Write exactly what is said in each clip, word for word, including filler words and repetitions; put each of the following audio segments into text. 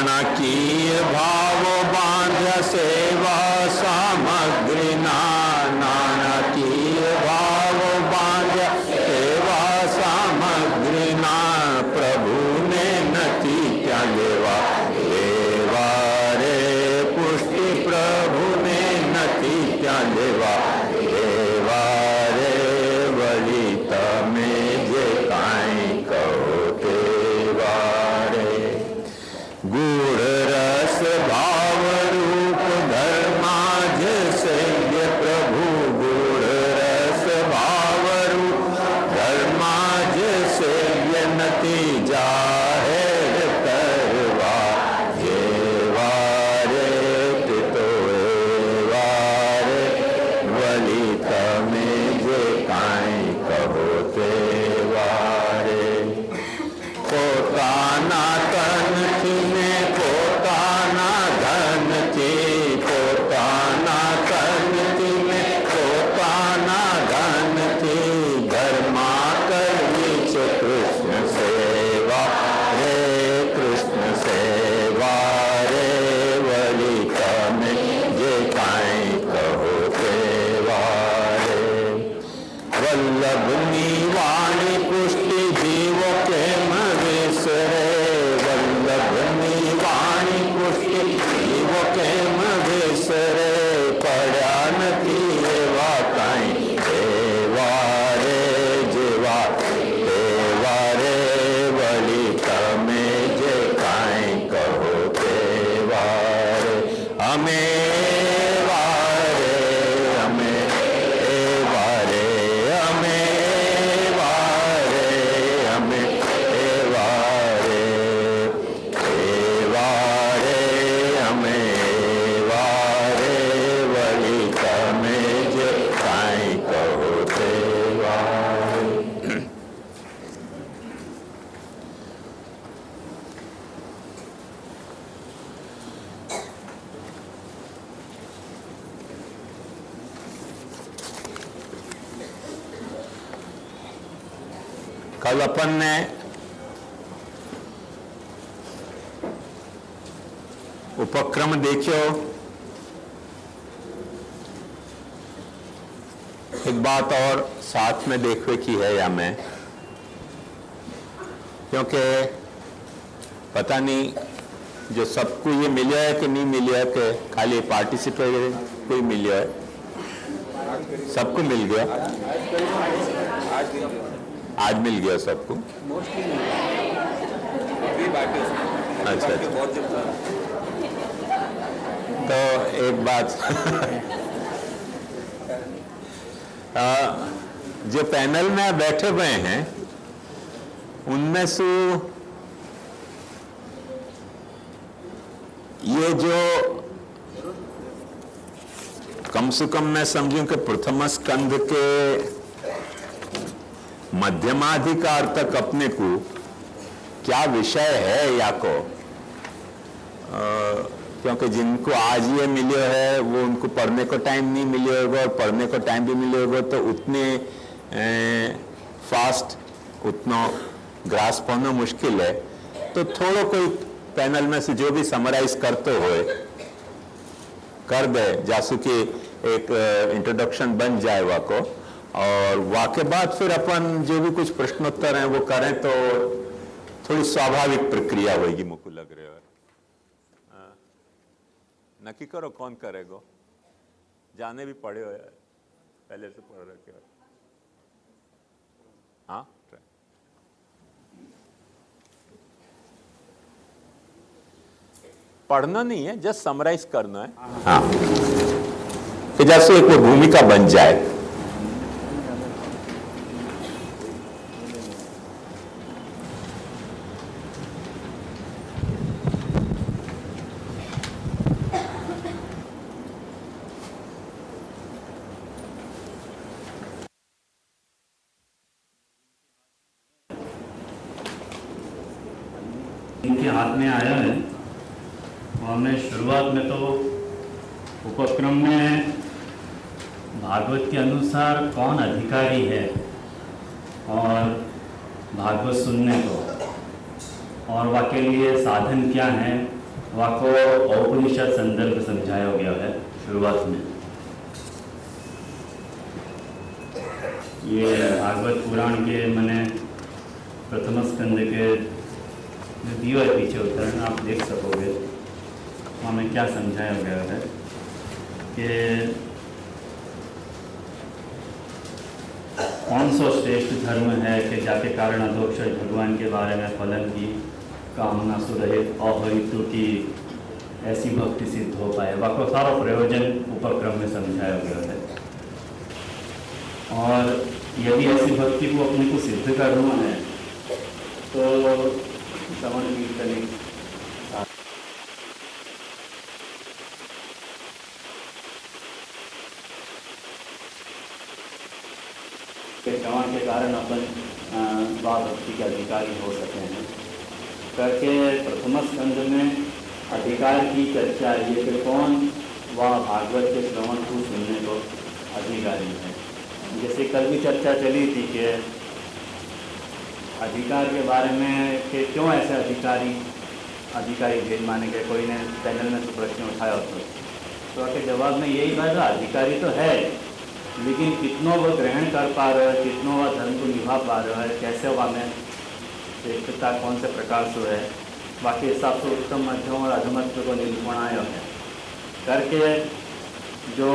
नाणकीय भाव बांध सेवा सामग्री ना नाणकीय भाव बांध सेवा सामग्री ना प्रभु ने नती क्या लेवा लेवा रे पुष्टि प्रभु ने नती क्या लेवा लेवा रे वली तमे जे काई कहो तेवा रे गुड़ रस भाव रूप धर्माज सेव्य प्रभु गुड़ रस भाव रूप धर्माज सेव्य नती जाहिर करवा जेवा रे तितो एवा रे वली तमे जे काई कहो तेवा रे पोताना तन थीने पोताना धन थी पोताना तन थीने पोताना धन थी धर्मा करवी छे कृष्ण सेवा रे कृष्ण सेवा रे वली तमे जे काई कहो तेवा रे वल्लभनी वाणी पुष्टि जीव केम विसरे वल्लभनी वाणी पुष्टि जीव केम विसरे पड़ा नथी एवा काई एवा रे जेवा एवा रे वली तमे जे काई कहो तेवा रे अमे एवा रे अमे एवा रे अमे एवा रे अमे एवा रे एवा रे अमे एवा रे वली तमे जे काई कहो तेवा रे कल अपन ने उपक्रम देखियो एक बात और साथ में देखवे की है या मैं क्योंकि पता नहीं जो सबको ये मिला है कि नहीं मिला है कि खाली पार्टिसिपेट कोई मिला है सबको मिल गया आज मिल गया सबको अच्छा अच्छा तो एक बात आ, जो पैनल में बैठे हुए हैं उनमें से ये जो कम से कम मैं समझूं कि प्रथम स्कंध के मध्यमाधिकार तक अपने को क्या विषय है या को आ, क्योंकि जिनको आज ये मिले है वो उनको पढ़ने को टाइम नहीं मिले होगा और पढ़ने को टाइम भी मिले होगा तो उतने ए, फास्ट उतना ग्रास्प होना मुश्किल है तो थोड़ा कोई पैनल में से जो भी समराइज करते हुए कर दे जासू कि एक इंट्रोडक्शन बन जाए वाको और वाके बाद फिर अपन जो भी कुछ प्रश्नोत्तर हैं वो करें तो थोड़ी स्वाभाविक प्रक्रिया होगी मुझको लग रहा है नक्की करो कौन करेगा जाने भी पड़े हो पहले से पढ़ रखे हो हाँ पढ़ना नहीं है जस्ट समराइज करना है हाँ कि जैसे एक वो भूमिका बन जाए इनके हाथ में आया है और हमने शुरुआत में तो उपक्रम में भागवत के अनुसार कौन अधिकारी है और भागवत सुनने को और वाके लिए साधन क्या है वाको औपनिषद संदर्भ समझाया गया है शुरुआत में। ये भागवत पुराण के मैंने प्रथम स्कंद के दियो है पीछे उदाहरण आप देख सकोगे, वहाँ में क्या समझाया गया है कि कौन सा श्रेष्ठ धर्म है कि जाके कारण अधोक्षर भगवान के बारे में फलन की कामना सुरहित अहितु की ऐसी भक्ति सिद्ध हो पाए। वाको सारा प्रयोजन उपक्रम में समझाया गया है। और यदि ऐसी भक्ति को अपने को सिद्ध करना है तो श्रवण कीर्तन श्रवण के कारण अपन वाह भक्ति के अधिकारी हो सकते हैं करके प्रथम स्कंद में अधिकार की चर्चा ये कि कौन वह भागवत के श्रवण को सुनने को अधिकारी है। जैसे कल भी चर्चा चली थी कि अधिकार के बारे में कि क्यों ऐसे अधिकारी अधिकारी भेद माने के कोई ने पैनल में प्रश्न उठाया हो तो आपके जवाब में यही बात है, अधिकारी तो है लेकिन कितनों वो ग्रहण कर पा रहे हैं, कितनों वह धर्म को निभा पा रहे हैं, कैसे वह में श्रेष्ठता कौन से प्रकार से है, बाकी हिसाब से उत्तम मध्यम और अधमत्व को निरूपण आया है करके जो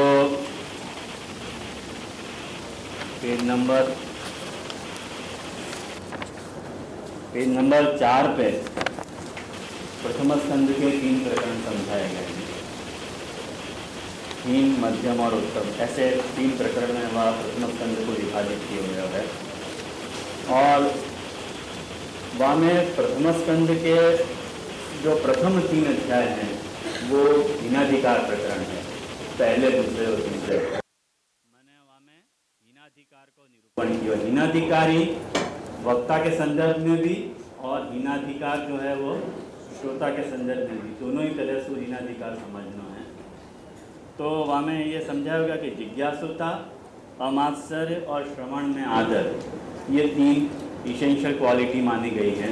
पेज नंबर पेज नंबर चार पे प्रथम स्कंद के तीन प्रकरण समझाए गए हैं। हीन, मध्यम और उत्तम ऐसे तीन प्रकरण में वह प्रथम स्कंद को विभाजित किया गया है। और वह में प्रथम स्कंद के जो प्रथम तीन अध्याय हैं वो हीनाधिकार प्रकरण है, पहले दूसरे और तीसरे। मैंने वहाँ में हीनाधिकार को निरूपण किया, हीनाधिकारी वक्ता के संदर्भ में भी और हीनाधिकार जो है वो श्रोता के संदर्भ में भी, दोनों ही तरह से हीनाधिकार समझना है। तो वहाँ में ये समझाया होगा कि जिज्ञासुता, अमात्सर्य और श्रवण में आदर, ये तीन इसेंशियल क्वालिटी मानी गई है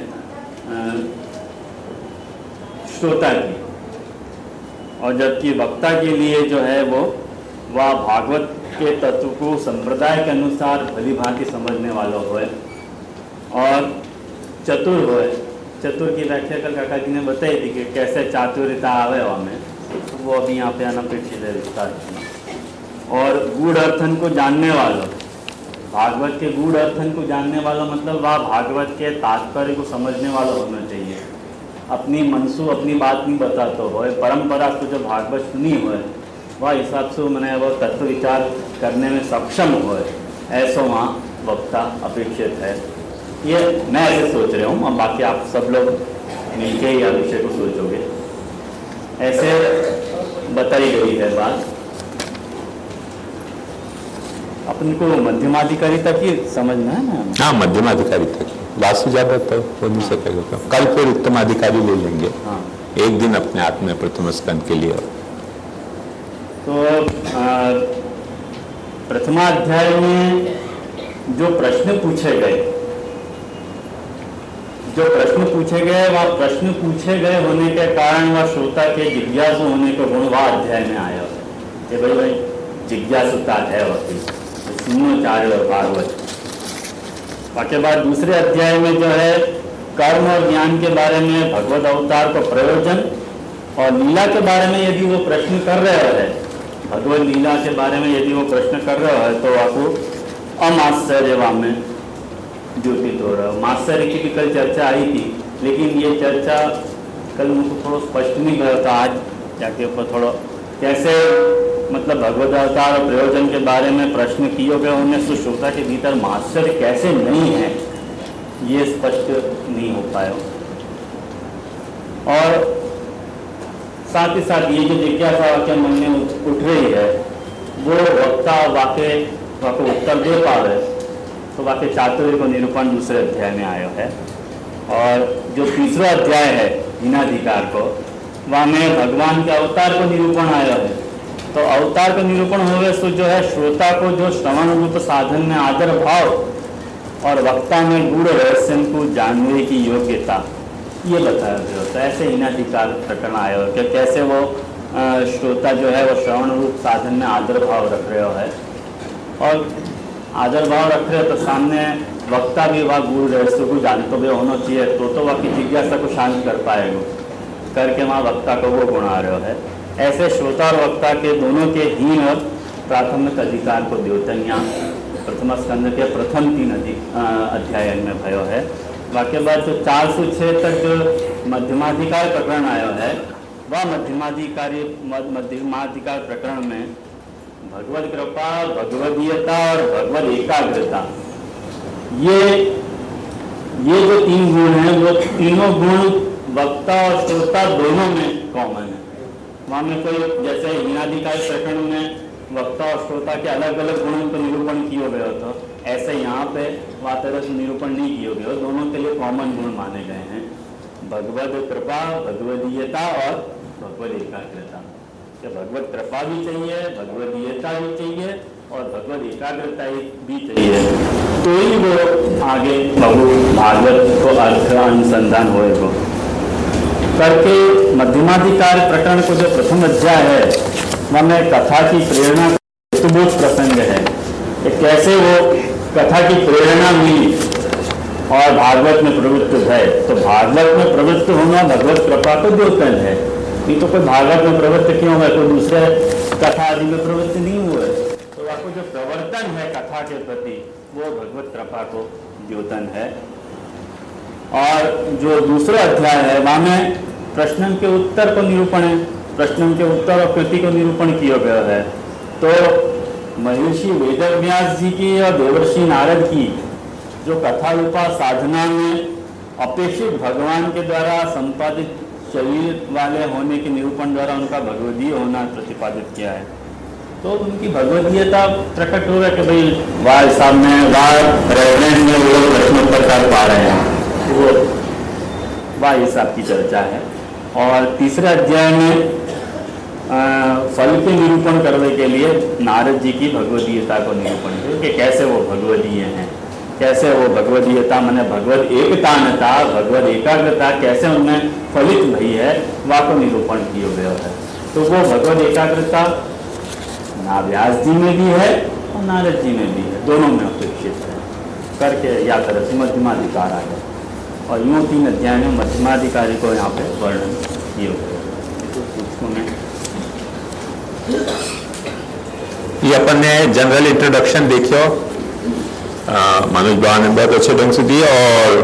श्रोता की। और जबकि वक्ता के लिए जो है वो वह भागवत के तत्व को संप्रदाय के अनुसार भली भांति समझने वाला होए और चतुर होए। चतुर की व्याख्या कल काका जी ने बताई थी कि कैसे चातुर्यता आवे वहाँ में, तो वो अभी यहाँ पे अनपेक्षित है विस्तार। और गूढ़ अर्थन को जानने वाला, भागवत के गूढ़ अर्थन को जानने वाला मतलब वह भागवत के तात्पर्य को समझने वाला होना चाहिए। अपनी मनसू अपनी बात नहीं बताता हो, परंपरा से जो भागवत सुनी हो वह हिसाब से मैंने वह तत्व विचार करने में सक्षम हो, ऐसा वहाँ वक्ता अपेक्षित है। ये मैं ऐसे सोच रहा हूँ, और बाकी आप सब लोग मिलके या विषय को सोचोगे, ऐसे बताई गई है बात। अपन को मध्यमाधिकारी तक ही समझना है ना। हाँ, मध्यमाधिकारी तक, वास्तु ज्यादा तो हो नहीं सकेगा। कल फिर उत्तमाधिकारी ले लेंगे। हाँ, एक दिन अपने आप में प्रथम स्कंद के लिए। तो प्रथमाध्याय में जो प्रश्न पूछे गए जो प्रश्न पूछे गए वह प्रश्न पूछे गए होने के कारण वह श्रोता के जिज्ञासु होने को गुण वह अध्याय में आया कि भाई भाई जिज्ञासुता है वही सुनो चार्य और भागवत। उसके बाद दूसरे अध्याय में जो है कर्म और ज्ञान के बारे में, भगवत अवतार को प्रयोजन और लीला के बारे में यदि वो प्रश्न कर रहे हैं, भगवत लीला के बारे में यदि वो प्रश्न कर रहे हैं तो आपको अमाश्चर्य में ज्योतित हो रहा है। माश्चर्य की भी कल चर्चा आई थी, लेकिन ये चर्चा कल मुझको थोड़ा स्पष्ट नहीं हुआ था। आज जाके ऊपर थोड़ा कैसे मतलब भगवत अवतार और प्रयोजन के बारे में प्रश्न किए गए उनमें सुश्रोता के भीतर माश्चर्य कैसे नहीं है ये स्पष्ट नहीं हो पाया। और साथ ही साथ ये जो जिज्ञासा वाक्य मन में उठ रही है वो वक्ता वाक्य वाक्य उत्तर दे पा रहे, तो वाक्य चातुर्य को निरूपण दूसरे अध्याय में आया है। और जो तीसरा अध्याय है हीनाधिकार को, वहाँ में भगवान के अवतार को निरूपण आया है। तो अवतार का निरूपण होवे तो जो है श्रोता को जो श्रवण रूप साधन में आदर भाव और वक्ता में गूढ़ रहस्य को जानने की योग्यता, ये बताया गया होता है। ऐसे हीनाधिकार प्रकरण आए हो कि कैसे वो श्रोता जो है वो श्रवण रूप साधन में आदर भाव रख रहे हो है, और आदर भाव रख रहे हो तो सामने वक्ता भी वह गुरु रहस्य को जानते हुए होना चाहिए, तो तो वह की जिज्ञासा को शांत कर पाएगा, करके वहाँ वक्ता को वो गुण आ रहे है। ऐसे श्रोता और वक्ता के दोनों के हीन और प्राथमिक अधिकार को द्योतन यहाँ प्रथम स्कंद के प्रथम तीन अध्याय में भयो है। बाकी बाद जो चार सौ छः तक जो मध्यमाधिकार प्रकरण आयो है, वह मध्यमाधिकारी मध्यमाधिकार प्रकरण में भगवत कृपा, भगवदीयता और भगवत एकाग्रता, ये ये जो तीन गुण हैं वो तीनों गुण वक्ता और श्रोता दोनों में कॉमन है। वहाँ में कोई जैसे हीनाधिकार प्रकरण में वक्ता और श्रोता के अलग अलग गुणों को निरूपण किए गए हो, तो ऐसे यहाँ पे वहाँ तरह से निरूपण नहीं किए गए हो, दोनों के लिए कॉमन गुण माने गए हैं, भगवत कृपा, भगवदीयता और भगवत एकाग्रता। कि भगवत कृपा भी चाहिए, भगवदीयता भी चाहिए और भगवत एकाग्रता भी चाहिए, तो ही वो आगे बहु भागवत को अर्थ अनुसंधान होएगा। करके मध्यमाधिकार प्रकरण को जो प्रथम अध्याय है वह में कथा की प्रेरणा हेतुभूत प्रसंग है कि कैसे वो कथा की प्रेरणा मिली और भागवत में प्रवृत्त है। तो भागवत में प्रवृत्त होना भगवत कृपा को द्योतन है, नहीं तो कोई भागवत में प्रवृत्त क्यों है, कोई दूसरे कथा आदि में प्रवृत्त नहीं हुए, तो आपको जो प्रवर्तन है कथा के प्रति वो भगवत कृपा को द्योतन है। और जो दूसरा अध्याय है वहाँ में प्रश्न के उत्तर को निरूपण है, प्रश्न के उत्तर और कृति को निरूपण किया गया है। तो महर्षि वेदव्यास जी की और देवर्षि नारद की जो कथा रूपा साधना में अपेक्षित भगवान के द्वारा संपादित शरीर वाले होने के निरूपण द्वारा उनका भगवदीय होना प्रतिपादित किया है। तो उनकी भगवदीयता प्रकट हो रहा है कि भाई वाह साहब में वाह रेवरेंस में वो प्रश्नोत्तर कर पा रहे हैं, वो वाह ये सब की चर्चा है। और तीसरे अध्याय में आ, फल के निरूपण करने के लिए नारद जी की भगवदीयता को निरूपण किया कि कैसे वो भगवदीय हैं, कैसे वो भगवदीयता माने भगवद एकतानता, भगवद एकाग्रता कैसे उनमें फलित भई है, वह को निरूपण किया गया है। तो वो भगवद एकाग्रता ना व्यास जी में भी है और नारद जी में भी है, दोनों में अपेक्षित है, करके या तरह से मध्यमाधिकार आ गया। और यूँ तीन अध्याय में मध्यमाधिकारी को यहाँ पे वर्णन किए हुए हैं। ये अपन ने जनरल इंट्रोडक्शन देखियो, मनोज बाबा ने बहुत अच्छे ढंग से दी, और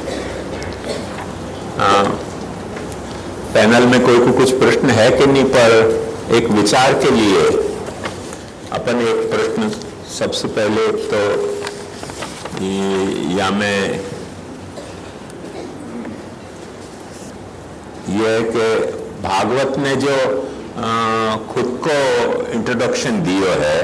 आ, पैनल में कोई को कुछ प्रश्न है कि नहीं, पर एक विचार के लिए अपन एक प्रश्न सबसे पहले तो या मैं ये है कि भागवत ने जो आ, खुद को इंट्रोडक्शन दियो है,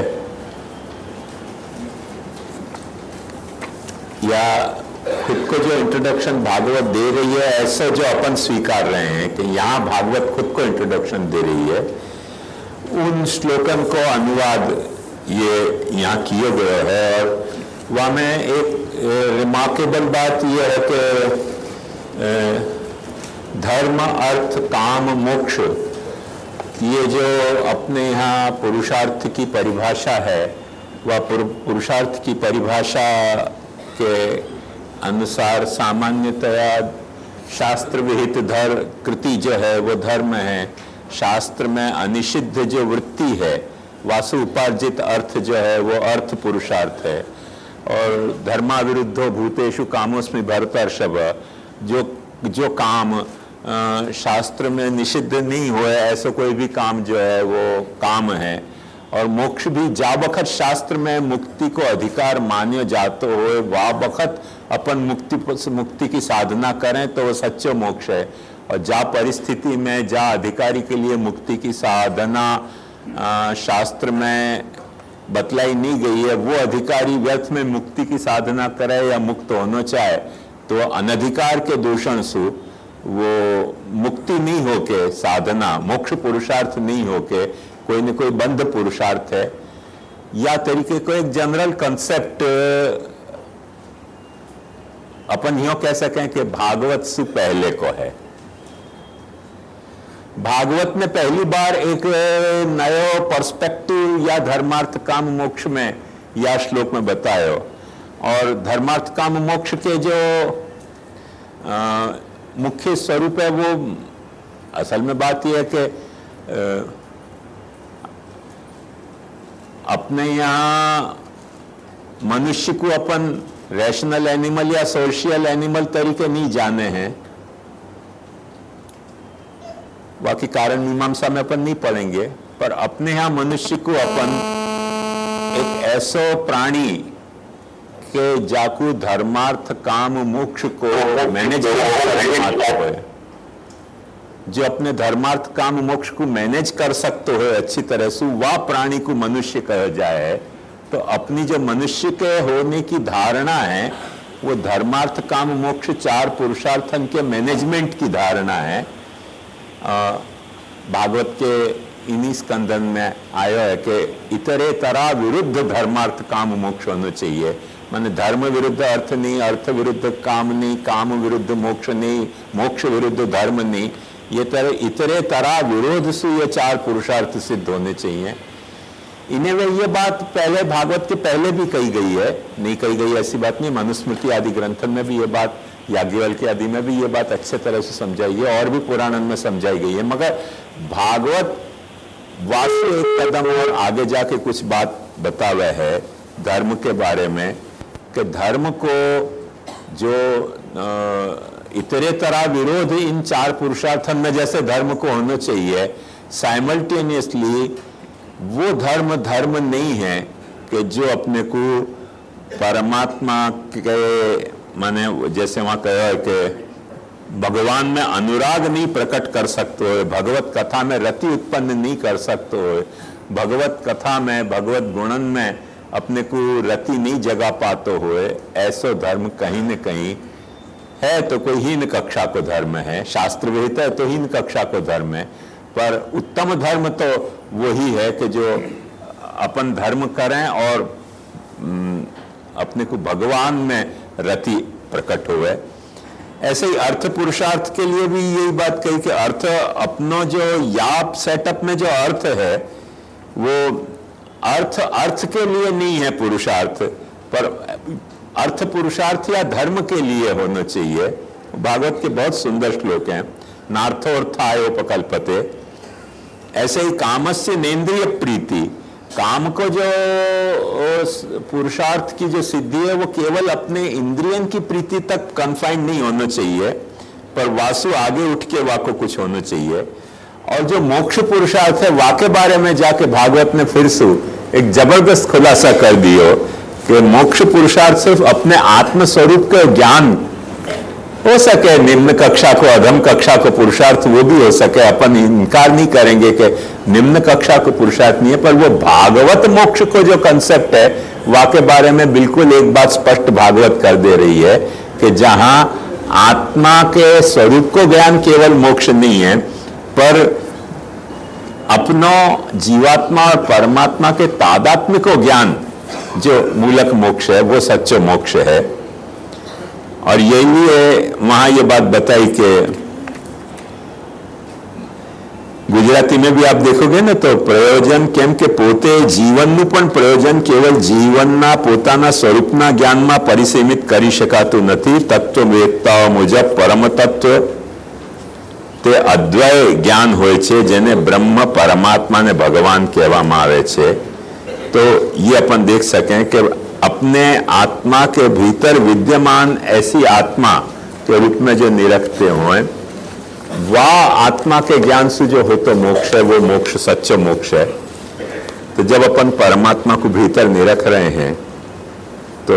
या खुद को जो इंट्रोडक्शन भागवत दे रही है ऐसा जो अपन स्वीकार रहे हैं कि यहाँ भागवत खुद को इंट्रोडक्शन दे रही है, उन श्लोकन को अनुवाद ये यहाँ किए गए है। और वहाँ में एक रिमार्केबल बात ये है कि धर्म, अर्थ, काम, मोक्ष, ये जो अपने यहाँ पुरुषार्थ की परिभाषा है, वह पुरुषार्थ की परिभाषा के अनुसार सामान्यतया शास्त्र विहित धर्म कृति जो है वो धर्म है। शास्त्र में अनिषिद्ध जो वृत्ति है, वासु उपार्जित अर्थ जो है वो अर्थ पुरुषार्थ है। और धर्माविरुद्धो भूतेषु कामोस्मि भरतर्षभ, जो जो काम आ, शास्त्र में निषिद्ध नहीं हुए ऐसा कोई भी काम जो है वो काम है। और मोक्ष भी जा बखत शास्त्र में मुक्ति को अधिकार मान्य जाते हुए वह बखत अपन मुक्ति मुक्ति की साधना करें तो वो सच्चे मोक्ष है। और जा परिस्थिति में जा अधिकारी के लिए मुक्ति की साधना आ, शास्त्र में बतलाई नहीं गई है, वो अधिकारी व्यर्थ में मुक्ति की साधना करे या मुक्त होना चाहे तो अनधिकार के दूषण से वो मुक्ति नहीं होके साधना, मोक्ष पुरुषार्थ नहीं होके कोई न कोई बंध पुरुषार्थ है। या तरीके को एक जनरल कंसेप्ट अपन यूं कह सकें कि भागवत सु पहले को है। भागवत में पहली बार एक नयो पर्सपेक्टिव या धर्मार्थ काम मोक्ष में या श्लोक में बतायो, और धर्मार्थ काम मोक्ष के जो आ, मुख्य स्वरूप है वो असल में बात यह है कि आ, अपने यहाँ मनुष्य को अपन रैशनल एनिमल या सोशल एनिमल तरीके नहीं जाने हैं, बाकी कारण मीमांसा में अपन नहीं पढ़ेंगे, पर अपने यहाँ मनुष्य को अपन एक ऐसो प्राणी के जाकू धर्मार्थ काम मोक्ष को मैनेज कर, जो अपने धर्मार्थ काम मोक्ष को मैनेज कर सकते हो अच्छी तरह से, वह प्राणी को मनुष्य कहा जाए। तो अपनी जो मनुष्य के होने की धारणा है वो धर्मार्थ काम मोक्ष चार पुरुषार्थन के मैनेजमेंट की धारणा है। भागवत के इन्हीं स्कंदन में आया है कि इतरे तरा विरुद्ध धर्मार्थ काम मोक्ष होना चाहिए, माने धर्म विरुद्ध अर्थ नहीं, अर्थ विरुद्ध काम नहीं, काम विरुद्ध मोक्ष नहीं, मोक्ष विरुद्ध धर्म नहीं, ये तरह इतरे तरा विरोध से ये चार पुरुषार्थ सिद्ध होने चाहिए। इन्हें वे ये बात पहले भागवत के पहले भी कही गई है, नहीं कही गई ऐसी बात नहीं, मनुस्मृति आदि ग्रंथन में भी ये बात, याज्ञवल्क्य आदि में भी ये बात अच्छे तरह से समझाई है और भी पुराणन में समझाई गई है। मगर भागवत वास्तव एक कदम और आगे जाके कुछ बात बतावे है धर्म के बारे में, कि धर्म को जो इतरे तरह विरोध इन चार पुरुषार्थन में जैसे धर्म को होना चाहिए, साइमल्टेनियसली वो धर्म धर्म नहीं है कि जो अपने को परमात्मा के माने जैसे वहां कहा है कि भगवान में अनुराग नहीं प्रकट कर सकते हो, भगवत कथा में रति उत्पन्न नहीं कर सकते हो, भगवत कथा में भगवत गुणन में अपने को रति नहीं जगा पाते हुए, ऐसा धर्म कहीं न कहीं है तो कोई हीन कक्षा को धर्म है, शास्त्र विहित है तो हीन कक्षा को धर्म है। पर उत्तम धर्म तो वही है कि जो अपन धर्म करें और अपने को भगवान में रति प्रकट हुए। ऐसे ही अर्थ पुरुषार्थ के लिए भी यही बात कही कि अर्थ अपनो जो याप सेटअप में जो अर्थ है वो अर्थ अर्थ के लिए नहीं है पुरुषार्थ, पर अर्थ पुरुषार्थ या धर्म के लिए होना चाहिए। भागवत के बहुत सुंदर श्लोक हैं, नार्थोर्थायोपकल्पते। ऐसे ही कामस्य नेन्द्रिय प्रीति, काम को जो पुरुषार्थ की जो सिद्धि है वो केवल अपने इंद्रियन की प्रीति तक कन्फाइंड नहीं होना चाहिए, पर वासु आगे उठ के वाको कुछ होना चाहिए। और जो मोक्ष पुरुषार्थ है वाके बारे में जाके भागवत ने फिर से एक जबरदस्त खुलासा कर दियो कि मोक्ष पुरुषार्थ सिर्फ अपने आत्म स्वरूप के ज्ञान हो सके, निम्न कक्षा को अधम कक्षा को पुरुषार्थ वो भी हो सके, अपन इनकार नहीं करेंगे कि निम्न कक्षा को पुरुषार्थ नहीं है, पर वो भागवत मोक्ष को जो कंसेप्ट है वाके बारे में बिल्कुल एक बात स्पष्ट भागवत कर दे रही है कि जहां आत्मा के स्वरूप को ज्ञान केवल मोक्ष नहीं है, पर अपनो जीवात्मा और परमात्मा के तादात्म्य को ज्ञान जो मूलक मोक्ष है वो सच्चो मोक्ष है। और यही है वहां ये बात बताई कि गुजराती में भी आप देखोगे ना तो प्रयोजन केम के पोते जीवनનું પણ પ્રયોજન કેવલ જીવનના પોતાના સ્વરૂપના જ્ઞાનમાં પરિસીમિત કરી શકાતું નથી। તત્વવેત્તાઓ મુજબ પરમ તત્વ તે અદ્વય જ્ઞાન હોય છે જેને બ્રહ્મ પરમાત્મા ને ભગવાન કહેવામાં આવે છે। तो ये अपन देख सकें कि अपने आत्मा के भीतर विद्यमान ऐसी आत्मा के रूप में जो निरखते हुए वह आत्मा के ज्ञान से जो हो तो मोक्ष है, वो मोक्ष सच्चा मोक्ष है। तो जब अपन परमात्मा को भीतर निरख रहे हैं तो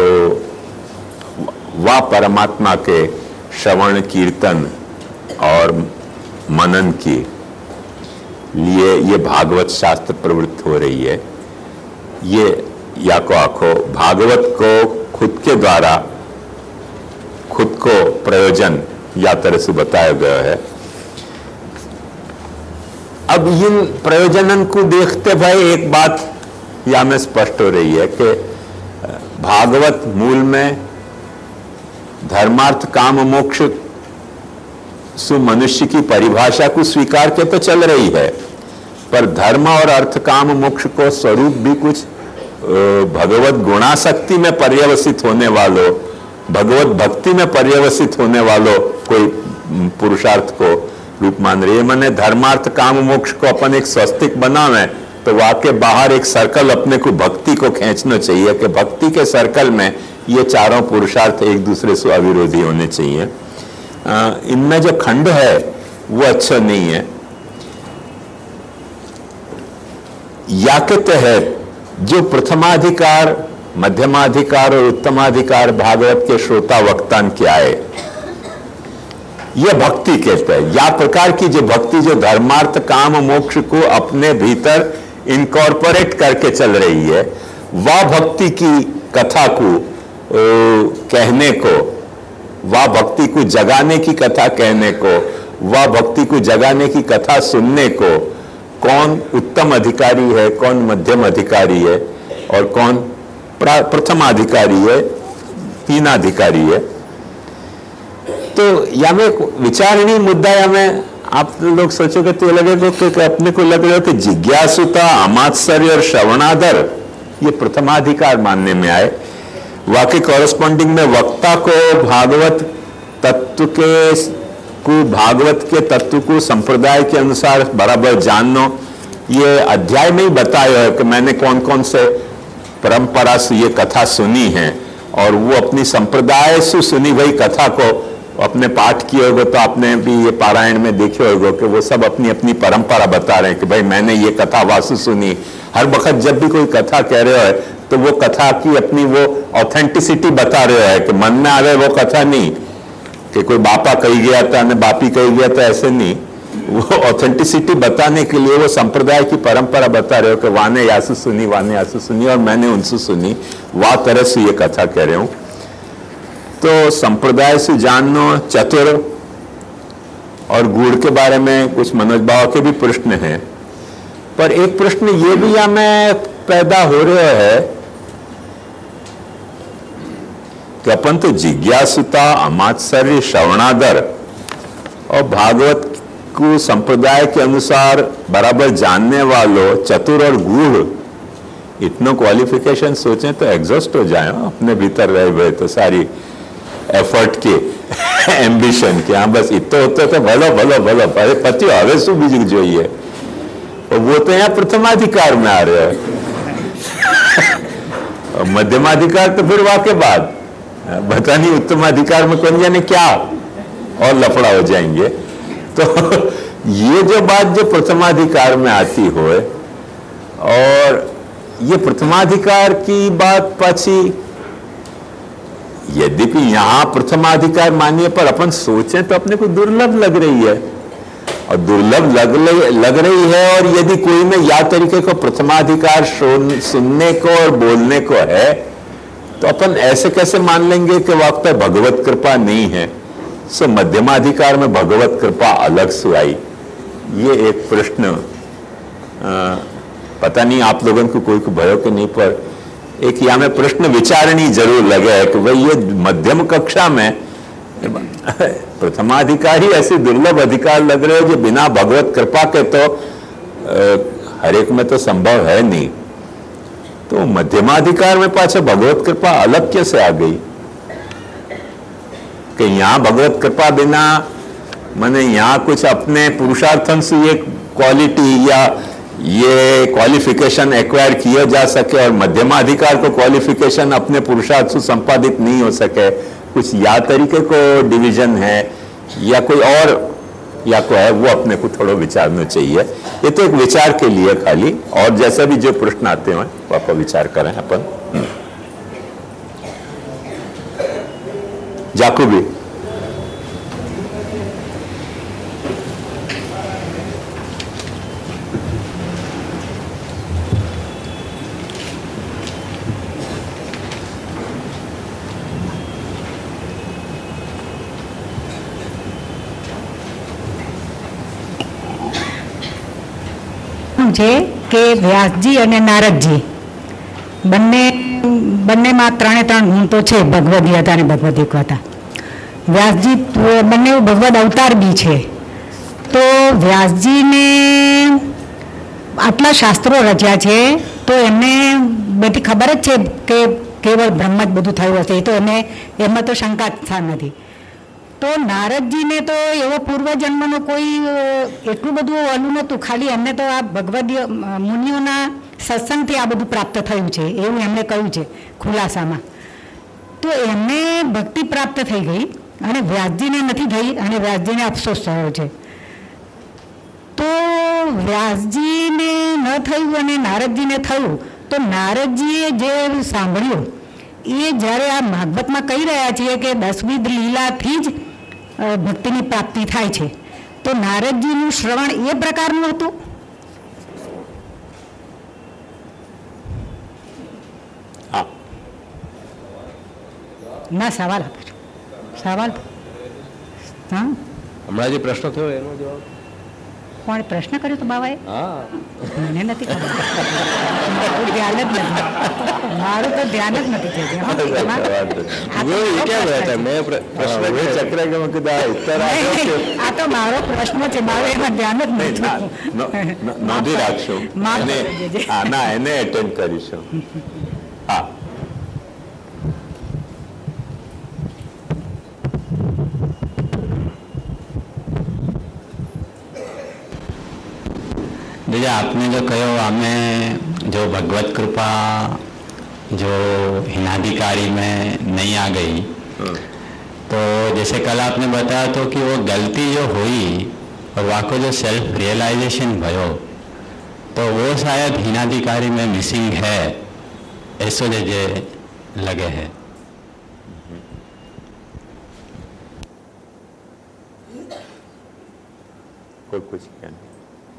वह परमात्मा के श्रवण कीर्तन और मनन की लिए ये भागवत शास्त्र प्रवृत्त हो रही है। ये या को आखो भागवत को खुद के द्वारा खुद को प्रयोजन या तरह से बताया गया है। अब इन प्रयोजनन को देखते भाई एक बात या में स्पष्ट हो रही है कि भागवत मूल में धर्मार्थ काम मोक्ष सु मनुष्य की परिभाषा को स्वीकार के तो चल रही है, पर धर्म और अर्थ काम मोक्ष को स्वरूप भी कुछ भगवत गुणाशक्ति में पर्यवसित होने वालों, भगवत भक्ति में पर्यवसित होने वालों कोई पुरुषार्थ को रूप मान रही है। मैंने धर्मार्थ काम मोक्ष को अपन एक स्वस्तिक बनावे तो वाके बाहर एक सर्कल अपने को भक्ति को खींचना चाहिए कि भक्ति के सर्कल में ये चारों पुरुषार्थ एक दूसरे से अविरोधी होने चाहिए। इनमें जो खंड है वो अच्छा नहीं है। या के तहत जो प्रथमाधिकार, मध्यमाधिकार और उत्तमाधिकार भागवत के श्रोता वक्तान क्या है, यह भक्ति कहते हैं। या प्रकार की जो भक्ति जो धर्मार्थ काम मोक्ष को अपने भीतर इनकॉर्पोरेट करके चल रही है, वह भक्ति की कथा को ओ, कहने को, वह भक्ति को जगाने की कथा कहने को, वह भक्ति को जगाने की कथा सुनने को कौन उत्तम अधिकारी है, कौन मध्यम अधिकारी है और कौन प्रथम अधिकारी है, तीन अधिकारी है। तो या में विचारणीय मुद्दा, या में आप लोग सोचोगे तो लगेगा कि अपने को लग रहा है कि जिज्ञासुता, अमात्सर्य और श्रवणादर ये प्रथमाधिकार मानने में आए। वाकई कॉरेस्पॉन्डिंग में वक्ता को भागवत तत्व के को भागवत के तत्व को संप्रदाय के अनुसार बराबर जानना, ये अध्याय में ही बताया है कि मैंने कौन कौन से परंपरा से ये कथा सुनी है और वो अपनी संप्रदाय से सुनी हुई कथा को अपने पाठ किए होगे तो आपने भी ये पारायण में देखे होगे कि वो सब अपनी अपनी परंपरा बता रहे हैं कि भाई मैंने ये कथा वासु सुनी। हर वक्त जब भी कोई कथा कह रहे हो तो वो कथा की अपनी वो ऑथेंटिसिटी बता रहे हो कि मन में आ रहे वो कथा नहीं कि कोई बापा कही गया था ने बापी कही गया था, ऐसे नहीं। वो ऑथेंटिसिटी बताने के लिए वो संप्रदाय की परंपरा बता रहे हो कि वाने यासु सुनी, वाने यासु सुनी और मैंने उनसे सुनी, वाह तरह से ये कथा कह रहे हूं। तो संप्रदाय से जानना, चतुर और गूढ़ के बारे में कुछ मनोज बाबा के भी प्रश्न हैं, पर एक प्रश्न ये भी या में पैदा हो रहा है कि अपन तो जिज्ञासुता, अमात्सर्य, श्रवणादर और भागवत को संप्रदाय के अनुसार बराबर जानने वालों, चतुर और गूढ़, इतनों क्वालिफिकेशन सोचें तो एग्जॉस्ट हो जाए अपने भीतर रहे हुए तो सारी एफर्ट के एम्बिशन के। हाँ बस इतना होते तो भलो भलो भलो अरे पति हवे शू बीजू જોઈએ और वो तो यहाँ प्रथमाधिकार में आ रहे हैं और मध्यमाधिकार तो फिर वाके बाद बता नहीं उत्तमाधिकार में कौन जाने क्या और लफड़ा हो जाएंगे। तो ये जो बात जो प्रथमाधिकार में आती हो और ये प्रथमाधिकार की बात पाछी, यद्यपि यहां प्रथमाधिकार मानिए पर अपन सोचें तो अपने को दुर्लभ लग रही है और दुर्लभ लग लग रही है। और यदि कोई में या तरीके को प्रथमाधिकार सुनने को और बोलने को है तो अपन ऐसे कैसे मान लेंगे कि वक्त भगवत कृपा नहीं है। सो मध्यमाधिकार में भगवत कृपा अलग से आई, ये एक प्रश्न आ, पता नहीं आप लोगों को कोई को भयो कि नहीं, पर एक यहाँ में प्रश्न विचारणी जरूर लगे है कि भाई ये मध्यम कक्षा में प्रथमाधिकारी ऐसे दुर्लभ अधिकार लग रहे हो जो बिना भगवत कृपा के तो हर एक में तो संभव है नहीं। तो मध्यमाधिकार में पाछे भगवत कृपा अलग कैसे आ गई कि यहाँ भगवत कृपा बिना मैंने यहाँ कुछ अपने पुरुषार्थन से ये क्वालिटी या ये क्वालिफिकेशन एक्वायर किया जा सके और मध्यमाधिकार को क्वालिफिकेशन अपने पुरुषार्थ से संपादित नहीं हो सके। कुछ या तरीके को डिवीजन है या कोई और या को है, वो अपने को थोड़ा विचारना चाहिए। ये तो एक विचार के लिए खाली, और जैसे भी जो प्रश्न आते हैं वो आप विचार करें अपन। जाकुबी છે કે વ્યાસજી અને નારદજી બંને બંનેમાં ત્રણે ત્રણ ગુણ તો છે, ભગવદ્ ગીતા અને ભગવદ્ ગીતા, વ્યાસજી બંને ભગવદ અવતાર બી છે. તો વ્યાસજીને આટલા શાસ્ત્રો રચ્યા છે તો એમને બધી ખબર જ છે કે કેવળ બ્રહ્મ જ બધું થયું હશે, એ તો એને એમાં તો શંકા જ નથી. તો નારદજીને તો એવો પૂર્વજન્મનો કોઈ એટલું બધું ઓલું નહોતું, ખાલી એમને તો આ ભગવદ મુનિઓના સત્સંગથી આ બધું પ્રાપ્ત થયું છે એવું એમણે કહ્યું છે ખુલાસામાં. તો એમને ભક્તિ પ્રાપ્ત થઈ ગઈ અને વ્યાસજીને નથી થઈ અને વ્યાસજીને અફસોસ થયો છે. તો વ્યાસજીને ન થયું અને નારદજીને થયું, તો નારદજીએ જે સાંભળ્યું એ જ્યારે આ ભાગવતમાં કહી રહ્યા છીએ કે દસવિધ લીલાથી જ ભક્તિની પ્રાપ્તિ થાય છે, તો નારદજીનું શ્રવણ એ પ્રકારનું હતું. ના સવાલ આપો છો, સવાલ. હા, હમણાં જે પ્રશ્ન થયો એનો જવાબ કોણે પ્રશ્ન કર્યો તો બાબાએ? હા, મને નથી ખબર, ધ્યાન જ નથી, મારું તો ધ્યાન જ નથી થયું. આ તો મારો પ્રશ્ન છે, મારું એમાં ધ્યાન જ નથી. નોંધી રાખશું, આના એને એટેન્ડ કરીશું. હા, जैसे आपने जो कहो हमें जो भगवत कृपा जो हिनाधिकारी में नहीं आ गई, तो जैसे कल आपने बताया तो कि वो गलती जो हुई और वाको जो सेल्फ रियलाइजेशन भयो, तो वो शायद हिनाधिकारी में मिसिंग है, ऐसो जे लगे है. कोई कुछ क्या नहीं.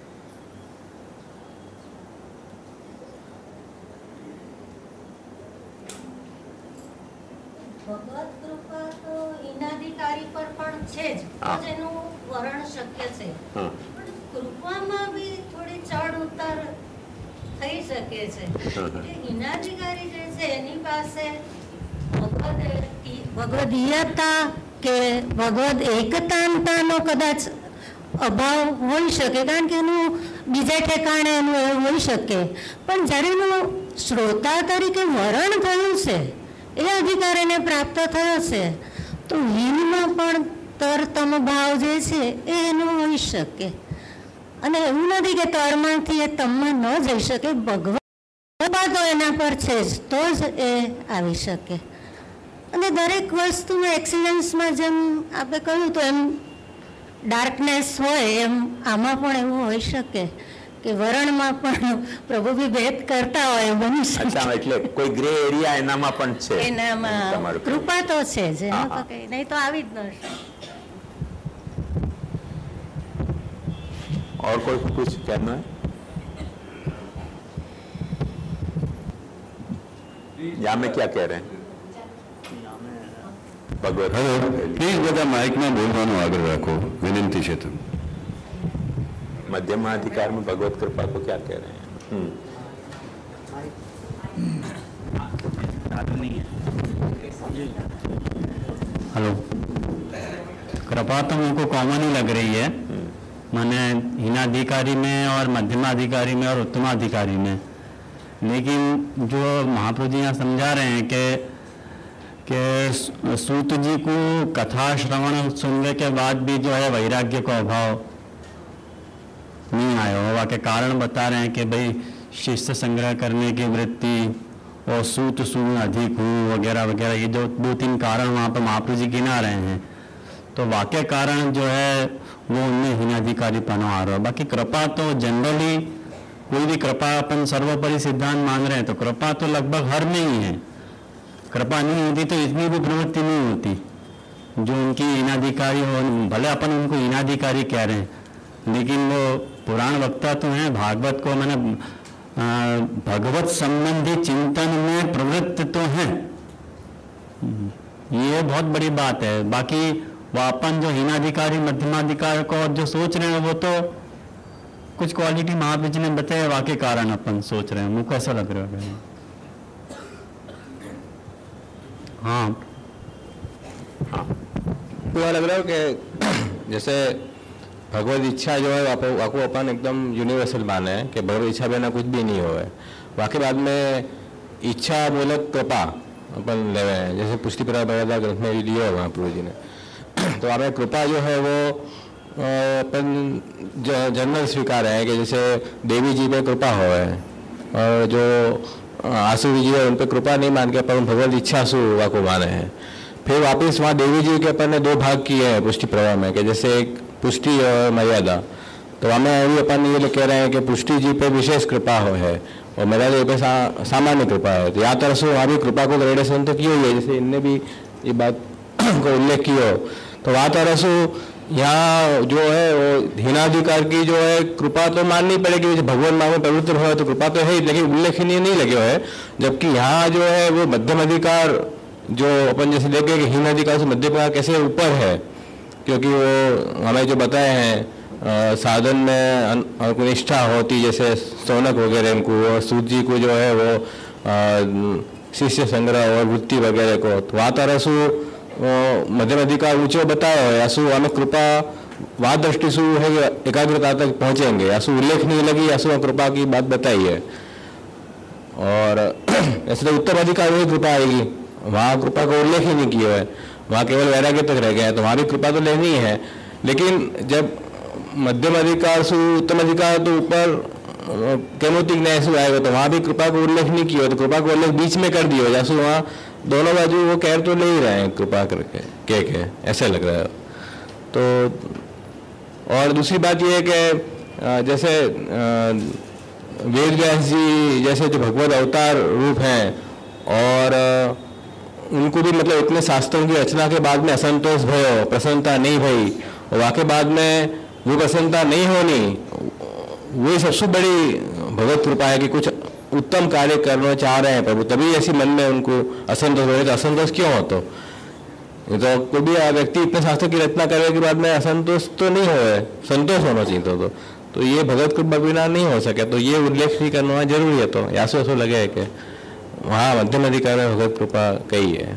ભગવત કૃપા તો હિનાધિકારી પર પણ છે જ, તો જ એનું વરણ શક્ય છે. પણ કૃપામાં બી થોડી ચડ ઉતાર થઈ શકે છે. કે હિનાધિકારી જે છે એની પાસે ભગવદ ભગવદીયતા કે ભગવદ એકતાંતાનો કદાચ અભાવ હોઈ શકે, કારણ કે એનું બીજા ઠેકાણે એનું એવું હોઈ શકે. પણ જ્યારે એનું શ્રોતા તરીકે વરણ થયું છે, એ અધિકારીને પ્રાપ્ત થયો છે, તો હિનમાં પણ તરતમ ભાવ જે છે એ એનું હોઈ શકે. અને એવું નથી કે તરમાંથી એ તમમાં ન જઈ શકે, ભગવાન તો એના પર છે જ, તો જ એ આવી શકે. અને દરેક વસ્તુમાં એક્સિલન્સમાં જેમ આપણે કહ્યું તો એમ ડાર્કનેસ હોય, એમ આમાં પણ એવું હોઈ શકે કે વરણમાં પણ પ્રભુ બી ભેદ કરતા હોય બની શકે. એટલે કોઈ ગ્રે એરિયા એનામાં પણ છે, એનામાં કૃપા તો છે જ, એમાં તો કઈ નહીં તો આવી જ ન શકે. और कोई कुछ कहना है? यहाँ में क्या कह रहे हैं? भगवत हेलो, प्लीज બધા માઇકમાં બોલવાનો આગ્રહ રાખો, વિનંતી છે. तुम मध्यमाधिकार में भगवत कृपा को क्या कह रहे हैं? हेलो, कृपा तो मुझको कॉमन ही लग रही है, मैंने हीनाधिकारी में और मध्यमाधिकारी में और उत्तमाधिकारी में. लेकिन जो महाप्रभु जी यहाँ समझा रहे हैं कि कि सूत जी को कथा श्रवण सुनने के बाद भी जो है वैराग्य को अभाव नहीं आया होगा, के कारण बता रहे हैं कि भाई शिष्य संग्रह करने की वृत्ति और सूत सून अधिक हूँ वगैरह वगैरह, ये जो दो तीन कारण वहाँ पर महाप्रभु जी गिना रहे हैं. तो वाक्य कारण जो है वो उनमें हीनाधिकारी पना आ रहा है. बाकी कृपा तो जनरली कोई भी कृपा अपन सर्वोपरि सिद्धांत मान रहे हैं, तो कृपा तो लगभग हर में ही है. कृपा नहीं होती तो इतनी भी प्रवृत्ति नहीं होती जो उनकी हीनाधिकारी हो. भले अपन उनको हीनाधिकारी कह रहे हैं, लेकिन वो पुराण वक्ता तो हैं, भागवत को मैंने भगवत संबंधी चिंतन में प्रवृत्त तो हैं, ये बहुत बड़ी बात है. बाकी वो अपन जो हीनाधिकारी मध्यमाधिकारी को जो सोच रहे हैं वो तो कुछ क्वालिटी महावीर जी ने बताया, वाकई कारण अपन सोच रहे हैं. मुझको ऐसा लग रहा है. हाँ हाँ, हुआ लग रहा हो कि जैसे भगवत इच्छा जो है आपको अपन एकदम यूनिवर्सल माने हैं कि भगवत इच्छा बिना कुछ भी नहीं हुआ है। बाकी बाद में इच्छा मूलक कृपा अपन ले रहे हैं, जैसे पुष्टि प्रभा ग्रंथ में लिया है महाप्रभु जी ने। तो हमें कृपा जो है वो अपन जनरल स्वीकार है कि जैसे देवी जी पे कृपा हो है, और जो आसु जी है उन पर कृपा नहीं मान के अपन भगवत इच्छा सु को माने हैं। फिर वापस वहाँ देवी जी के अपन ने दो भाग किए हैं पुष्टि प्रभा में, कि जैसे एक पुष्टि और मर्यादा। तो हमें अभी अपन ये कह रहे हैं कि पुष्टि जी पे विशेष कृपा हो है और मर्यादा पे सा, सामान्य कृपा है। तो या तरह से वहाँ भी कृपा को ग्रेडेशन तो की हुई है, जैसे इनने भी ये बात को उल्लेख किया। तो वहाँ तरह से यहाँ जो है वो हीनाधिकार की जो है कृपा तो माननी पड़ेगी, भगवान माँ में पवित्र हो तो कृपा तो है ही, लेकिन उल्लेखनीय नहीं लगे हुए। जबकि यहाँ जो है वो मध्यम अधिकार जो अपन जैसे देखे कि हीनाधिकार से मध्यम अधिकार कैसे ऊपर है, क्योंकि वो हमें जो बताए हैं साधन में कोई निष्ठा होती, जैसे सौनक वगैरह इनको, और सूत जी को जो है वो शिष्य संग्रह और वृत्ति वगैरह को। तो वहाँ तरह से मध्यम अधिकार ऊंचे बताया है, यासु हमें कृपा वहाँ दृष्टि सु है एकाग्रता तक पहुँचेंगे, यासु उल्लेख नहीं लगी, यासु कृपा की बात बताई है। और ऐसे तो उत्तर अधिकार में कृपा आएगी, वहाँ कृपा का उल्लेख ही नहीं किया है, वहाँ केवल वैराग्य तक रह गए हैं। तो वहाँ भी कृपा तो लेनी है, लेकिन जब मध्यम अधिकार से उत्तम अधिकार तो ऊपर कैमोतिक न्याय से आएगा तो वहाँ भी कृपा को उल्लेख नहीं किया, तो कृपा को उल्लेख बीच में कर दिया, जैसे वहाँ दोनों बाजू वो कह तो ले ही रहे हैं कृपा करके के के ऐसे लग रहा है। तो और दूसरी बात ये है कि जैसे वेद व्यास जी जैसे जो भगवत अवतार रूप हैं, और उनको भी मतलब इतने शास्त्रों की रचना के बाद में असंतोष भयो, प्रसन्नता नहीं भई, और वाके बाद में वो प्रसन्नता नहीं होनी, वही सबसे बड़ी भगवत कृपा है कि कुछ उत्तम कार्य करना चाह रहे हैं प्रभु, तभी ऐसी मन में उनको असंतोष हो रहे। तो असंतोष क्यों हो? तो तो कोई भी व्यक्ति इतने शास्त्र की रचना करने के बाद में असंतोष तो नहीं हो है, संतोष होना चाहिए। तो तो, तो ये भगवत कृपा बिना नहीं हो सके, तो ये उल्लेख भी करना जरूरी है। तो यासो ऐसा लगे है कि वहाँ मध्यम अधिकार में भगवत कृपा कही है।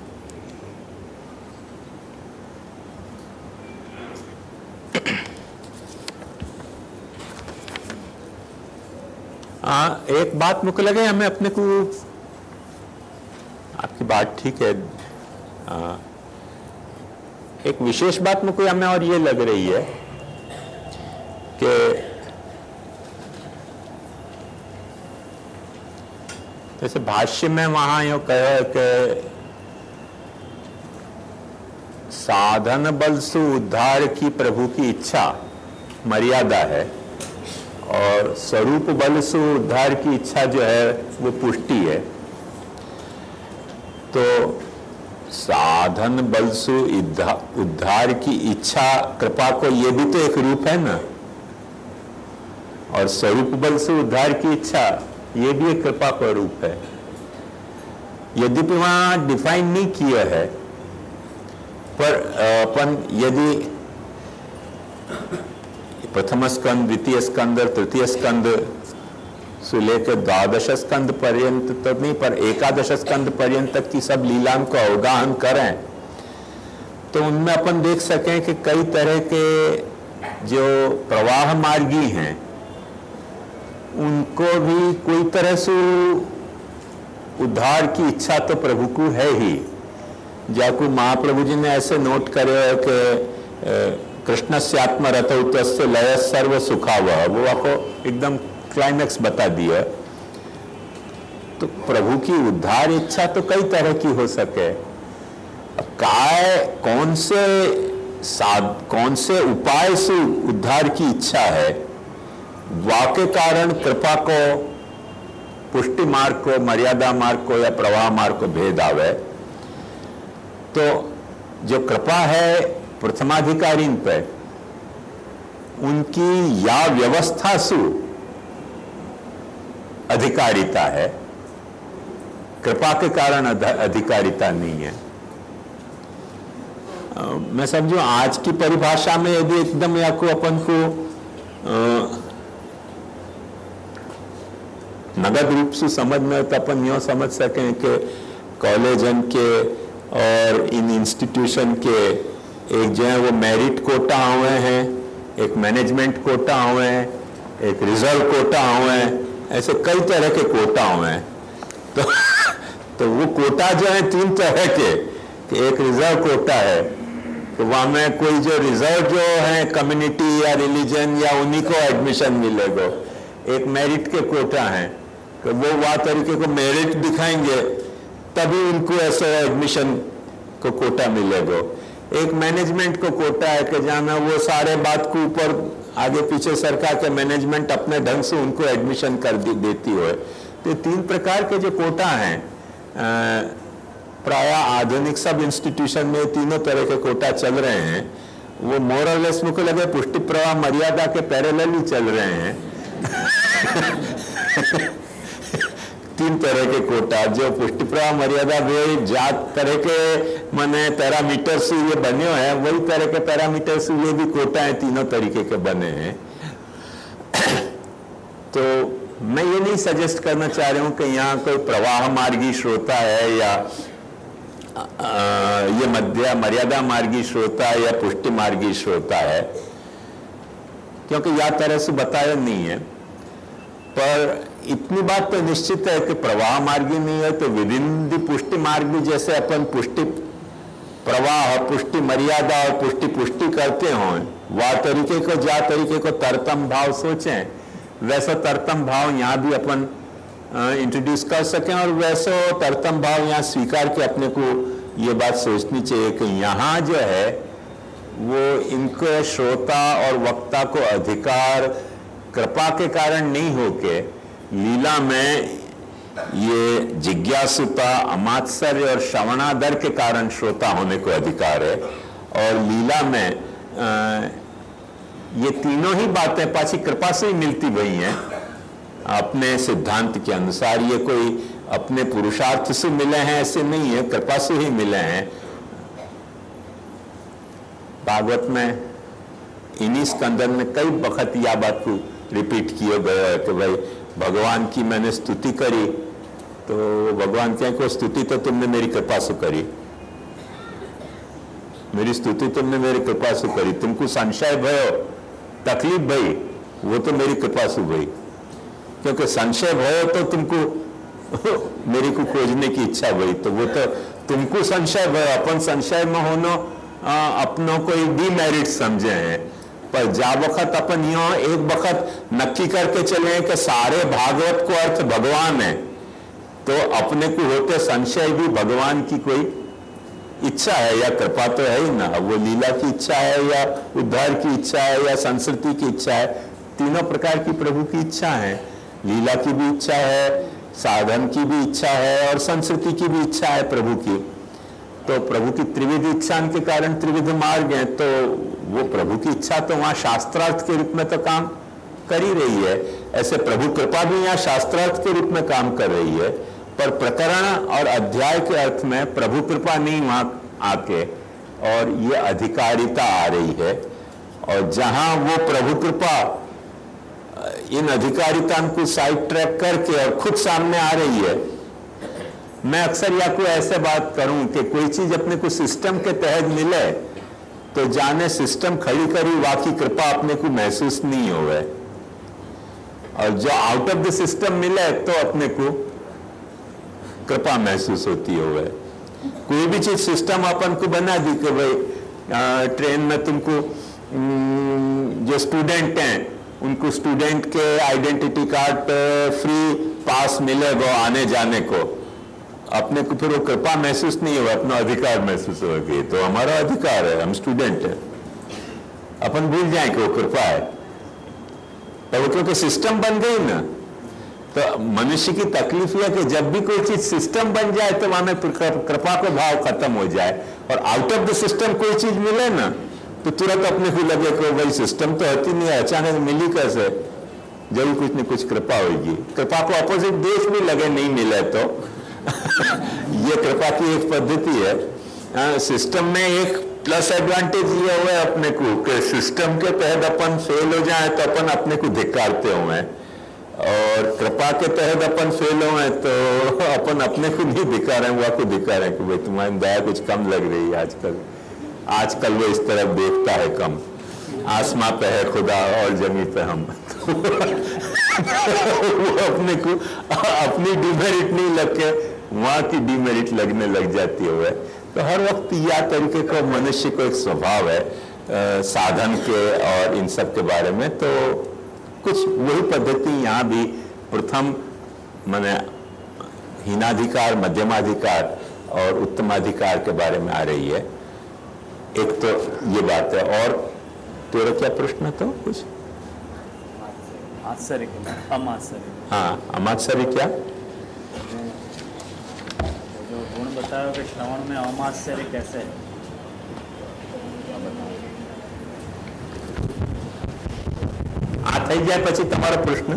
हाँ, एक बात मुझको लगे हमें अपने को, आपकी बात ठीक है, आ, एक विशेष बात मुझको हमें और ये लग रही है कि जैसे भाष्य में वहां यो कहे कि साधन बल से उद्धार की प्रभु की इच्छा मर्यादा है, और स्वरूप बल से उद्धार की इच्छा जो है वो पुष्टि है। तो साधन बल से उद्धार की इच्छा कृपा को ये भी तो एक रूप है ना, और स्वरूप बल से उद्धार की इच्छा ये भी एक कृपा का रूप है। यद्यपि वहां डिफाइन नहीं किया है, पर अपन यदि प्रथम स्कंद, द्वितीय स्कंद, तृतीय स्कंद से लेकर द्वादश स्कंद पर्यंत तक नहीं, पर एकादश स्कंद पर्यंत तक की सब लीलाओं का अवगाहन करें तो उनमें अपन देख सकें कि कई तरह के जो प्रवाह मार्गी हैं उनको भी कोई तरह से उद्धार की इच्छा तो प्रभु को है ही। जाको महाप्रभु जी ने ऐसे नोट करे कि कृष्ण से आत्मरथ उत्तस्य लय सर्व सुखाव, वो आपको एकदम क्लाइमैक्स बता दिया। तो प्रभु की उद्धार इच्छा तो कई तरह की हो सके, काय कौन से साध कौन से उपाय से उद्धार की इच्छा है, वाके कारण कृपा को पुष्टि मार्ग को, मर्यादा मार्ग को या प्रवाह मार्ग को भेद आवे। तो जो कृपा है प्रथमाधिकारी पे, उनकी या व्यवस्था सु अधिकारिता है, कृपा के कारण अधिकारिता नहीं है। आ, मैं समझू आज की परिभाषा में यदि एकदम या को अपन को आ, नगद रूप से समझ में, तो अपन यूं समझ सकें कि कॉलेजन के और इन इंस्टीट्यूशन के एक जो है वो मेरिट कोटा हुए हैं, एक मैनेजमेंट कोटा हुए हैं, एक रिजर्व कोटा हुए हैं, ऐसे कई तरह के कोटा हुए हैं। तो तो वो कोटा जो है तीन तरह के, कि एक रिजर्व कोटा है तो वहाँ में कोई जो रिजर्व जो है कम्युनिटी या रिलीजन या उन्हीं को एडमिशन मिलेगा। एक मेरिट के कोटा हैं तो वो वह तरीके को मेरिट दिखाएंगे तभी उनको ऐसे एडमिशन को कोटा मिलेगा। एक मैनेजमेंट को कोटा है कि जहाँ में वो सारे बात को ऊपर आगे पीछे सरकार के मैनेजमेंट अपने ढंग से उनको एडमिशन कर देती हो। तो तीन प्रकार के जो कोटा हैं प्राय आधुनिक सब इंस्टीट्यूशन में तीनों तरह के कोटा चल रहे हैं। वो मोरलेस मुझको लगे पुष्टि प्रवाह मर्यादा के पैरेलल ही चल रहे हैं। तीन तरह के कोटा जो पुष्टि प्रवाह मर्यादा भी जात तरह के माने पैरामीटर से ये बने हुए हैं, वही तरह के पैरामीटर से ये भी कोटा है, तीनों तरीके के बने हैं। तो मैं ये नहीं सजेस्ट करना चाह रहा हूँ कि यहाँ कोई प्रवाह मार्गी श्रोता है या आ, ये मध्य मर्यादा मार्गी श्रोता है या पुष्टि मार्गी श्रोता है, क्योंकि यह तरह से बताया नहीं है। पर इतनी बात तो निश्चित है कि प्रवाह मार्गी नहीं है तो विदिन दी पुष्टि मार्ग भी जैसे अपन पुष्टि प्रवाह और पुष्टि मर्यादा और पुष्टि पुष्टि करते हों, वह तरीके को जा तरीके को तरतम भाव सोचें, वैसा तरतम भाव यहाँ भी अपन इंट्रोड्यूस कर सकें और वैसा तरतम भाव यहाँ स्वीकार के अपने को ये बात सोचनी चाहिए कि यहाँ जो है वो इनको श्रोता और वक्ता को अधिकार कृपा के कारण नहीं होके लीला में ये जिज्ञासुता अमात्सर्य और श्रवणादर के कारण श्रोता होने को अधिकार है। और लीला में आ, ये तीनों ही बातें पासी कृपा से ही मिलती हुई हैं अपने सिद्धांत के अनुसार। ये कोई अपने पुरुषार्थ से मिले हैं ऐसे नहीं है, कृपा से ही मिले हैं। भागवत में इन्हीं स्कंदन में कई वक्त यह बात को रिपीट किया गया है कि भाई भगवान की मैंने स्तुति करी तो भगवान कहें को स्तुति तो तुमने मेरी कृपा से करी, मेरी स्तुति तुमने मेरी कृपा से करी, तुमको संशय भयो तकलीफ भई वो तो मेरी कृपा से भई, क्योंकि संशय भयो तो तुमको मेरी को खोजने की इच्छा भई, तो वो तो तुमको संशय भयो, अपन संशय में होनो अपनों को डीमेरिट समझे हैं। पर जा वक्त अपन यो एक वक्त नक्की करके चले कि सारे भागवत को अर्थ भगवान है, तो अपने को होते संशय भी भगवान की कोई इच्छा है या कृपा तो है ही ना, वो लीला की इच्छा है या उद्धार की इच्छा है या संस्कृति की इच्छा है, तीनों प्रकार की प्रभु की इच्छा है। लीला की भी इच्छा है, साधन की भी इच्छा है और संस्कृति की भी इच्छा है प्रभु की। तो प्रभु की त्रिविध इच्छा के कारण त्रिविध मार्ग है, तो वो प्रभु की इच्छा तो वहाँ शास्त्रार्थ के रूप में तो काम कर ही रही है। ऐसे प्रभु कृपा भी यहाँ शास्त्रार्थ के रूप में काम कर रही है, पर प्रकरण और अध्याय के अर्थ में प्रभु कृपा नहीं वहाँ आके और ये अधिकारिता आ रही है। और जहाँ वो प्रभु कृपा इन अधिकारिता को साइड ट्रैक करके और खुद सामने आ रही है। मैं अक्सर या कोई ऐसे बात करूं कि कोई चीज अपने को सिस्टम के तहत मिले तो जाने सिस्टम खड़ी करी वाकई कृपा अपने को महसूस नहीं होवे, और जो आउट ऑफ द सिस्टम मिले तो अपने को कृपा महसूस होती होवे। कोई भी चीज सिस्टम अपन को बना दी कि भाई ट्रेन में तुमको जो स्टूडेंट हैं उनको स्टूडेंट के आइडेंटिटी कार्ड फ्री पास मिलेगा आने जाने को, अपने को फिर वो कृपा महसूस नहीं होगा, अपना अधिकार महसूस होगी। तो हमारा अधिकार है, हम स्टूडेंट हैं, अपन भूल जाए कि वो कृपा है। तो वो क्योंकि सिस्टम बन गई ना, तो मनुष्य की तकलीफ यह कि जब भी कोई चीज सिस्टम बन जाए तो वहां में कृपा का भाव खत्म हो जाए, और आउट ऑफ द सिस्टम कोई चीज मिले ना तो तुरंत अपने को लगे कि भाई सिस्टम तो होती नहीं है, अचानक मिली कैसे, जरूर कुछ न कुछ कृपा होगी। कृपा को अपोजिट देश भी लगे नहीं मिले तो ये कृपा की एक पद्धति है। आ, सिस्टम में एक प्लस एडवांटेज ये हुआ है अपने को कि सिस्टम के तहत अपन फेल हो जाए तो अपन अपने को धिक्कारते हुए, और कृपा के तहत अपन फेल हुए तो अपन अपने को नहीं धिक्कार रहे, वह को धिक्कार रहे कि भाई तुम्हारी दया कुछ कम लग रही है आजकल। आजकल वो इस तरफ देखता है कम, आसमां पे है खुदा और जमी पे हम। वो अपने को अपनी डिमेरिट नहीं लग के वहां की डिमेरिट लगने लग जाती है। तो हर वक्त यह तरीके का मनुष्य को एक स्वभाव है आ, साधन के और इन सब के बारे में। तो कुछ वही पद्धति यहाँ भी प्रथम माने हीनाधिकार, मध्यमाधिकार और उत्तमाधिकार के बारे में आ रही है। एक तो ये बात है। और तेरा क्या प्रश्न था? कुछ आश्चर्य, अमाश्चर्य। हाँ, अमाश्चर्य क्या? जो गुण बताया कि श्रवण में अमाश्चर्य कैसे है? आ થઈ જાય પછી તમારો પ્રશ્ન।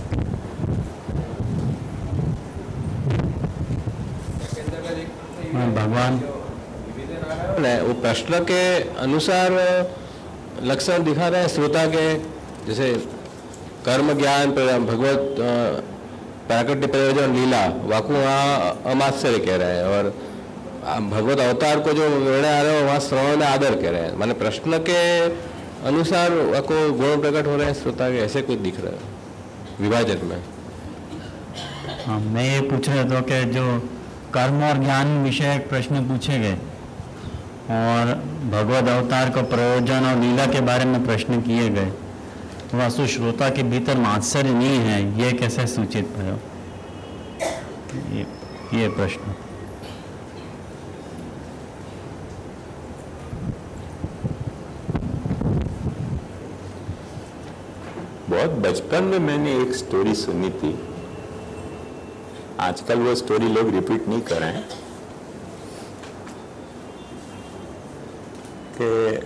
भगवान वो प्रश्न के अनुसार लक्षण दिखा रहे हैं श्रोता के, जैसे कर्म ज्ञान भगवत प्राकृतिक प्रयोजन लीला वाकु वहाँ अमाश्चर्य कह रहे हैं, और भगवत अवतार को जो निर्णय आ रहे हैं वहाँ श्रवण में आदर कह रहे हैं। माने प्रश्न के अनुसार वाको गुण प्रकट हो रहे हैं श्रोता के, ऐसे कुछ दिख रहा है विभाजन में। हाँ, मैं ये पूछ रहा था कि जो कर्म और ज्ञान विषय प्रश्न पूछे गए और भगवत अवतार का प्रयोजन और लीला के बारे में प्रश्न किए गए, वास्तु श्रोता के भीतर आश्चर्य नहीं है, ये कैसे सूचित भयो? ये, ये प्रश्न। बहुत बचपन में मैंने एक स्टोरी सुनी थी, आजकल वो स्टोरी लोग रिपीट नहीं कर रहे हैं, कि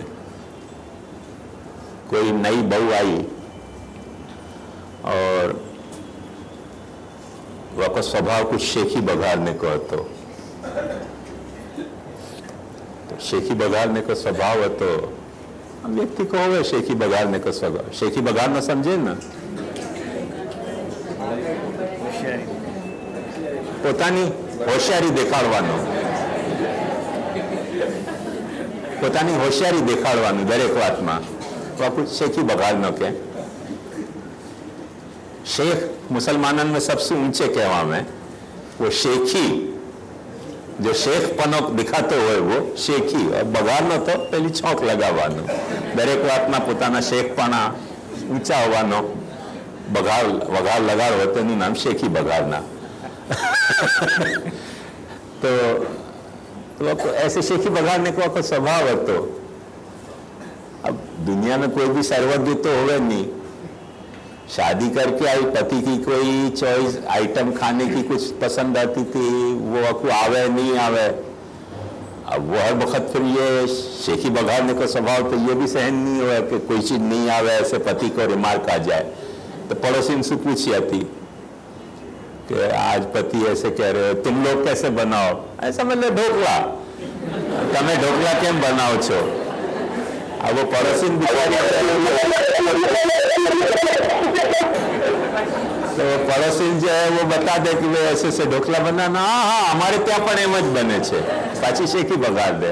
कोई नई बहू आई और वह का स्वभाव कुछ शेखी बघारने को હતો। तो शेखी बघारने को स्वभाव હતો, हम व्यक्ति को होवे शेखी बघारने को स्वभाव। शेखी बघारना समझे ना? પોતાની હોશિયારી દેખાડવાનો, પોતાની હોશિયારી દેખાડવાનું દરેક વાતમાં, वापस शेखी बघारनो के। शेख मुसलमानों में सबसे ऊंचे कहवा में वो शेखी, जो शेख पनो दिखाते हुए वो शेखी, और बघारनो तो पहली छौक लगावानो, दरेक वातमा पोताना शेखपणा ऊंचा होवानो बघार वघार लगाड़ होते નું નામ शेखी बघारना। तो, तो ऐसे शेखी बघारने को आपको स्वभाव है। तो अब दुनिया में कोई भी सर्वज्ञ तो होगा नहीं। शादी करके आई, पति की कोई चॉइस आइटम खाने की कुछ पसंद आती थी, वो आपको आवे नहीं आवे, अब वो हर वक्त फिर ये शेखी बघारने का स्वभाव तो ये भी सहन नहीं हुआ कि कोई चीज नहीं आवे, ऐसे पति को रिमार्क आ जाए। तो पड़ोसी से पूछी आती कि आज पति ऐसे कह रहे हो, तुम लोग कैसे बनाओ? ऐसा मतलब ढोकला, तमे ढोकला केम बनाओ छो? अब वो पड़ोसी तो पड़ोसी जो है वो बता दे कि भाई ऐसे से ढोकला बनाना, हाँ हाँ हमारे त्या पण एम ज बने छे, पाछी शेखी बघार दे।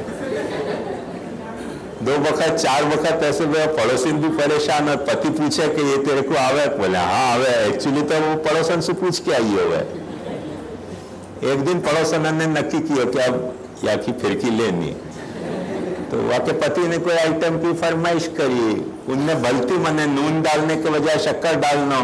दो वक्त चार वक्त ऐसे पड़ोसी भी परेशान है, पति पूछे कि ये तेरे को आवे? बोले हाँ आवे। एक्चुअली तो वो पड़ोसन से पूछ के आई हुए। एक दिन पड़ोसन ने नक्की किया कि अब या की फिरकी लेनी, तो वाके पति ने कोई आइटम की फरमाइश करी, उनने भलती मने नून डालने के बजाय शक्कर डालना,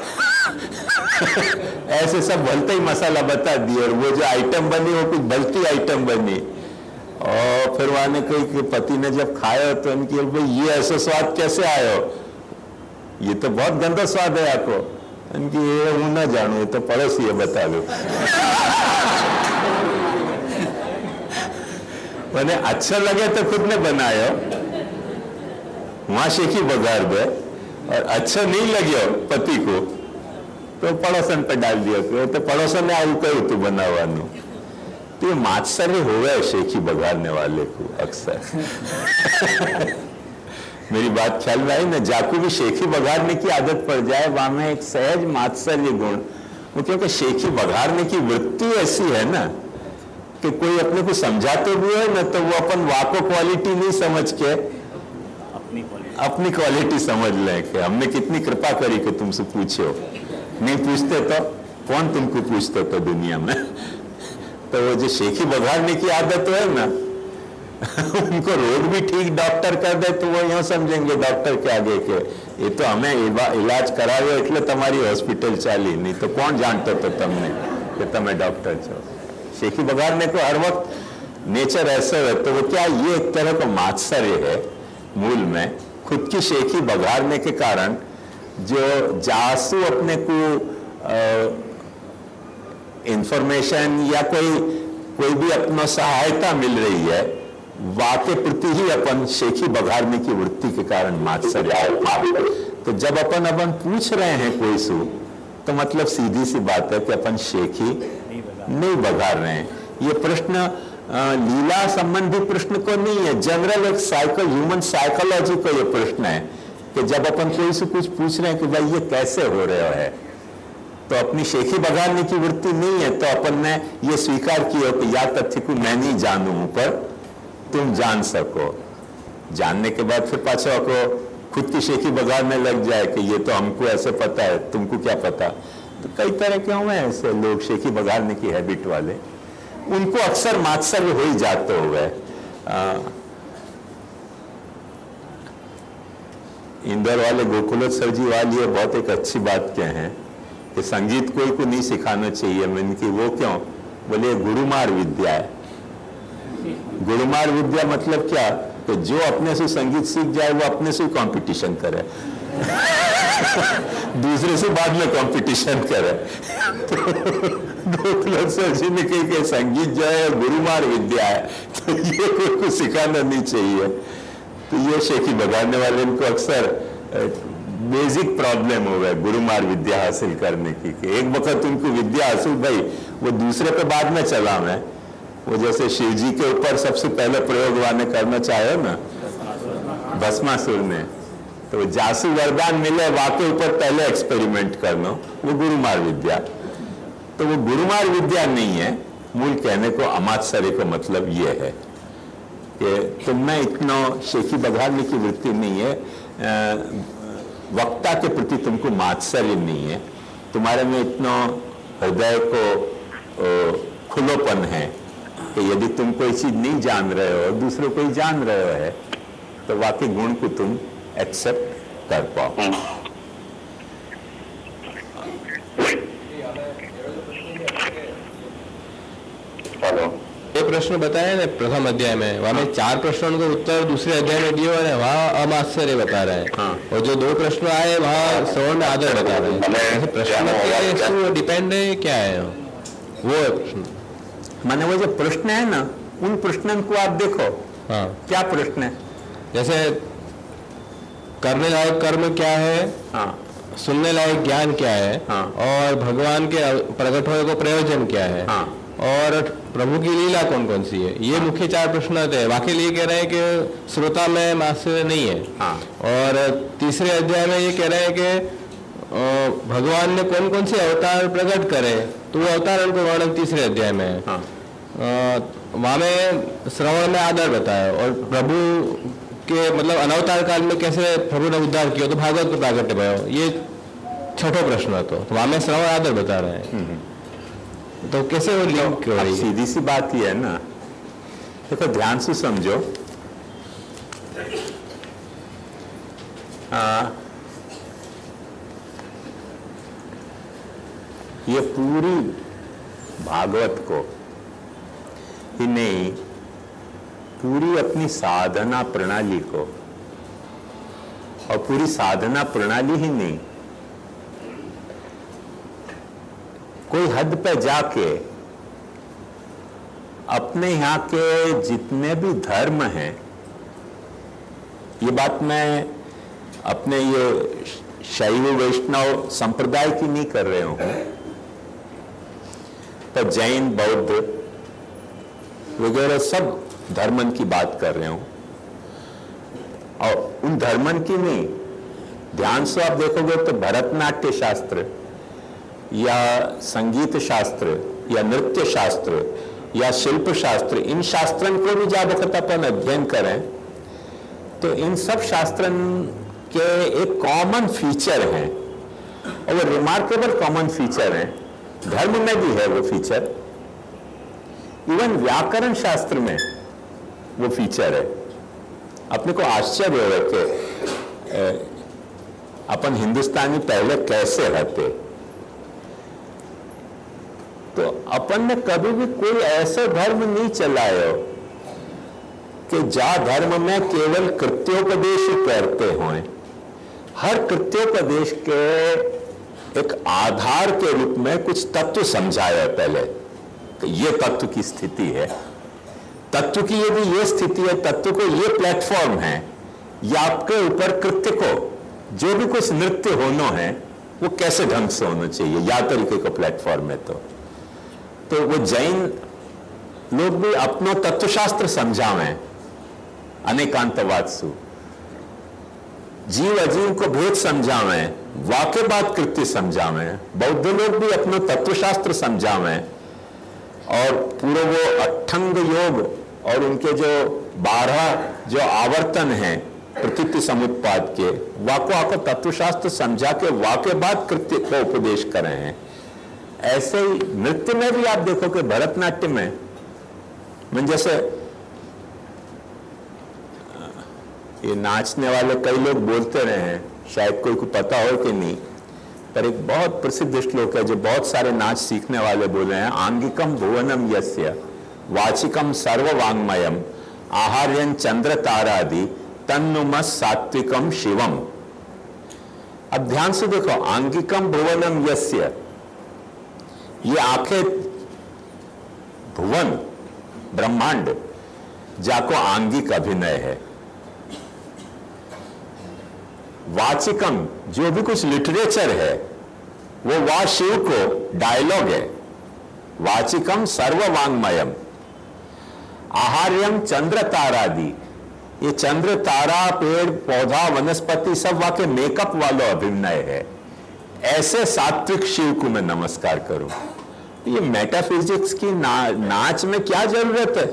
ऐसे सब भलते ही मसाला बता दिए, और वो जो आइटम बनी वो कुछ भलती आइटम बनी। और फिर वहां ने कही कि पति ने जब खाया तो उनकी भाई ये ऐसा स्वाद कैसे आयो? ये तो बहुत गंदा स्वाद है आपको। उनकी ये हूं ना जानू, तो पड़ोसी है बता दो। मैंने अच्छा लगे तो खुद ने बनायो, वहां शेखी बघार दे, और अच्छा नहीं लगे पति को तो पड़ोसन पे डाल दिया, तो पड़ोसन ने आવું કહ્યું તું બનાવવાનું। तो मात्सर्य होवे शेखी बघारने वाले को अक्सर। मेरी बात ख्याल में आई ना? जाकू भी शेखी बघारने की आदत पड़ जाए, वहां में एक सहज मात्सर्य गुण, क्योंकि शेखी बघारने की वृत्ति ऐसी है ना कि कोई अपने को समझाते भी है ना तो वो अपन वाको क्वालिटी नहीं समझ के अपनी क्वालिटी अपनी क्वालिटी समझ लें कि हमने कितनी कृपा करी कि तुमसे पूछे हो। नहीं पूछते तो कौन तुमको पूछते तो दुनिया में। तो वो जो शेखी बघाड़ने की आदत है ना उनको रोग भी ठीक डॉक्टर कर दे तो वो यूं समझेंगे डॉक्टर के आगे के ये तो हमें इलाज करावे એટલે તમારી હોસ્પિટલ ચાલી, नहीं तो कौन जानते तो तुमने कि તમે डॉक्टर છો। शेखी बघाड़ने को हर वक्त नेचर ऐसा है तो वो क्या ये एक तरह का मात्सर्य है मूल में। खुद की शेखी बघाड़ने के कारण जो जासू अपने को इंफॉर्मेशन या कोई कोई भी अपना सहायता मिल रही है वाके प्रति ही अपन शेखी बघाड़ने की वृत्ति के कारण मात्सर्य आता है। तो जब अपन अपन पूछ रहे हैं कोई सु तो मतलब सीधी सी बात है कि अपन शेखी नहीं बघाड़ रहे हैं। ये प्रश्न लीला संबंधी प्रश्न को नहीं है, जनरल एक साइको ह्यूमन साइकोलॉजी को ये प्रश्न है कि जब अपन कोई से कुछ पूछ रहे हैं कि भाई ये कैसे हो रहा है तो अपनी शेखी बघाड़ने की वृत्ति नहीं है तो अपन ने ये स्वीकार किया कि या तथ्य को मैं नहीं जानूं पर तुम जान सको। जानने के बाद फिर पाछा को खुद की शेखी बघाड़ने लग जाए कि ये तो हमको ऐसे पता है तुमको क्या पता। तो कई तरह के हुए ऐसे लोग शेखी बघाड़ने की हैबिट वाले, उनको अक्सर मात्सर्य हो ही जाते हुए। इंदौर वाले गोकुलोत्सव जी वाली बहुत एक अच्छी बात क्या है कि संगीत कोई को नहीं सिखाना चाहिए। मैंने कि वो क्यों, बोले गुरुमार विद्या है। गुरुमार विद्या मतलब क्या कि जो अपने से संगीत सीख जाए वो अपने से कंपटीशन करे दूसरे से बाद में कंपटीशन करे। गोकुलोत्सव जी ने कही कि संगीत जो है गुरुमार विद्या है तो ये कोई को सिखाना नहीं चाहिए। तो ये शेखी बघाड़ने वाले इनको अक्सर बेसिक प्रॉब्लम हो गया गुरुमार विद्या हासिल करने की कि एक वक्त उनको विद्या हासिल भाई वो दूसरे पे बाद में चला मैं। वो जैसे शिव जी के ऊपर सबसे पहले प्रयोग वाने करना चाहे ना भस्मासुर ने, तो जासू वरदान मिले वाके ऊपर पहले एक्सपेरिमेंट करना, वो गुरुमार विद्या। तो वो गुरुमार विद्या नहीं है। मूल कहने को अमात्सर्य का मतलब ये है कि तुम में इतना शेखी बघाड़ने की वृत्ति नहीं है, वक्ता के प्रति तुमको मात्सर्य नहीं है, तुम्हारे में इतना हृदय को खुलोपन है कि यदि तुम कोई चीज नहीं जान रहे हो दूसरों को ही जान रहे हो है तो वाकई गुण को तुम एक्सेप्ट कर पाओ। ये प्रश्न बताया ना प्रथम अध्याय में, वहां में चार प्रश्नों को उत्तर दूसरे अध्याय में दिए और वहाँ अमात्सर्य बता रहे हैं। हाँ। और जो दो प्रश्न आए वहाँ श्रवण में आदर बता रहे हैं। प्रश्न डिपेंड है क्या है वो प्रश्न माने वो जो प्रश्न है ना उन प्रश्नों को आप देखो। हाँ। क्या प्रश्न है, जैसे करने लायक कर्म क्या है, हाँ। सुनने लायक ज्ञान क्या है, हाँ। और भगवान के प्रकट होने को प्रयोजन क्या है, हाँ। और प्रभु की लीला कौन कौन सी है, ये हाँ। मुख्य चार प्रश्न थे। बाकी लिए कह रहे हैं कि श्रोता में मात्सर्य नहीं है, हाँ। और तीसरे अध्याय में ये कह रहे हैं कि भगवान ने कौन कौन से अवतार प्रकट करे तो वो अवतार उनको वर्णन तीसरे अध्याय में है। हाँ। वहाँ में श्रवण में आदर बताया और प्रभु के मतलब अनवतार काल में कैसे प्रभु ने उद्धार किया तो भागवत को प्राकट्य भयो, ये छठो प्रश्न है। तो वहाँ में श्रवण आदर बता रहे हैं तो कैसे वो लिंक हो रही है? सीधी सी बात ही है ना, देखो ध्यान से समझो। आ, ये पूरी भागवत को ही नहीं पूरी अपनी साधना प्रणाली को, और पूरी साधना प्रणाली ही नहीं कोई हद पे जाके अपने यहाँ के जितने भी धर्म हैं, ये बात मैं अपने ये शैव वैष्णव संप्रदाय की नहीं कर रहे हूं, पर जैन बौद्ध वगैरह सब धर्मन की बात कर रहे हूं। और उन धर्मन की नहीं, ध्यान से आप देखोगे तो भरतनाट्य शास्त्र या संगीत शास्त्र या नृत्य शास्त्र या शिल्प शास्त्र, इन शास्त्रन को भी जब वक्त अपन अध्ययन करें तो इन सब शास्त्रन के एक कॉमन फीचर हैं, और वो रिमार्केबल कॉमन फीचर हैं। धर्म में भी है वो फीचर, इवन व्याकरण शास्त्र में वो फीचर है। अपने को आश्चर्य हो कि अपन हिंदुस्तानी पहले कैसे रहते, तो अपन ने कभी भी कोई ऐसा धर्म नहीं चलाया कि जा धर्म में केवल कृत्योपदेश ही करते हों। हर कृत्योपदेश के एक आधार के रूप में कुछ तत्व समझाया पहले, तो ये तत्व की स्थिति है, तत्व की यदि ये स्थिति है, तत्व को ये प्लेटफॉर्म है, या आपके ऊपर कृत्य को जो भी कुछ नृत्य होना है वो कैसे ढंग से होना चाहिए, या तरीके का प्लेटफॉर्म है। तो तो वो जैन लोग भी अपनो तत्वशास्त्र समझावें, अनेकांतवाद सु जीव अजीव को भेद समझावें, वाक्य बात कृत्य समझावें। बौद्ध लोग भी अपनो तत्वशास्त्र समझावें, और पूरा वो अठंग योग और उनके जो बारह जो आवर्तन हैं प्रतीति समुत्पाद के, वाको आको तत्वशास्त्र समझा के वाक्य बात कृत्य को उपदेश करे हैं। ऐसे ही नृत्य में भी आप देखो कि भरतनाट्यम में मैं जैसे ये नाचने वाले कई लोग बोलते रहे हैं, शायद कोई को पता हो कि नहीं, पर एक बहुत प्रसिद्ध श्लोक है जो बहुत सारे नाच सीखने वाले बोले हैं, आंगिकम भुवनम यस्य वाचिकम सर्ववांगमयम आहार्यन चंद्र तारादि तन्नुमस सात्विकम शिवम। अब ध्यान से देखो, आंगिकम भुवनम यस्य, ये आंखें भुवन ब्रह्मांड जाको आंगिक अभिनय है। वाचिकम जो भी कुछ लिटरेचर है वो वा शिव को डायलॉग है। वाचिकम सर्ववांगमयम आहार्यम चंद्र तारादि, ये चंद्र तारा पेड़ पौधा वनस्पति सब वाके मेकअप वाला अभिनय है। ऐसे सात्विक शिव को मैं नमस्कार करूं। ये मेटाफिजिक्स की ना, नाच में क्या जरूरत है?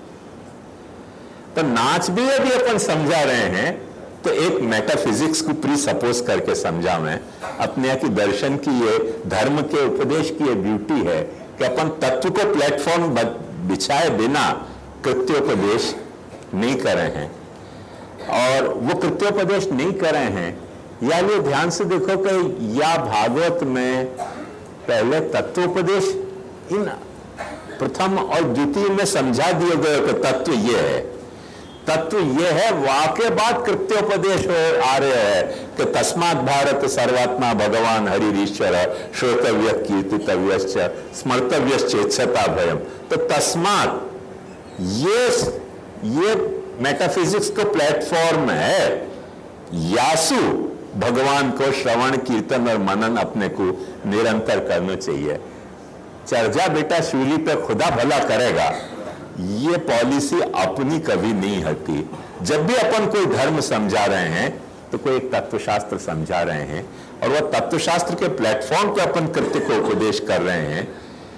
तो नाच भी यदि अपन समझा रहे हैं तो एक मेटाफिजिक्स को प्री सपोज करके समझा मैं। अपने की दर्शन की ये धर्म के उपदेश की ये ब्यूटी है कि अपन तत्व को प्लेटफॉर्म बिछाए बिना कृत्योपदेश नहीं कर रहे हैं, और वो कृत्योपदेश नहीं कर रहे हैं। या ये ध्यान से देखो कि या भागवत में पहले तत्वोपदेश इन प्रथम और द्वितीय में समझा दिए गए कि तत्व ये है, तत्व ये है, वाक्य बाद कृत्योपदेश हो आ रहे हैं कि तस्मात् भारत सर्वात्मा भगवान हरिश्वर श्रोतव्य कीर्तितव्यश्च स्मर्तव्यश्चेच्छता भयम। तो तस्मात् ये ये मेटाफिजिक्स का प्लेटफॉर्म है। यासु भगवान को श्रवण कीर्तन और मनन अपने को निरंतर करना चाहिए। चर्चा बेटा शूली पे खुदा भला करेगा, ये पॉलिसी अपनी कभी नहीं हटी। जब भी अपन कोई धर्म समझा रहे हैं तो कोई एक तत्वशास्त्र समझा रहे हैं, और वह तत्वशास्त्र के प्लेटफॉर्म पे अपन कृत्य को उपदेश कर रहे हैं।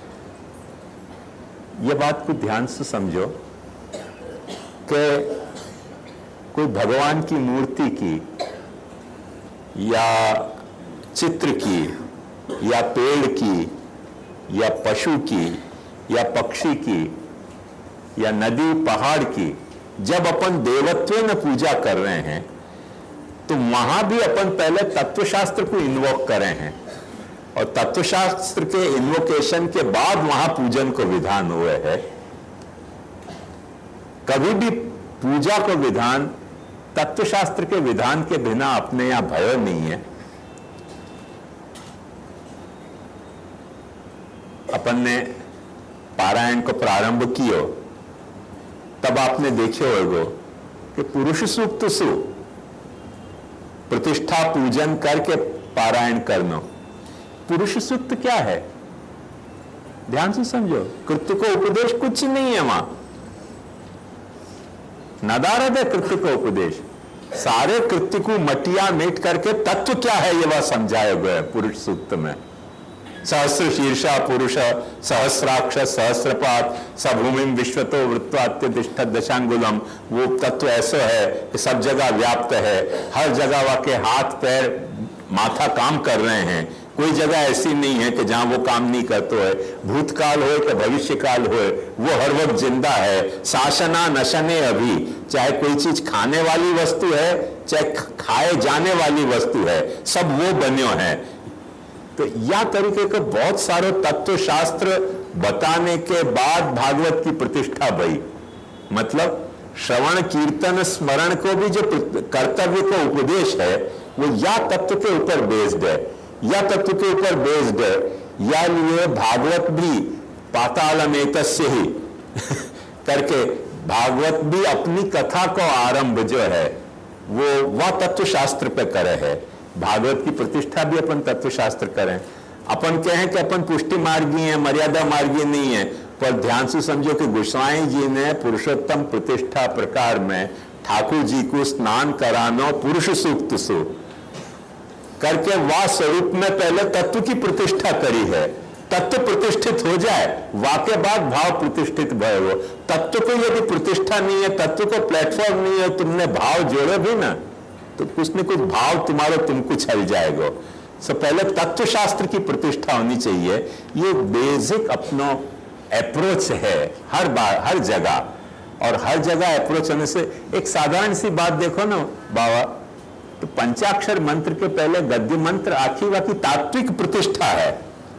यह बात को ध्यान से समझो कि कोई भगवान की मूर्ति की या चित्र की या पेड़ की या पशु की या पक्षी की या नदी पहाड़ की जब अपन देवत्व में पूजा कर रहे हैं तो वहां भी अपन पहले तत्वशास्त्र को इन्वोक कर रहे हैं, और तत्वशास्त्र के इन्वोकेशन के बाद वहां पूजन को विधान हुए है। कभी भी पूजा को विधान तत्वशास्त्र के विधान के बिना अपने यहां भयो नहीं है। अपन ने पारायण को प्रारंभ कियो तब आपने देखे होगा कि पुरुष सूक्त सु प्रतिष्ठा पूजन करके पारायण करना। पुरुष सूक्त क्या है? ध्यान से समझो, कृत्य को उपदेश कुछ नहीं है वहां, नदारद है कृत्य को उपदेश। सारे कृत्य को मटिया मेट करके तत्व क्या है ये वह समझाया गया है पुरुष सूक्त में। सहस्र शीर्षा पुरुष सहस्राक्ष सहस्रपात सभूमि विश्वतो वृत्वात्यतिष्ठ दशांगुलम, वो तत्व ऐसा है कि सब जगह व्याप्त है, हर जगह वाके हाथ पैर माथा काम कर रहे हैं, कोई जगह ऐसी नहीं है कि जहां वो काम नहीं करते है, भूतकाल हो कि भविष्यकाल हो वो हर वक्त जिंदा है। शासना नशने अभी, चाहे कोई चीज खाने वाली वस्तु है चाहे खाए जाने वाली वस्तु है, सब वो बन्यो है। तो यह तरीके के बहुत सारे तत्व शास्त्र बताने के बाद भागवत की प्रतिष्ठा भई। मतलब श्रवण कीर्तन स्मरण को भी जो कर्तव्य का उपदेश है वो या तत्व के ऊपर बेस्ड है, या तत्व के ऊपर बेस्ड है, या लिए भागवत भी पातालमेतस्य ही करके भागवत भी अपनी कथा को आरंभ जो है वो वह तत्व शास्त्र पे करे है। भागवत की प्रतिष्ठा भी अपन तत्व शास्त्र करें। अपन कहें कि अपन पुष्टि मार्गी है, मर्यादा मार्गी नहीं है, पर ध्यान से समझो कि गोस्वामी जी ने पुरुषोत्तम प्रतिष्ठा प्रकार में ठाकुर जी को स्नान करानो पुरुष सूक्त सु करके वह स्वरूप में पहले तत्व की प्रतिष्ठा करी है। तत्व प्रतिष्ठित हो जाए वाके बाद भाव प्रतिष्ठित भय हो। तत्व को यदि प्रतिष्ठा नहीं है, तत्व को प्लेटफॉर्म नहीं है, तुमने भाव जोड़े भी ना तो कुछ न कुछ भाव तुम्हारा तुमको छल जाएगा। सो पहले तत्व शास्त्र की प्रतिष्ठा होनी चाहिए। ये बेसिक अपना अप्रोच है हर बार हर जगह, और हर जगह अप्रोच होने से एक साधारण सी बात देखो ना बाबा, तो पंचाक्षर मंत्र के पहले गद्य मंत्र आखिर वाकी तात्विक प्रतिष्ठा है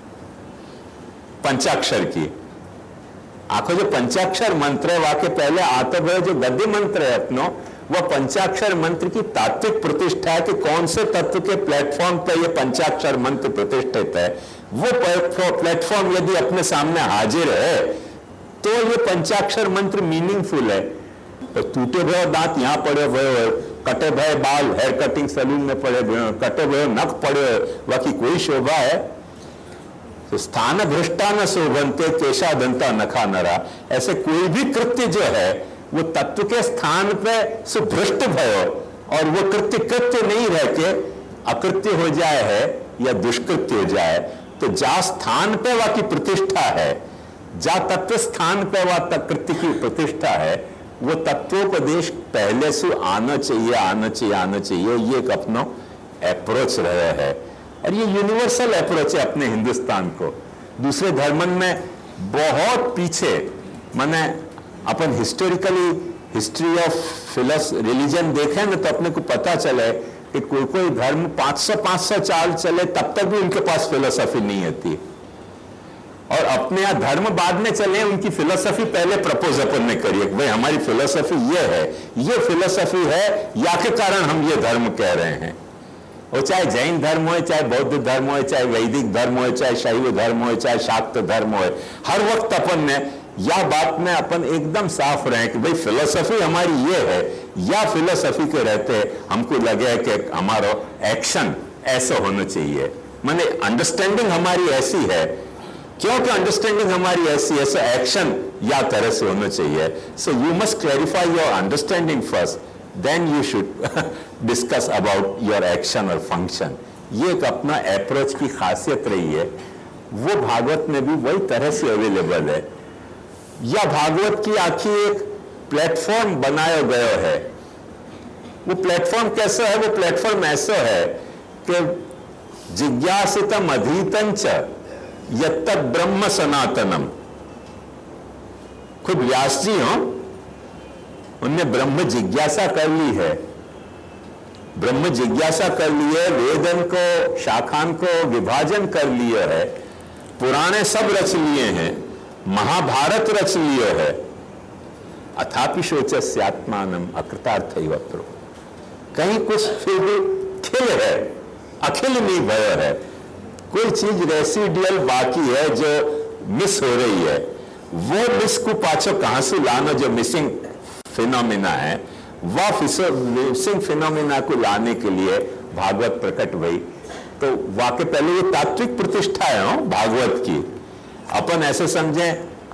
पंचाक्षर की। आखो जो पंचाक्षर मंत्र है वाके पहले आते हुए जो गद्य मंत्र है अपनो, वह पंचाक्षर मंत्र की तात्विक प्रतिष्ठा है कि कौन से तत्व के प्लेटफॉर्म पर यह पंचाक्षर मंत्र प्रतिष्ठित है। वो प्लेटफॉर्म यदि अपने सामने हाजिर है तो ये पंचाक्षर मंत्र मीनिंगफुल है। तो टूटे भय दांत यहाँ पड़े भय, कटे भय बाल हेयर कटिंग सैलून में पड़े भय, कटे भय नख पड़े, बाकी कोई शोभा है? तो स्थान भ्रष्टा न शोभनते केशा दंता नखा नरा, ऐसे कोई भी कृत्य जो है वो तत्व के स्थान पे सुभ्रष्ट भयो और वो कृत्य कृत्य नहीं रह के अकृत्य हो जाए है या दुष्कृत्य हो जाए, तो जा स्थान पे वह की प्रतिष्ठा है, जा तत्व स्थान पे वह कृत्य की प्रतिष्ठा है, वो तत्वोपदेश पहले से आना चाहिए आना चाहिए आना चाहिए। ये एक अपना अप्रोच रहा है और ये यूनिवर्सल अप्रोच है अपने हिंदुस्तान को। दूसरे धर्मन में बहुत पीछे, माने अपन हिस्टोरिकली हिस्ट्री ऑफ फिलोस रिलीजन देखें ना तो अपने को पता चले कि कोई कोई धर्म पाँच सौ पाँच सौ साल चले तब तक भी उनके पास फिलोसफी नहीं होती, और अपने यहाँ धर्म बाद में चले उनकी फिलोसफी पहले प्रपोज अपन ने करी भाई हमारी फिलोसफी ये है, ये फिलोसफी है या के कारण हम ये धर्म कह रहे हैं। वो चाहे जैन धर्म हो, चाहे बौद्ध धर्म हो, चाहे वैदिक धर्म हो, चाहे शैव धर्म हो, चाहे शाक्त धर्म हो, हर वक्त अपन ने या बात में अपन एकदम साफ रहे कि भाई फिलोसफी हमारी ये है, या फिलोसफी के रहते हमको लगे कि हमारा एक्शन ऐसा होना चाहिए, माने अंडरस्टैंडिंग हमारी ऐसी है, क्योंकि अंडरस्टैंडिंग हमारी ऐसी है, सो एक्शन या तरह से होना चाहिए। So you must clarify your understanding first, then you should discuss about your action और फंक्शन। ये एक अपना अप्रोच की खासियत रही है, वो भागवत में भी वही तरह से अवेलेबल है। या भागवत की आखिर एक प्लेटफॉर्म बनाया गया है। वो प्लेटफॉर्म कैसा है? वो प्लेटफॉर्म ऐसा है कि जिज्ञासितम अधीतं च यत्तत् ब्रह्म सनातनम। खुद व्यास जी हो, उनने ब्रह्म जिज्ञासा कर ली है, ब्रह्म जिज्ञासा कर ली है, वेदन को शाखान को विभाजन कर लिया है, पुराने सब रच लिए हैं, महाभारत रच लिए है, अथापि शोचस्य आत्मानम अकृतार्थैवत्रो। कहीं कुछ फिर भी खिल है, अखिल नहीं भय है, कोई चीज रेसिडियल बाकी है जो मिस हो रही है। वो मिस को पाछो कहां से लाना, जो मिसिंग फिनोमिना है, वह मिसिंग फिनोमिना को लाने के लिए भागवत प्रकट हुई। तो वाकई पहले ये तात्विक प्रतिष्ठा है हो भागवत की। अपन ऐसे समझें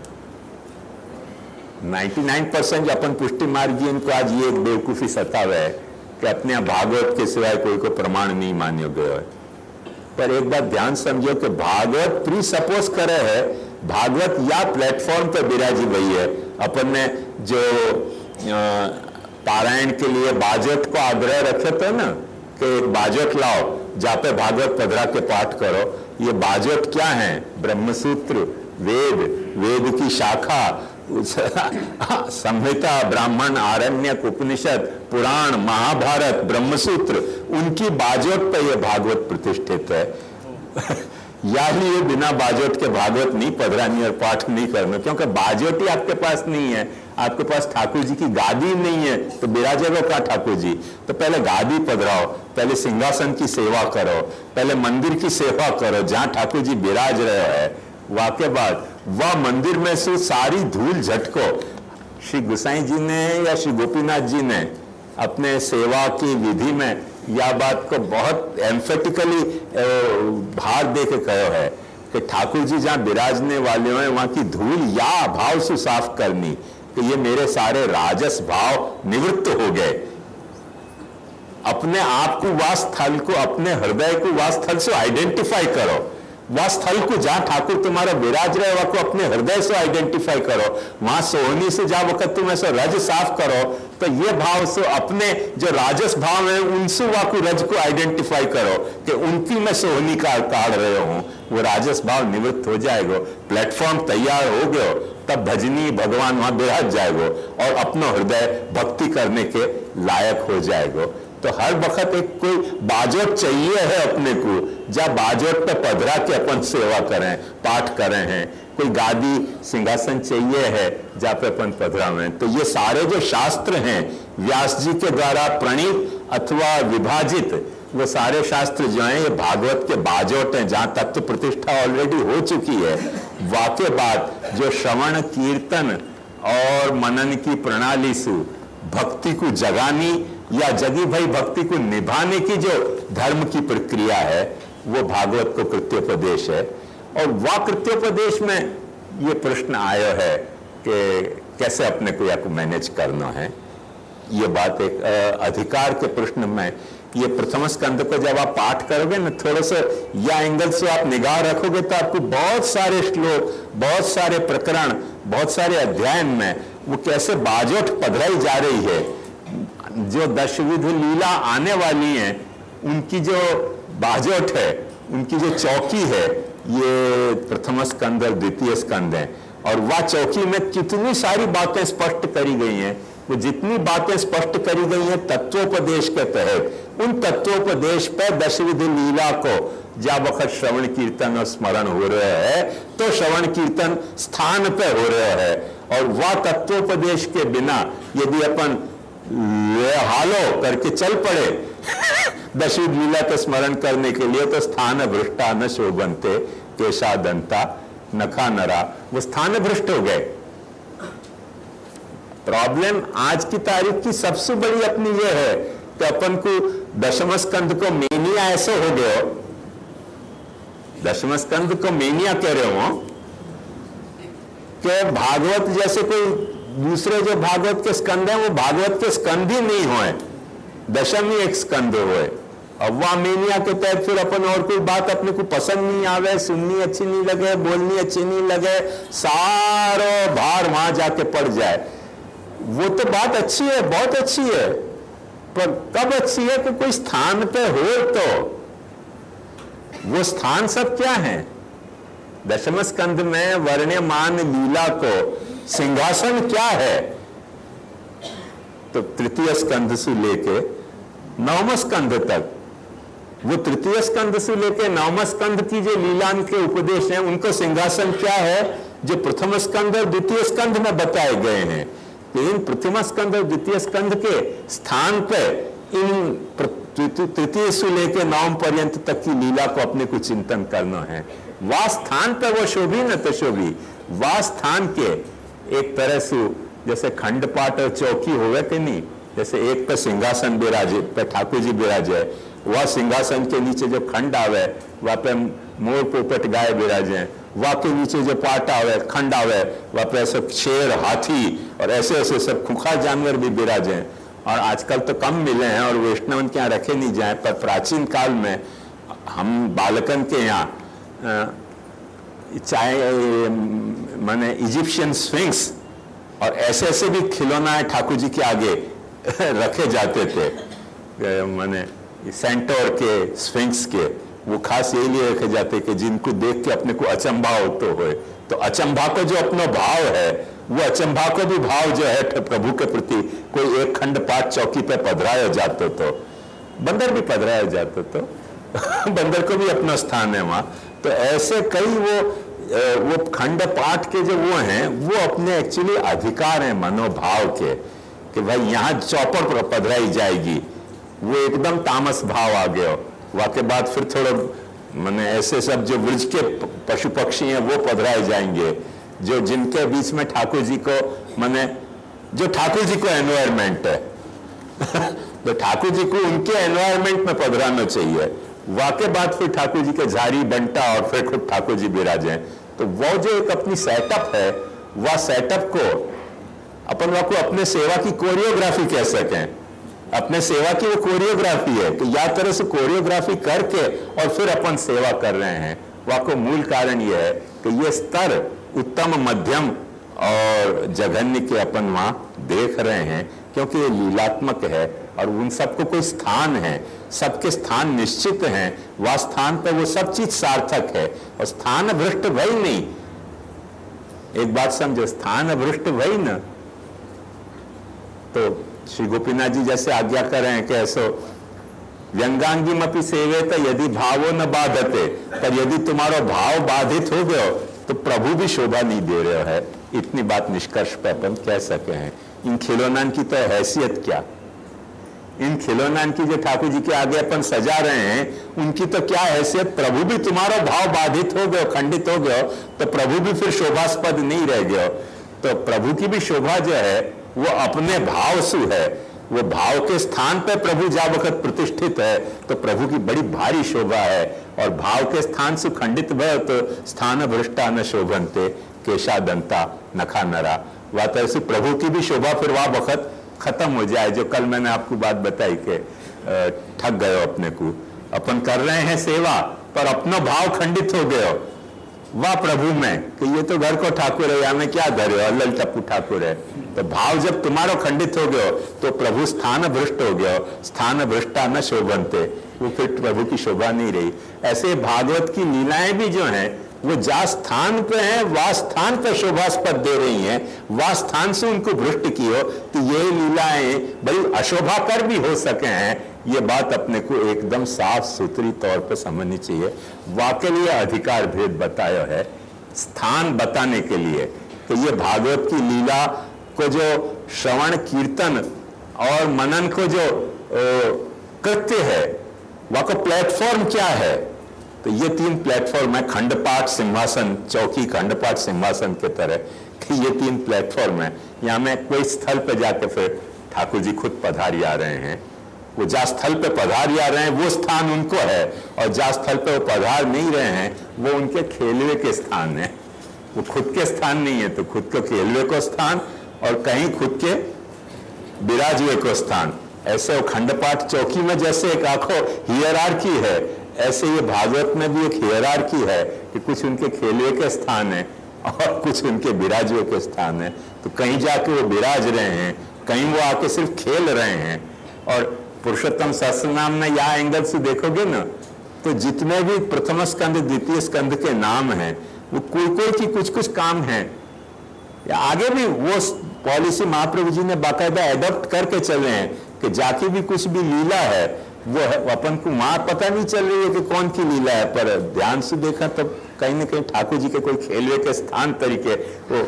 निन्यानवे परसेंट अपन पुष्टि मार्गी इनको आज ये एक बेवकूफी सतावे है कि अपने भागवत के सिवाय कोई को प्रमाण नहीं मान्यो गया है। पर एक बात ध्यान समझो कि भागवत प्री सपोज करे है भागवत या प्लेटफॉर्म पर बिराजी हुई है। अपन ने जो पारायण के लिए बाजट को आग्रह रखे थे ना कि एक बाजट लाओ जहाँ पे भागवत पधरा के पाठ करो। ये बाजट क्या है? ब्रह्मसूत्र, वेद, वेद की शाखा, संहिता, ब्राह्मण, आरण्यक, उपनिषद, पुराण, महाभारत, ब्रह्मसूत्र, उनकी बाजट पे ये भागवत प्रतिष्ठित है। या ही ये बिना बाजट के भागवत नहीं पधरानी और पाठ नहीं करना, क्योंकि बाजट ही आपके पास नहीं है, आपके पास ठाकुर जी की गादी नहीं है, तो बिराजेगा क्या ठाकुर जी? तो पहले गादी पधराओ, पहले सिंहासन की सेवा करो, पहले मंदिर की सेवा करो जहां ठाकुर जी बिराज रहे हैं। वाके बाद वह मंदिर में से सारी धूल झटको। श्री गोसाई जी ने या श्री गोपीनाथ जी ने अपने सेवा की विधि में यह बात को बहुत एम्फेटिकली भार दे के कहो है कि ठाकुर जी जहां बिराजने वाले हैं वहां की धूल या भाव से साफ करनी, कि ये मेरे सारे राजस भाव निवृत्त हो गए। अपने आप को वह स्थल को, अपने हृदय को वह स्थल से आइडेंटिफाई करो, वह स्थल को जहां ठाकुर तुम्हारा विराज रहे वह को अपने हृदय से आइडेंटिफाई करो। वहां सोहनी से जहां वक्त तुम ऐसा रज साफ करो, तो ये भाव से अपने जो राजस भाव है उनसे वह को रज को आइडेंटिफाई करो कि उनकी मैं सोहनी का काढ़ रहे हूं, वो राजस भाव निवृत्त हो जाएगा। प्लेटफॉर्म तैयार हो गयो, तब भजनी भगवान वहां बिराज जाएगो और अपना हृदय भक्ति करने के लायक हो जाएगो। तो हर वक्त एक कोई बाजोट चाहिए है अपने को, जब बाजोट पे पधरा के अपन सेवा करें, पाठ करें हैं। कोई गादी सिंहासन चाहिए है जहाँ पे अपन पधरा में। तो ये सारे जो शास्त्र हैं व्यास जी के द्वारा प्रणीत अथवा विभाजित, वो सारे शास्त्र जो हैं ये भागवत के बाजोट हैं, जहाँ तत्व प्रतिष्ठा ऑलरेडी हो चुकी है। वाके बाद जो श्रवण कीर्तन और मनन की प्रणाली से भक्ति को जगानी या जगी भाई भक्ति को निभाने की जो धर्म की प्रक्रिया है, वो भागवत को कृत्योपदेश है। और वह कृत्योपदेश में ये प्रश्न आया है कि कैसे अपने को या को मैनेज करना है। ये बात एक अधिकार के प्रश्न में, ये प्रथम स्कंद को जब आप पाठ करोगे ना, थोड़ा सा या एंगल से आप निगाह रखोगे तो आपको बहुत सारे श्लोक, बहुत सारे प्रकरण, बहुत सारे अध्याय में वो कैसे बाजोट पधराई जा रही है। जो दशविध लीला आने वाली है उनकी जो बाजोट है, उनकी जो चौकी है, ये प्रथम स्कंद और द्वितीय स्कंद है। और वह चौकी में कितनी सारी बातें स्पष्ट करी गई हैं, वो जितनी बातें स्पष्ट करी गई हैं तत्वोपदेश के तहत, उन तत्वोपदेश पर दशविध लीला को जब वक्त श्रवण कीर्तन और स्मरण हो रहे हैं, तो श्रवण कीर्तन स्थान पर हो रहे हैं। और वह तत्वोपदेश के बिना यदि अपन हालो करके चल पड़े दशविध लीला का स्मरण करने के लिए, तो स्थान भ्रष्टा न शोभनते केशा दंता नखा नरा, वो स्थान भ्रष्ट हो गए। प्रॉब्लम आज की तारीख की सबसे बड़ी अपनी ये है कि अपन को दशम स्कंद को मेनिया ऐसे हो गया, दशम स्कंद को मेनिया कह रहे हो कि भागवत जैसे कोई दूसरे जो भागवत के स्कंद हैं वो भागवत के स्कंद ही नहीं हुए, दशम ही एक स्कंद हुए। अब वह मेनिया के तहत फिर अपन और कोई बात अपने को पसंद नहीं आवे, सुननी अच्छी नहीं लगे, बोलनी अच्छी नहीं लगे, सारो भार वहां जाके पड़ जाए। वो तो बात अच्छी है, बहुत अच्छी है, पर कब अच्छी है कि कोई स्थान पे हो, तो वो स्थान सब क्या है? दशम स्कंद में वर्ण्यमान लीला को सिंहासन क्या है? तो तृतीय स्कंद से लेके नवम स्कंद तक, वो तृतीय स्कंद से लेके नवम स्कंद की जो लीला के उपदेश हैं, उनको सिंहासन क्या है जो प्रथम स्कंद और द्वितीय स्कंद में बताए गए हैं। इन प्रथम स्कंद और द्वितीय स्कंद के स्थान पे इन तृतीय से लेके नवम पर्यंत तक की लीला को अपने को चिंतन करना है। वह स्थान पे वो शोभी न तो शोभी, वह स्थान के एक तरह से जैसे खंड पाठ और चौकी होवे कि नहीं, जैसे एक पे सिंहासन बिराजे, पे ठाकुर जी बिराजे, वह सिंहासन के नीचे जो खंड आवे वह पे मोर पोपट गाय बिराजे, वह के नीचे जो पाट आवे, खंड आवे, वह पे सब शेर, हाथी और ऐसे ऐसे सब खुखार जानवर भी बिराजे। और आजकल तो कम मिले हैं और वैष्णव के यहाँ रखे नहीं जाए, पर प्राचीन काल में हम बालकन के यहाँ चाहे माने इजिप्शियन स्फिंक्स और ऐसे ऐसे भी खिलौना ठाकुर जी के आगे रखे जाते थे, माने सेंटोर के, स्फिंक्स के, वो खास यही लिए रखे जाते कि जिनको देख के अपने को अचंभा होते हुए, तो अचंभा को जो अपना भाव है वो अचंभा को भी भाव जो है प्रभु के प्रति कोई एक खंड पाठ चौकी पे पधराया जाते तो बंदर भी पधराया जाते तो बंदर को भी अपना स्थान है वहां। तो ऐसे कई वो वो खंड पाठ के जो वो हैं वो अपने एक्चुअली अधिकार हैं मनोभाव के कि भाई यहाँ चौपर पर पधराई जाएगी, वो एकदम तामस भाव आ गया। वाके बाद फिर थोड़ा माने ऐसे सब जो ब्रज के पशु पक्षी हैं वो पधराए जाएंगे, जो जिनके बीच में ठाकुर जी को माने जो ठाकुर जी को एनवायरमेंट है तो ठाकुर जी को उनके एनवायरमेंट में पधराना चाहिए। वाके बाद फिर ठाकुर जी के झाड़ी बंटा और फिर खुद ठाकुर जी विराजे। तो वो जो एक अपनी सेटअप है, वह सेटअप को अपन को अपने सेवा की कोरियोग्राफी कह सकें, अपने सेवा की वो कोरियोग्राफी है कि या तरह से कोरियोग्राफी करके और फिर अपन सेवा कर रहे हैं। वह को मूल कारण यह है कि ये स्तर उत्तम, मध्यम और जघन्य के अपन वहां देख रहे हैं, क्योंकि ये लीलात्मक है और उन सबको कोई स्थान है, सबके स्थान निश्चित हैं। वह स्थान पर वो सब चीज सार्थक है और स्थान भ्रष्ट भई नहीं। एक बात समझो, स्थान भ्रष्ट भई न तो श्री गोपीनाथ जी जैसे आज्ञा कर रहे हैं कि ऐसो व्यंगांगी मपि सेवे तो यदि भावो न बाधते, पर यदि तुम्हारा भाव बाधित हो गया तो प्रभु भी शोभा नहीं दे रहे है। इतनी बात निष्कर्ष पे अपन कह सके हैं। इन खिलौनान की तो हैसियत क्या, इन खिलौनान की जो ठाकुर जी के आगे अपन सजा रहे हैं उनकी तो क्या हैसियत। प्रभु भी तुम्हारा भाव बाधित हो गया, खंडित हो गया तो प्रभु भी फिर शोभास्पद नहीं रह गया। तो प्रभु की भी शोभा जो है वो अपने भाव से है, वो भाव के स्थान पे प्रभु जा वक्त प्रतिष्ठित है तो प्रभु की बड़ी भारी शोभा है। और भाव के स्थान से खंडित भय तो स्थान भ्रष्टा न शोभनते केशा दंता नखा नरा। वह तरह से प्रभु की भी शोभा फिर वह वक्त खत्म हो जाए। जो कल मैंने आपको बात बताई कि ठग गए अपने को, अपन कर रहे हैं सेवा पर अपना भाव खंडित हो गया वाह प्रभु में कि ये तो घर को ठाकुर है, या में क्या घर है, अल्लल टप्पू ठाकुर है। तो भाव जब तुम्हारा खंडित हो गया तो प्रभु स्थान भ्रष्ट हो गया, स्थान भ्रष्टा न शोभनते, वो फिर प्रभु की शोभा नहीं रही। ऐसे भागवत की लीलाएं भी जो हैं वो जा स्थान पे हैं वह स्थान पर शोभास्पद दे रही हैं, वह स्थान से उनको भ्रष्ट की हो तो ये लीलाएं बड़ी अशोभा कर भी हो सके हैं। ये बात अपने को एकदम साफ सुथरी तौर पर समझनी चाहिए। वाकई लिए अधिकार भेद बताया है स्थान बताने के लिए। तो ये भागवत की लीला को जो श्रवण कीर्तन और मनन को जो कृत्य है वह को प्लेटफॉर्म क्या है, तो ये तीन प्लेटफॉर्म है। खंडपाठ सिंहासन, चौकी खंडपाठ सिंहासन के तरह कि ये तीन प्लेटफॉर्म है। यहाँ में कोई स्थल पे जाके फिर ठाकुर जी खुद पधारी आ रहे हैं, वो जा स्थल पे पधार आ रहे हैं वो स्थान उनको है, और जा स्थल पे वो पधार नहीं रहे हैं वो उनके खेलवे के स्थान है। वो खुद के स्थान नहीं है तो खुद के खेलवे को स्थान और कहीं खुद के विराजवे को स्थान। ऐसे वो खंडपाठ चौकी में जैसे एक आंखों हियरार्की है, ऐसे ये भागवत में भी एक हियरार्की है कि कुछ उनके खेलवे के स्थान है और कुछ उनके विराजवे के स्थान है। तो कहीं जाके वो विराज रहे हैं, कहीं वो आके सिर्फ खेल रहे हैं। और पुरुषोत्तम सहस्रनाम में या एंगल से देखोगे ना तो जितने भी प्रथम स्कंद द्वितीय स्कंद के नाम हैं वो कोई कोई की कुछ कुछ काम है। या आगे भी वो पॉलिसी महाप्रभु जी ने बाकायदा एडॉप्ट करके चले हैं कि जाके भी कुछ भी लीला है वो अपन को वहां पता नहीं चल रही है कि कौन की लीला है, पर ध्यान से देखा तो कहीं ना कहीं ठाकुर जी के कोई खेलवे के स्थान तरीके वो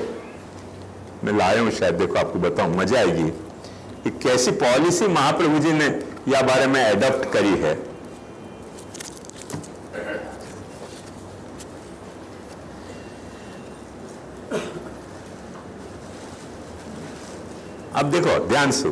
मैं लाया हूं। शायद देखो आपको बताऊं, मजा आएगी कि कैसी पॉलिसी महाप्रभु जी ने या बारे में एडॉप्ट करी है। अब देखो ध्यान से,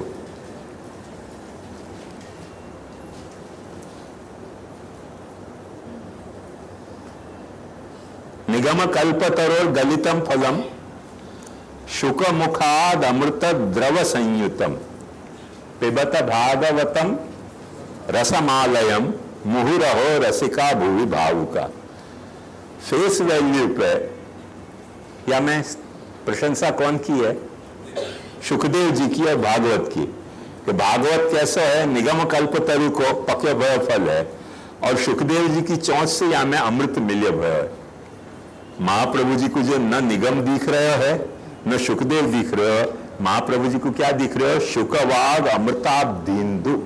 निगम कल्पतरोर गलितम फलम शुक मुखाद अमृत द्रव संयुतम पिबत भागवतम रसमालयम मुहुरहो रसिका भूवि भावुका। फेस वैल्यू पे या मैं प्रशंसा कौन की है? सुखदेव जी की और भागवत की, कि भागवत कैसा है, निगम कल्पतरु को पक्य भय फल है, और सुखदेव जी की चौंच से या में अमृत मिले भय है। महाप्रभु जी को जो न निगम दिख रहे है न सुखदेव दिख रहे हो, महाप्रभु जी को क्या दिख रहे हो? शुकवाग अमृताब्धिंदु।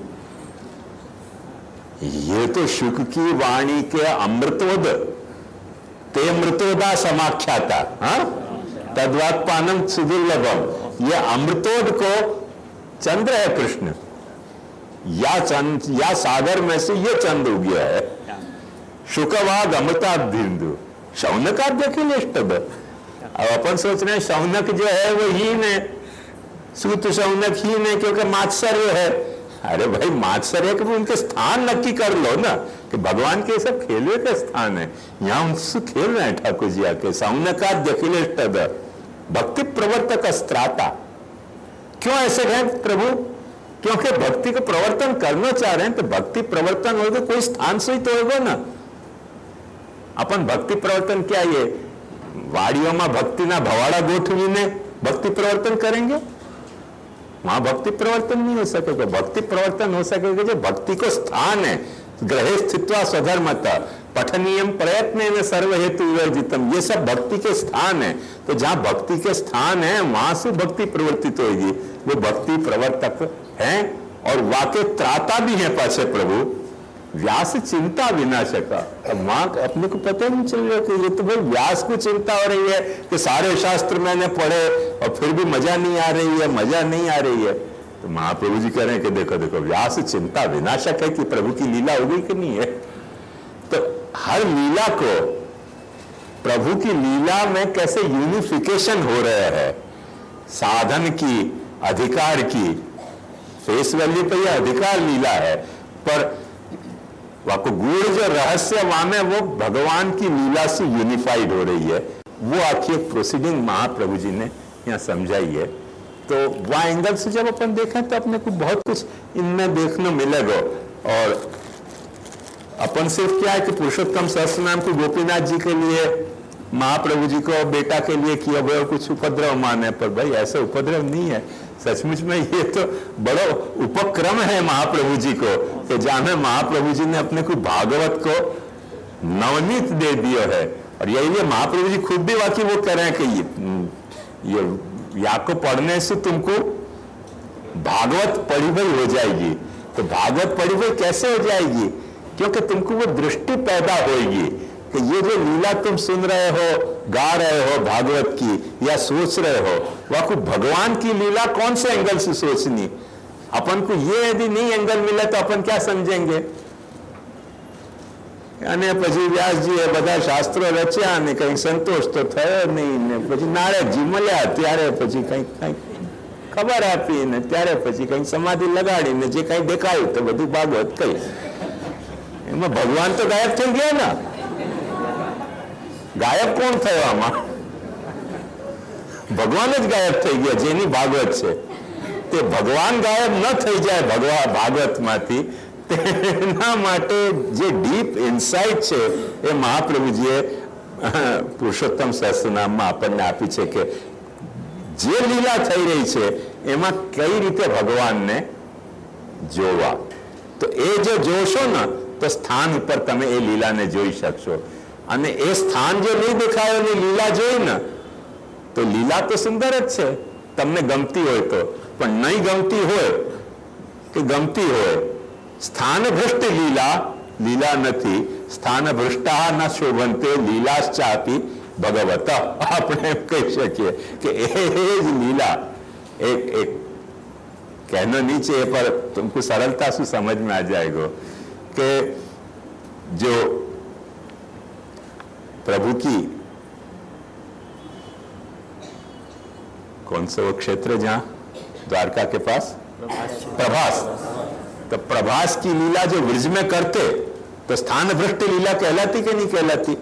ये तो शुक की वाणी के अमृतोद ते मृतोदा समाख्याता, हाँ, तद्वात्पानम सुदुर्लभम। ये अमृतोद को चंद्र है कृष्ण, या चंद या सागर में से ये चंद हो गया है। शुकवाग अमृताब्धिंदु शौनकाद्य इष्टद। अब अपन सोच रहे हैं शौनक जो है वो हीन है, सूत शौनक हीन है क्योंकि मात्सर्य है। अरे भाई मात्सर्य के उनके स्थान नक्की कर लो ना, कि भगवान के सब खेलवे के स्थान है, यहाँ उनसे खेल रहे हैं ठाकुर जी आके। शौनकाद्य इष्टद भक्ति प्रवर्तक स्त्राता। क्यों ऐसे कहें प्रभु? क्योंकि भक्ति को प्रवर्तन करना चाह रहे हैं, तो भक्ति प्रवर्तन होगा कोई स्थान से ही तो होगा ना। अपन भक्ति प्रवर्तन क्या ये वाड़ियों में भक्ति ना भवाड़ा गोठवीने भक्ति प्रवर्तन करेंगे? वहां भक्ति प्रवर्तन नहीं हो सकेगा। भक्ति प्रवर्तन हो सकेगा जो भक्ति को स्थान है। ग्रहे स्थित्वा स्वधर्मता पठनीयम प्रयत्न सर्व हेतु विवर्जितम, ये सब भक्ति के स्थान है। तो जहां भक्ति के स्थान है वहां से भक्ति प्रवर्तित होगी। वो भक्ति प्रवर्तक हैं और वाके त्राता भी है पाछे प्रभु। व्यास चिंता विनाशका। अब वहां अपने को पता नहीं चल रहा कि ये तो भाई व्यास को चिंता हो रही है कि सारे शास्त्र मैंने पढ़े और फिर भी मजा नहीं आ रही है, मजा नहीं आ रही है। तो महाप्रभु जी कह रहे हैं कि देखो देखो व्यास चिंता विनाशक है कि प्रभु की लीला हो गई कि नहीं है। तो हर लीला को प्रभु की लीला में कैसे यूनिफिकेशन हो रहा है, साधन की, अधिकार की। फेस वैल्यू पर यह अधिकार लीला है, पर वाको गूढ़ जो रहस्य वहां में वो भगवान की लीला से यूनिफाइड हो रही है। वो आखिर प्रोसीडिंग महाप्रभु जी ने यहाँ समझाई है। तो वह एंगल से जब अपन देखें तो अपने को बहुत कुछ इनमें देखने मिलेगा। और अपन सिर्फ क्या है कि पुरुषोत्तम सहस्त्रनाम को गोपीनाथ जी के लिए, महाप्रभु जी को बेटा के लिए किया हुआ कुछ उपद्रव माने, पर भाई ऐसा उपद्रव नहीं है। सचमुच में ये तो बड़ा उपक्रम है महाप्रभु जी को, कि जहां महाप्रभु जी ने अपने को भागवत को नवनीत दे दिया है। और यही लिए महाप्रभु जी खुद भी वाकई वो कह रहे हैं कि ये, ये या को पढ़ने से तुमको भागवत पढ़ी हुई हो जाएगी। तो भागवत पढ़ी हुई कैसे हो जाएगी? क्योंकि तुमको वो दृष्टि पैदा होगी कि ये जो लीला तुम सुन रहे हो, गा रहे हो भागवत की, या सोच रहे हो, वह को भगवान की लीला कौन से एंगल से सोचनी। अपन को ये यदि नहीं एंगल मिला तो अपन क्या समझेंगे? અને પછી વ્યાસજી એ બધા શાસ્ત્રો રચ્યા ને કઈ સંતોષ તો થયો નહીં ને પછી નારદજી મળ્યા ત્યારે પછી કઈ કઈ ખબર આપી ને ત્યારે પછી કઈ સમાધિ લગાડીને જે કઈ દેખાયું તો બધું ભાગવત કહી। એમાં ભગવાન તો ગાયબ થઈ ગયા ના। ગાયબ કોણ થયો આમાં? ભગવાન જ ગાયબ થઈ ગયા જેની ભાગવત છે। તે ભગવાન ગાયબ ન થઈ જાય ભગવાન ભાગવતમાંથી, તેના માટે જે ડીપ ઇન્સાઇટ છે એ મહાપ્રભુજીએ પુરુષોત્તમ સહસ્ત્રનામમાં આપણને આપી છે કે જે લીલા થઈ રહી છે એમાં કઈ રીતે ભગવાનને જોવા। તો એ જો જોશો ને તો સ્થાન ઉપર તમે એ લીલાને જોઈ શકશો। અને એ સ્થાન જો નહીં દેખાય એની લીલા જોઈ ને તો લીલા તો સુંદર જ છે, તમને ગમતી હોય તો, પણ નહીં ગમતી હોય કે ગમતી હોય, સ્થાન ભ્રષ્ટ લીલા લીલા નથી। સ્થાન ભ્રષ્ટા ન શોભંતે લીલાશ્ચાપી ભગવત। આપણે એમ કહી શકીએ કે એ જ લીલા एक एक कहना नहीं चाहिए पर तुमको सरलता से समझ में आ जाएगा कि जो प्रभु की कौन सा वो क्षेत्र जहां द्वारका के पास प्रभास, तो प्रभास की लीला जो ब्रज में करते तो स्थान भ्रष्ट लीला कहलाती कि नहीं कहलाती?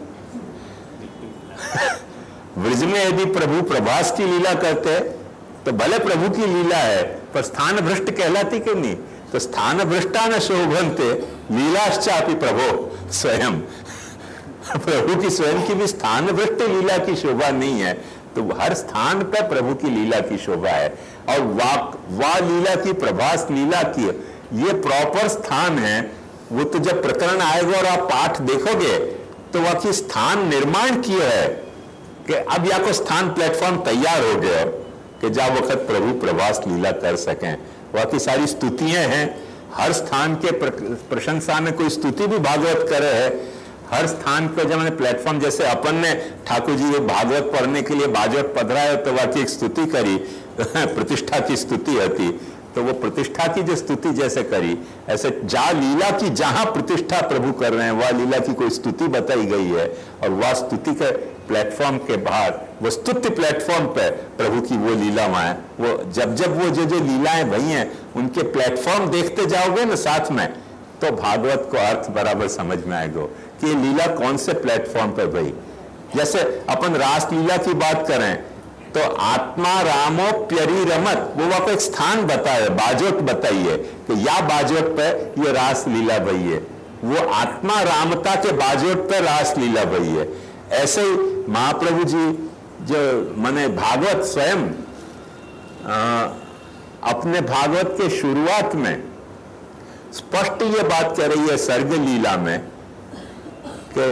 ब्रज में यदि प्रभु प्रभास की लीला करते तो भले प्रभु की लीला है पर स्थान भ्रष्ट कहलाती कि नहीं? तो स्थान भ्रष्टा न शोभनते लीलाश्चापि प्रभो स्वयं। प्रभु की स्वयं की भी स्थान भ्रष्ट लीला की शोभा नहीं है, तो हर स्थान पर प्रभु की लीला की शोभा है। और वाक वा लीला की प्रभास लीला की ये प्रॉपर स्थान है। वो तो जब प्रकरण आएगा और आप पाठ देखोगे तो वह की स्थान निर्माण किया है कि अब या को स्थान प्लेटफॉर्म तैयार हो गया कि जा वक्त प्रभु प्रभास लीला कर सकें। वह की सारी स्तुतियां हैं, हर स्थान के प्रशंसा में कोई स्तुति भी भागवत करे है। हर स्थान पर जब मैंने प्लेटफॉर्म, जैसे अपन ने ठाकुर जी भागवत पढ़ने के लिए बाजवट पधरा है तो वह की एक स्तुति करी, प्रतिष्ठा की स्तुति होती, तो वो प्रतिष्ठा की जो स्तुति जैसे करी, ऐसे जा लीला की जहां प्रतिष्ठा प्रभु कर रहे हैं वह लीला की कोई स्तुति बताई गई है। और वह स्तुति के प्लेटफॉर्म के बाहर वो स्तुति प्लेटफॉर्म पे प्रभु की वो लीला है। वो जब जब वो जो जो लीलाएं भई हैं उनके प्लेटफॉर्म देखते जाओगे ना साथ में, तो भागवत को अर्थ बराबर समझ में आएगा कि ये लीला कौन से प्लेटफॉर्म पे भई। जैसे अपन रास लीला की बात करें तो आत्मा रामो प्यरी रमत, वो वहां पर एक स्थान बताए, बाजोट बताइए कि या बाजोट पे ये रास लीला भई है, वो आत्मा रामता के बाजोट पे रास लीला भई है। ऐसे ही महाप्रभु जी जो माने भागवत स्वयं आ, अपने भागवत के शुरुआत में स्पष्ट ये बात कह रही है सर्ग लीला में कि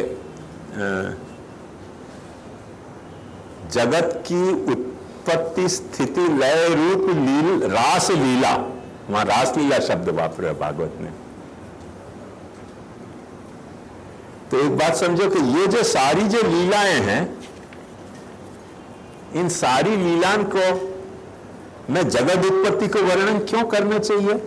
जगत की उत्पत्ति स्थिति लय रूप लील रास लीला, वहां रास लीला शब्द वापरे भागवत ने। तो एक बात समझो कि ये जो सारी जो लीलाएं हैं, इन सारी लीलाओं को मैं जगत उत्पत्ति को वर्णन क्यों करना चाहिए?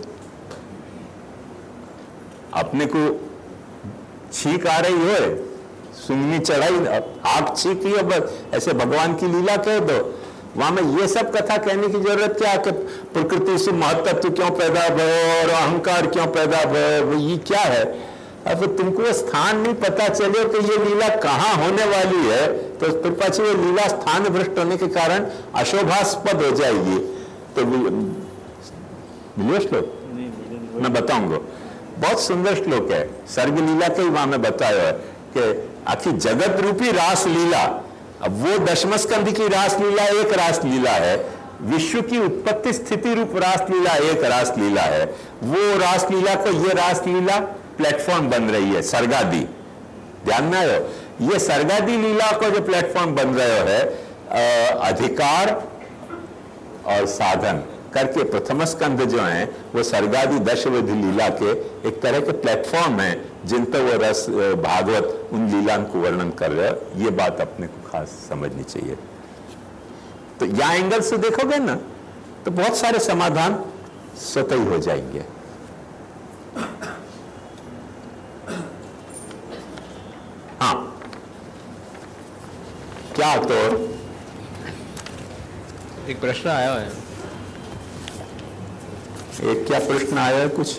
अपने को छींक आ रही है, सुंगनी चढ़ाई, आग छींकी है, बस ऐसे भगवान की लीला कह दो। वहां में ये सब कथा कहने की जरूरत क्या कि प्रकृति से महत्व क्यों पैदा भयो और अहंकार क्यों पैदा भयो, ये क्या है? अब तुमको स्थान नहीं पता चले तो ये लीला कहाँ होने वाली है, तो फिर पाछी ये लीला स्थान भ्रष्ट होने के कारण अशोभास्पद हो जाएगी। तो मिलियो श्लोक मैं बताऊंगा, बहुत सुंदर श्लोक है, सर्ग लीला के ही वहां में बताया है कि आखिर जगत रूपी रास लीला, अब वो दशम स्कंद की रास लीला एक रास लीला है, विश्व की उत्पत्ति स्थिति रूप रास लीला एक रास लीला है। वो रास लीला को ये रास लीला प्लेटफॉर्म बन रही है, सर्गादि। ध्यान में आयो, ये सर्गादि लीला को जो प्लेटफॉर्म बन रहे है, अधिकार और साधन करके प्रथम स्कंद जो है वो सर्गादि दशविधि लीला के एक तरह के प्लेटफॉर्म है जिन पर वो रस भागवत उन लीला को वर्णन कर रहे हैं। ये बात अपने को खास समझनी चाहिए। तो या एंगल से देखोगे ना तो बहुत सारे समाधान स्वतः ही हो जाएंगे। हाँ, क्या तो एक प्रश्न आया है, एक क्या प्रश्न आया है कुछ?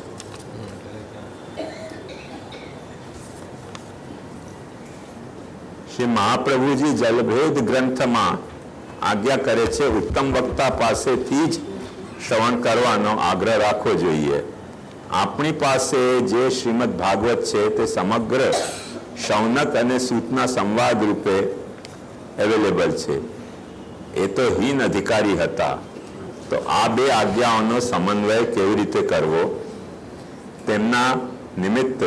श्री महाप्रभुजी जलभेद ग्रंथ में आज्ञा करे छे उत्तम वक्ता पासेथी ज श्रवण करवानो आग्रह राखવો જોઈએ। આપણી પાસે જે શ્રીમદ ભાગવત છે તે સમગ્ર શૌનક અને સૂતના સંવાદ રૂપે અવેલેબલ છે। એ તો હીન અધિકારી હતા, તો આ બે આજ્ઞાઓનો સમન્વય કેવી રીતે કરવો તેમના નિમિત્ત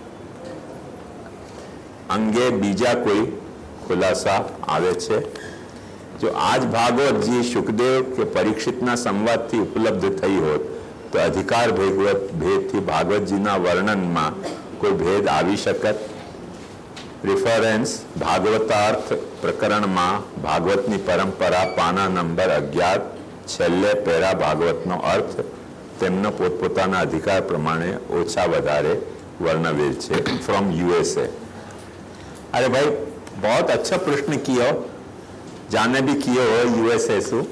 અંગે બીજા કોઈ ખુલાસા આવે છે? जो आज भागवत जी सुखदेव के परीक्षितना संवाद थी उपलब्ध थई होत तो अधिकार भेगवत भेद थी भागवत जी ना वर्णन में कोई भेद आवी शकत? रेफरेंस भागवतार्थ प्रकरण में भागवत नी परंपरा पाना नंबर अगियार छेल्ले पेरा भागवत नो अर्थ तेमनो पोतपोताना अधिकार प्रमाणे ओछा वधारे वर्णवेल छे फ्रॉम यूएसए। अरे भाई बहुत अच्छा प्रश्न किया, जाने भी किए हो यूएसए से।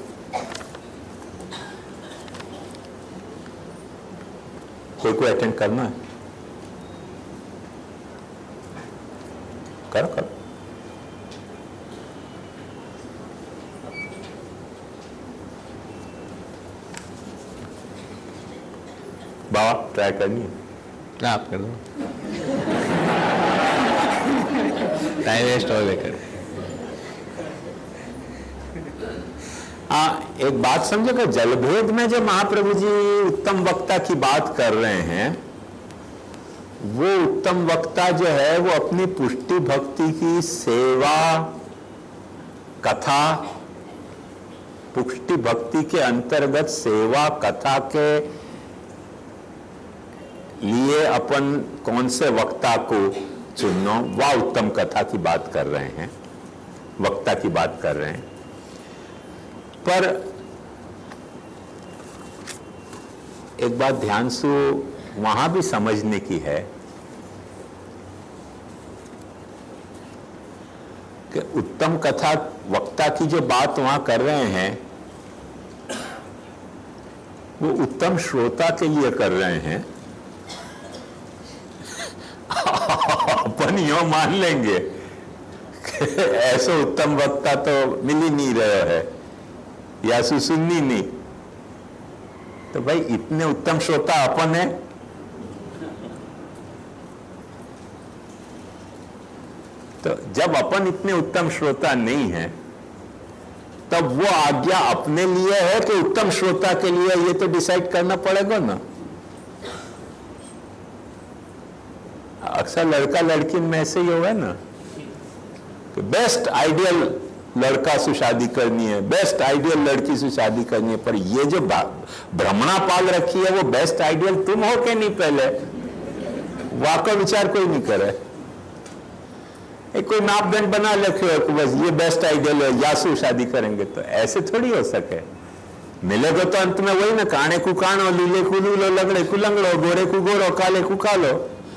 कोई को अटेंड करना है? करो करो। बाबा ट्राई करनी है ना, आप कर दो, टाइम वेस्ट हो लेकर। हाँ, एक बात समझो, जलभेद में जो महाप्रभु जी उत्तम वक्ता की बात कर रहे हैं, वो उत्तम वक्ता जो है वो अपनी पुष्टि भक्ति की सेवा कथा, पुष्टि भक्ति के अंतर्गत सेवा कथा के लिए अपन कौन से वक्ता को चुनो, वह उत्तम कथा की बात कर रहे हैं, वक्ता की बात कर रहे हैं। पर एक बात ध्यान से वहां भी समझने की है कि उत्तम कथा वक्ता की जो बात वहां कर रहे हैं वो उत्तम श्रोता के लिए कर रहे हैं। अपन यो मान लेंगे कि ऐसा उत्तम वक्ता तो मिल ही नहीं रहा है या सुननी नहीं, तो भाई इतने उत्तम श्रोता अपन है, तो जब अपन इतने उत्तम श्रोता नहीं है तब वो आज्ञा अपने लिए है कि उत्तम श्रोता के लिए, ये तो डिसाइड करना पड़ेगा ना। अक्सर लड़का लड़की में ऐसे ही होगा ना कि बेस्ट आइडियल लड़का से शादी करनी है, बेस्ट आइडियल लड़की से शादी करनी है, पर ये जो भ्रमणा पाल रखी है वो बेस्ट आइडियल तुम हो के नहीं, पहले वाकई विचार कोई नहीं करे, एक कोई मापदंड बना रखे हो कि बस ये बेस्ट आइडियल है, यासु शादी करेंगे, तो ऐसे थोड़ी हो सके। मिलेगा तो अंत में वही ना, काने को कानो, लीले को लूलो, लगड़े को लंगड़ो, गोरे को गोरो, काले को कालो।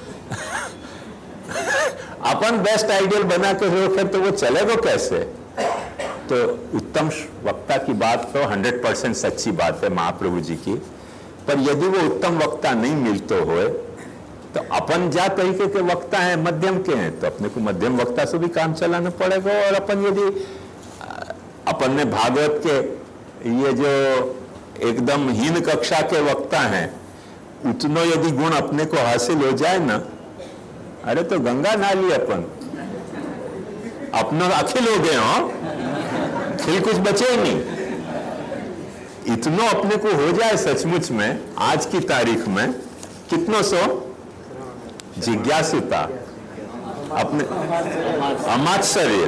अपन बेस्ट आइडियल बना के रखे तो वो चलेगा कैसे? तो उत्तम वक्ता की बात तो हंड्रेड परसेंट सच्ची बात है महाप्रभु जी की, पर यदि वो उत्तम वक्ता नहीं मिलते हुए तो अपन जा तरीके के वक्ता हैं, मध्यम के हैं, तो अपने को मध्यम वक्ता से भी काम चलाना पड़ेगा। और अपन यदि अपन ने भागवत के ये जो एकदम हीन कक्षा के वक्ता हैं, उतनो यदि गुण अपने को हासिल हो जाए ना, अरे तो गंगा नाली अपन अपना अखिल हो गए हो, खिल कुछ बचे ही नहीं। इतनो अपने को हो जाए सचमुच में आज की तारीख में, कितनों सो जिज्ञासुता अपने अमात्सर्य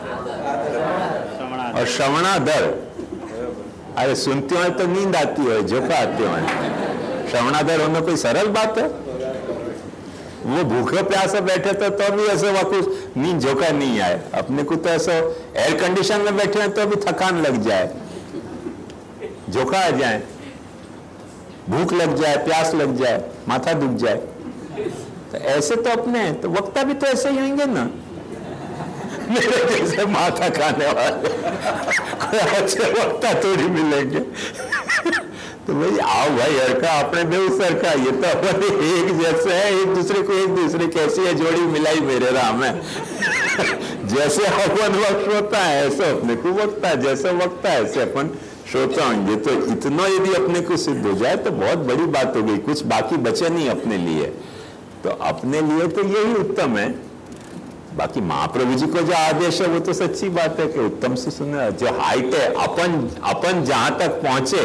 और श्रवणादर, अरे सुनते हो तो नींद आती है, झोंका आते हो। श्रवणादर होना कोई सरल बात है? वो भूखे प्यासे बैठे थे तो भी ऐसे वह कुछ नींद झोंका नहीं आए, अपने को तो ऐसा एयर कंडीशन में बैठे हैं तो भी थकान लग जाए, झोंका आ जाए, भूख लग जाए, प्यास लग जाए, माथा दुख जाए, तो ऐसे तो अपने तो वक्ता भी तो ऐसे ही होंगे ना, मेरे जैसे माथा खाने वाले कोई अच्छे वक्ता थोड़ी मिलेंगे। तो भाई आओ भाई हरका अपने बेउसर का, ये तो अपने एक जैसे है, एक दूसरे को एक दूसरे कैसी है जोड़ी मिलाई मेरे राम है। जैसे अपन वक्त होता है ऐसे अपने को वक्ता है, जैसे वक्ता है ऐसे अपन श्रोता होंगे। तो इतना यदि अपने को सिद्ध हो जाए तो बहुत बड़ी बात हो गई, कुछ बाकी बचे नहीं अपने लिए। तो अपने लिए तो यही उत्तम है। बाकी महाप्रभु जी को जो आदेश है वो तो सच्ची बात है कि उत्तम से सुने, जो हाइट है अपन अपन जहां तक पहुंचे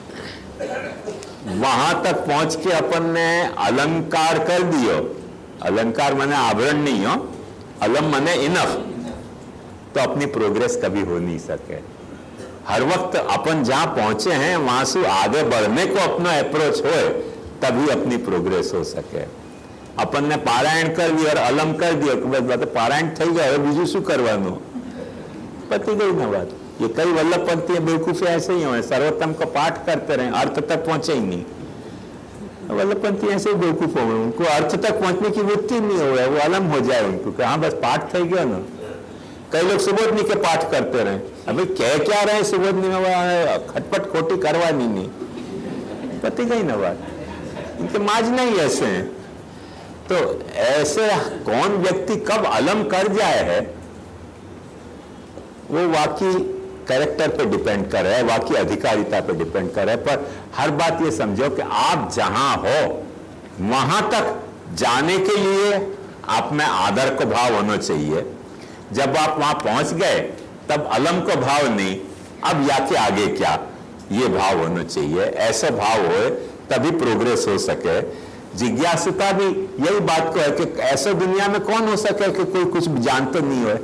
वहां तक पहुंच के अपन ने अलंकार कर दियो, अलंकार माने आभरण नहीं हो, अलम माने इनफ, तो अपनी प्रोग्रेस कभी हो नहीं सके। हर वक्त अपन जहां पहुंचे हैं वहां से आगे बढ़ने को अपना अप्रोच हो, तभी अपनी प्रोग्रेस हो सके। अपन ने पारायण कर दिया और अलम कर दिया कि बस पारायण થઈ ગયો, બીજું શું કરવાનું, पति गई ना बात। ये कई वल्लभ पंथी बेवकूफी ऐसे ही हुए, सर्वोत्तम को पाठ करते रहे, अर्थ तक पहुंचे ही नहीं। वल्लभ पंथी ऐसे ही बेवकूफ हो गए, उनको अर्थ तक पहुंचने की वृत्ति नहीं हो, वो अलम हो जाए उनको कि हाँ बस पाठ થઈ गયો ना। कई लोग सुबोधनी के पाठ करते रहे, अभी कह क्या रहे सुबोधनी में, खटपट खोटी करवानी नहीं, पति गई ना बात। इनके माजना ही ऐसे हैं। तो ऐसे कौन व्यक्ति कब अलम कर जाए है वो वाकई कैरेक्टर पे डिपेंड कर रहा है, वाकई अधिकारिता पे डिपेंड कर रहा है। पर हर बात ये समझो कि आप जहां हो वहां तक जाने के लिए आप में आदर को भाव होना चाहिए। जब आप वहां पहुंच गए तब अलम को भाव नहीं, अब या के आगे क्या, ये भाव होना चाहिए। ऐसा भाव हो तभी प्रोग्रेस हो सके। जिज्ञासुता भी यही बात को है कि ऐसा दुनिया में कौन हो सके कि कोई कुछ जानता नहीं हो।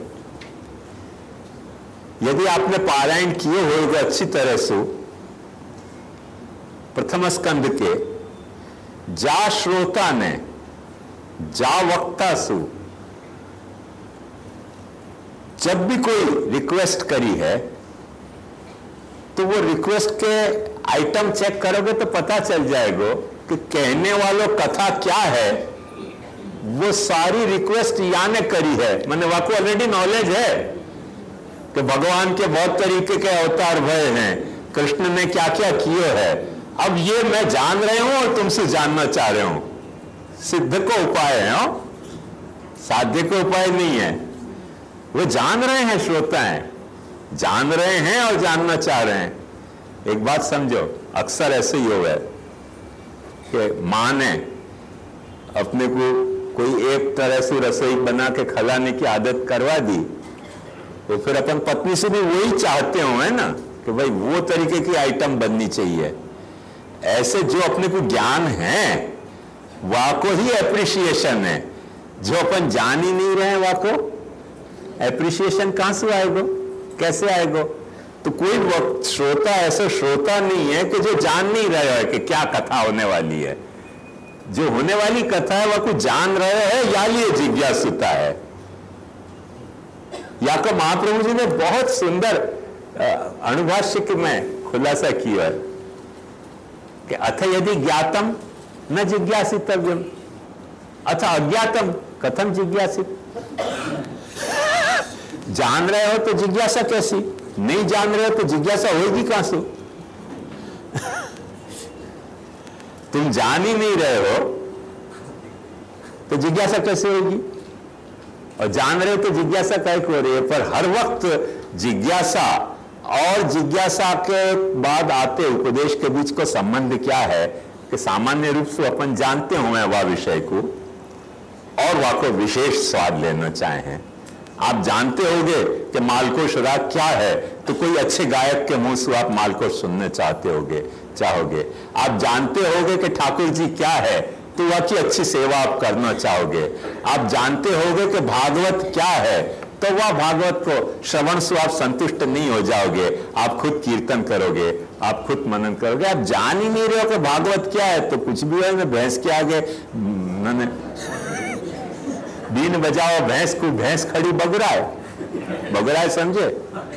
यदि आपने पारायण किए होगा अच्छी तरह से प्रथम स्कंद के, जा श्रोता ने जा वक्ता सु जब भी कोई रिक्वेस्ट करी है तो वो रिक्वेस्ट के आइटम चेक करोगे तो पता चल जाएगा कि कहने वालों कथा क्या है। वो सारी रिक्वेस्ट याने करी है, मैंने वाको ऑलरेडी नॉलेज है कि भगवान के बहुत तरीके के अवतार भय हैं, कृष्ण ने क्या क्या किए है। अब ये मैं जान रहे हूं और तुमसे जानना चाह रहे हूं। सिद्ध को उपाय है, हो साध्य को उपाय नहीं है। वो जान रहे हैं, श्रोता हैं, जान रहे हैं और जानना चाह रहे हैं। एक बात समझो, अक्सर ऐसे ही हुआ है कि मां ने अपने को कोई एक तरह से रसोई बना के खिलाने की आदत करवा दी, तो फिर अपन पत्नी से भी वही चाहते हो है ना कि भाई वो तरीके की आइटम बननी चाहिए। ऐसे जो अपने को ज्ञान है वाको ही एप्रिसिएशन है, जो अपन जान ही नहीं रहे वाको एप्रिसिएशन कहां से आएगा, कैसे आएगा। तो कोई वक्त श्रोता ऐसा श्रोता नहीं है कि जो जान नहीं रहे है कि क्या कथा होने वाली है। जो होने वाली कथा है वह कुछ जान रहे हैं या लिए जिज्ञासुता है। या तो महाप्रभु जी ने बहुत सुंदर अणुभाष्य में खुलासा किया है कि अथ यदि ज्ञातम न जिज्ञासितव्यम अथ अज्ञातम कथम जिज्ञासित। जान रहे हो तो जिज्ञासा कैसी, नहीं जान रहे हो तो जिज्ञासा होगी कहां से। तुम जान ही नहीं रहे हो तो जिज्ञासा कैसे होगी, और जान रहे हो तो जिज्ञासा काय को हो रही है। पर हर वक्त जिज्ञासा और जिज्ञासा के बाद आते उपदेश के बीच को संबंध क्या है कि सामान्य रूप से अपन जानते हुए वह विषय को और वह को विशेष स्वाद लेना चाहें। आप जानते होंगे कि मालकोश राग क्या है तो कोई अच्छे गायक के मुंह से आप मालकोश सुनने चाहते होंगे चाहोगे। आप जानते होंगे कि ठाकुर जी क्या है तो वह की अच्छी सेवा आप करना चाहोगे। आप जानते होंगे कि भागवत क्या है तो वह भागवत को श्रवण से आप संतुष्ट नहीं हो जाओगे, आप खुद कीर्तन करोगे, आप खुद मनन करोगे। आप जान ही नहीं रहे हो कि भागवत क्या है तो कुछ भी है ना, भैंस के आगे मैंने बीन बजाओ भैंस को, भैंस खड़ी बगराए बगराए समझे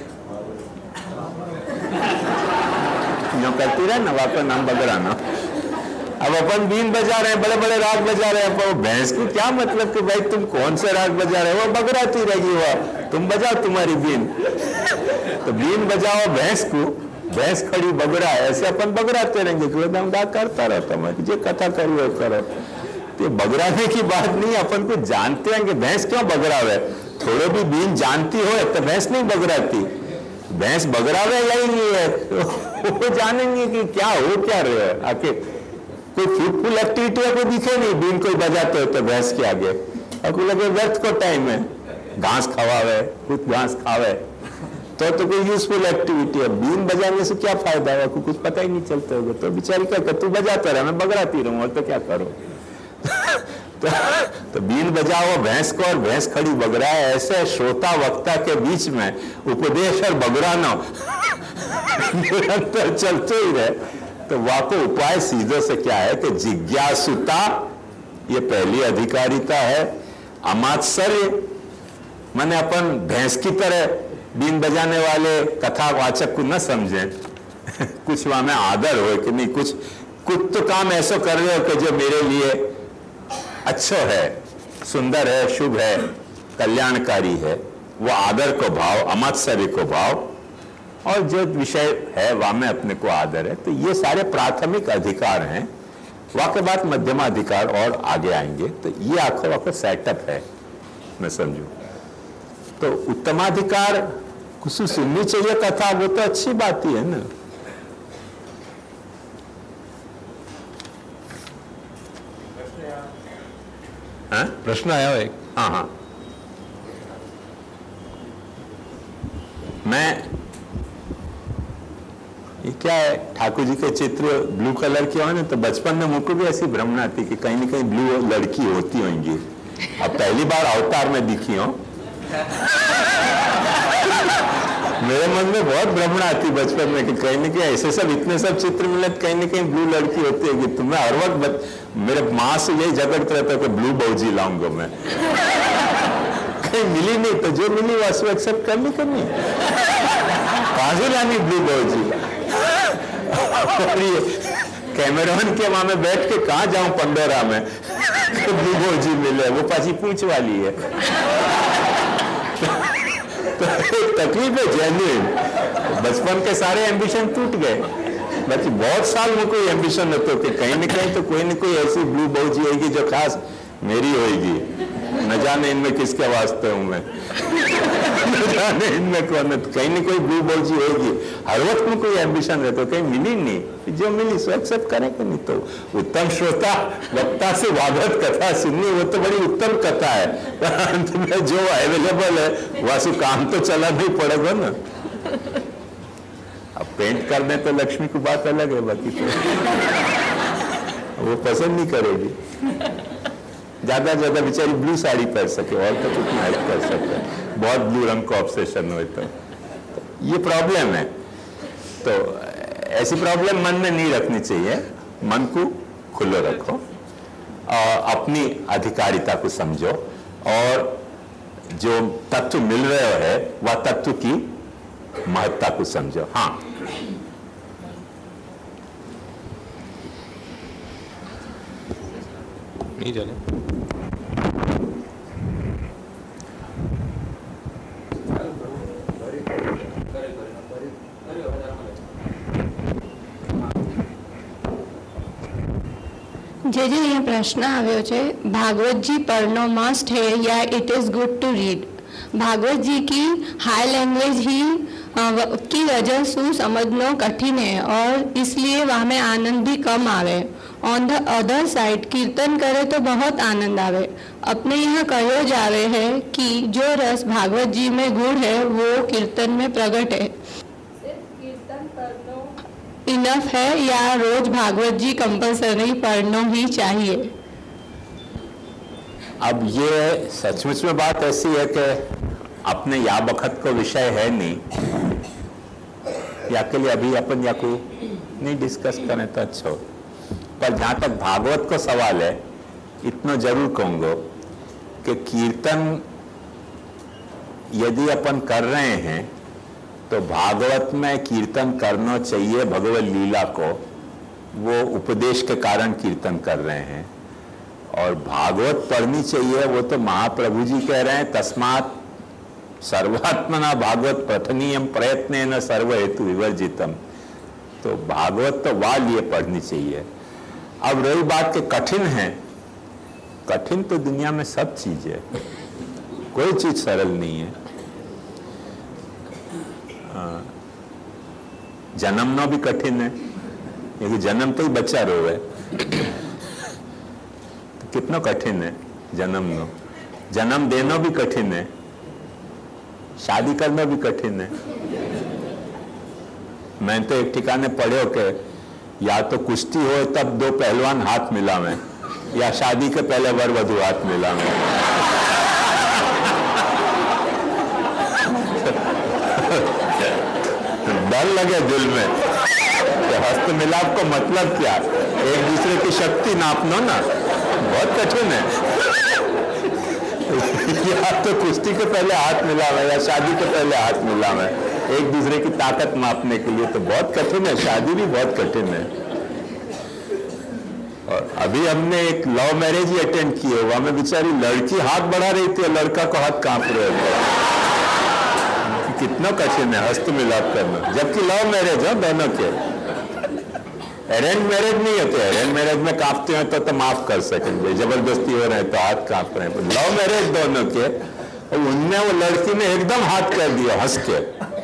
जो करती रहे ना वापस नाम बगराना। अब अपन बीन बजा रहे हैं, बड़े बड़े राग बजा रहे हैं, पर भैंस को क्या मतलब कि भाई तुम कौन से राग बजा रहे हो, वो बगराती रहेगी, वह तुम बजाओ तुम्हारी बीन। तो बीन बजाओ भैंस को, भैंस खड़ी बगरा, ऐसे अपन बगराते रहेंगे कि करता रहता मैं जो कथा करो करो। तो बगराने की बात नहीं, अपन को जानते हैं कि भैंस क्यों बगरावे। थोड़े भी बीन जानती हो तो भैंस नहीं बगराती, भैंस बगरावे या ही नहीं है वो जानेंगे कि क्या हो क्या रहे है। आके कोई फ्रूटफुल एक्टिविटी है कोई दिखे नहीं, बीन कोई बजाते हो तो भैंस के आगे आपको लगे व्यर्थ को टाइम है, घास खवावे खुद घास खावे तो तो कोई यूजफुल एक्टिविटी है। बीन बजाने से क्या फायदा है, आपको कुछ पता ही नहीं चलता होगा। तो बेचारी क्या कर, तू बजाता रहा मैं बगराती रहूं और तो क्या करो। तो, तो बीन बजाओ भैंस को और भैंस खड़ी बगराए, ऐसे श्रोता वक्ता के बीच में उपदेश और बगराना निरंतर चलते ही रहे। तो वाको उपाय सीधे से क्या है कि जिज्ञासुता ये पहली अधिकारिता है। अमात्सर्य माने अपन भैंस की तरह बीन बजाने वाले कथावाचक को न समझें कुछ वहां में आदर हो कि नहीं, कुछ कुछ तो काम ऐसा कर रहे हो कि जो मेरे लिए अच्छा है, सुंदर है, शुभ है, कल्याणकारी है, वो आदर को भाव, अमात्सर्य को भाव, और जो विषय है वहां में अपने को आदर है। तो ये सारे प्राथमिक अधिकार हैं। वहां के बाद मध्यमाधिकार और आगे आएंगे। तो ये आखो आखो सेटअप है मैं समझू। तो उत्तमाधिकार कुछ सुननी चाहिए कथा, वो तो अच्छी बात ही है ना। हाँ? प्रश्न आया हो एक। हाँ हाँ, मैं ये क्या है, ठाकुर जी के चित्र ब्लू कलर के हो ना, तो बचपन में मुझको भी ऐसी भ्रमण आती कि कहीं ना कहीं ब्लू लड़की होती होंगी। अब पहली बार अवतार में दिखी हो, मेरे मन में बहुत भ्रमण आती बचपन में कि कहीं ना कहीं ऐसे सब इतने सब चित्र मिले, कहीं ना कहीं ब्लू लड़की होती है। कि तुम्हें हर वक्त बच... मेरे माँ से यही झगड़ते रहता है कि ब्लू बहूजी लाऊंगा मैं। कहीं मिली नहीं तो जो मिली वास्तव एक्सेप्ट करनी करनी, कहां से लानी ब्लू बहूजी। कैमरामैन के वहां में बैठ के कहाँ जाऊं पंडोरा में ब्लू बहूजी मिले, वो पाची पूंछ वाली है। तो एक तकलीफ है जेन्युइन। बचपन के सारे एम्बिशन टूट गए, बाकी बहुत साल में कोई एम्बिशन न तो कि कहीं ना कहीं तो कोई ना कोई ऐसी ब्लू बहूजी होगी जो खास मेरी होगी। न जाने इनमें किसके वास्ते हूं मैं, न जाने इनमें कौन है, कहीं ना कोई ब्लू बहूजी होगी। हर वक्त में कोई एम्बिशन रहता, कहीं मिली नहीं, जो मिली सो एक्सेप्ट करेंगे। नहीं तो उत्तम श्रोता वक्ता से भागवत कथा सुननी, वो तो बड़ी उत्तम कथा है, पर अंत में जो अवेलेबल है वासु काम तो चला नहीं पड़ेगा ना। अब पेंट कर दें तो लक्ष्मी की बात अलग है, बाकी तो वो पसंद नहीं करेगी। ज्यादा ज्यादा बेचारी ब्लू साड़ी पहन सके और तो कितना हेल्प कर सकते, बहुत ब्लू रंग को ऑब्सेशन हो तो ये प्रॉब्लम है। तो ऐसी प्रॉब्लम मन में नहीं रखनी चाहिए, मन को खुला रखो और अपनी अधिकारिता को समझो, और जो तत्व मिल रहे है वह तत्व की महत्ता को समझो। हाँ, नहीं चले। જે જે અહીંયા પ્રશ્ન આવ્યો છે, भागवत जी पढ़ना मस्ट है या it is good to read? Bhagwat ji की हाई लैंग्वेज ही की वजह से समझना कठिन है और इसलिए वहाँ में आनंद भी कम आवे। ऑन द अदर साइड कीर्तन करे तो बहुत आनंद आवे। अपने यहाँ कहो जावे है कि जो रस भागवत जी में गुण है वो कीर्तन में प्रकट है। इनफ है या रोज भागवत जी कंपल्सरी पढ़ना ही चाहिए? अब ये सचमुच में बात ऐसी है कि अपने या बखत को विषय है नहीं, या के लिए अभी अपन या को नहीं डिस्कस करें तो अच्छा हो। पर जहां तक भागवत को सवाल है, इतना जरूर कहूंगा कि कीर्तन यदि अपन कर रहे हैं तो भागवत में कीर्तन करना चाहिए भगवत लीला को, वो उपदेश के कारण कीर्तन कर रहे हैं। और भागवत पढ़नी चाहिए, वो तो महाप्रभु जी कह रहे हैं तस्मात् सर्वात्मना भागवत पठनीयम प्रयत्नेन सर्व हेतु विवर्जितम। तो भागवत तो वाह लिए पढ़नी चाहिए। अब रही बात के कठिन है, कठिन तो दुनिया में सब चीज है, कोई चीज सरल नहीं है। जन्मना भी कठिन है, क्योंकि जन्म तो ही बच्चा रोवे, तो कितना कठिन है जन्मना। जन्म देना भी कठिन है, शादी करना भी कठिन है। मैं तो एक ठिकाने पढ़े के या तो कुश्ती हो तब दो पहलवान हाथ मिलावे, या शादी के पहले वर वधु हाथ मिलावे। डर लगे दिल में कि हस्त मिलाप को मतलब क्या, एक दूसरे की शक्ति नापना ना बहुत कठिन है। या तो कुश्ती के पहले हाथ मिलावे या शादी के पहले हाथ मिलावे एक दूसरे की ताकत मापने के लिए, तो बहुत कठिन है। शादी भी बहुत कठिन है। और अभी हमने एक लव मैरिज ही अटेंड की है, वहां में बेचारी लड़की हाथ बढ़ा रही थी और लड़का को हाथ कांप रहे थे। कितना कठिन है हस्त मिलाप करना, जबकि लव मैरिज है दोनों के। अरेंज मैरिज नहीं होते, अरेंज मैरिज में कांपते हैं तो, तो माफ कर सकेंगे, जबरदस्ती हो रहे हैं तो हाथ कांप रहे हैं। लव मैरिज दोनों के, उनने वो लड़की ने एकदम हाथ कर दिया हंस के,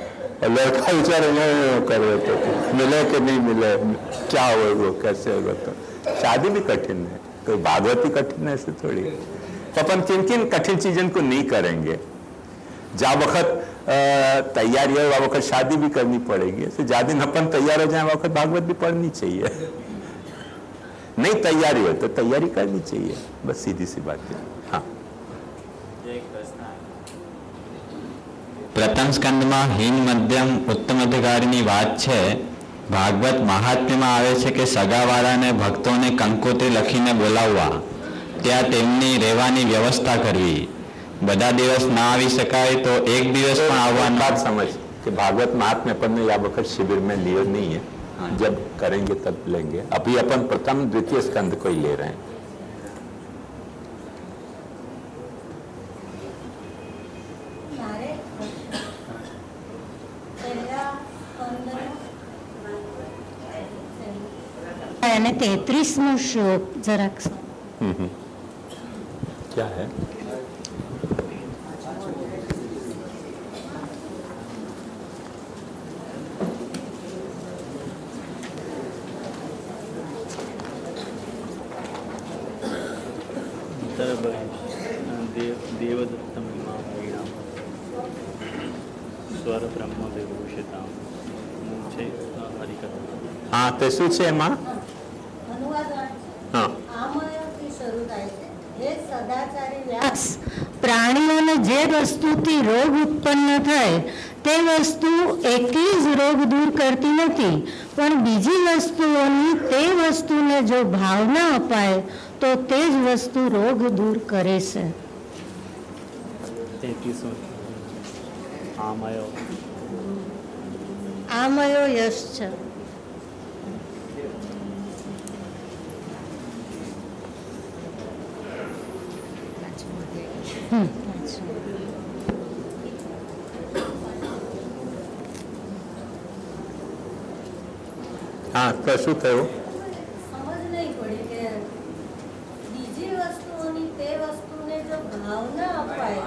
लड़का बेचारा कर रहे थे, मिले कि नहीं मिले, क्या हो वो, कैसे होगा। तो शादी भी कठिन है, कोई भागवती कठिन है ऐसे थोड़ी। तो अपन किन किन कठिन चीजों को नहीं करेंगे, जा वक्त तैयारी है वह वक्त शादी भी करनी पड़ेगी। ऐसे ज्यादा दिन अपन तैयार हो जाए वक्त भागवत भी पढ़नी चाहिए। नहीं तैयारी हो तो तैयारी करनी चाहिए, बस सीधी सी बात है। हाँ, પ્રથમ સ્કંદમાં હીન મધ્યમ ઉત્તમ અધિકારીની વાત છે. ભાગવત મહાત્મ્યમાં આવે છે કે સગાવાળાને ભક્તોને કંકોત્રી લખીને બોલાવવા, ત્યાં તેમની રહેવાની વ્યવસ્થા કરવી. બધા દિવસ ના આવી શકાય તો એક દિવસ પણ આવવાની बात समझ कि भागवत महात्म्य अपन ने या वक्त शिविर में लिए नहीं है, जब करेंगे तब लेंगे। अभी अपन प्रथम द्वितीय स्कंद को ही ले रहे हैं। અને તેત્રીસમો શ્લોક જરાક क्या है? देवदत्तम वीणाम स्वर ब्रह्म विभूषिताम मुझे हरिकथा। हाँ, तो શું છે એમાં? અનુવાદ હા, આમયથી શરૂ થાય છે. હે સદાચારી વ્યાસ, પ્રાણીઓને જે વસ્તુથી રોગ ઉત્પન્ન થાય તે વસ્તુ એકલી જ રોગ દૂર કરતી નથી, પણ બીજી વસ્તુઓની તે વસ્તુને જો ભાવના અપાય તો તે જ વસ્તુ રોગ દૂર કરે છે. આમયો આમયો યશ છે. હા, તો શું થયું? સમજ નહીં પડી કે બીજી વસ્તુઓની તે વસ્તુને જો ભાવના અપાય.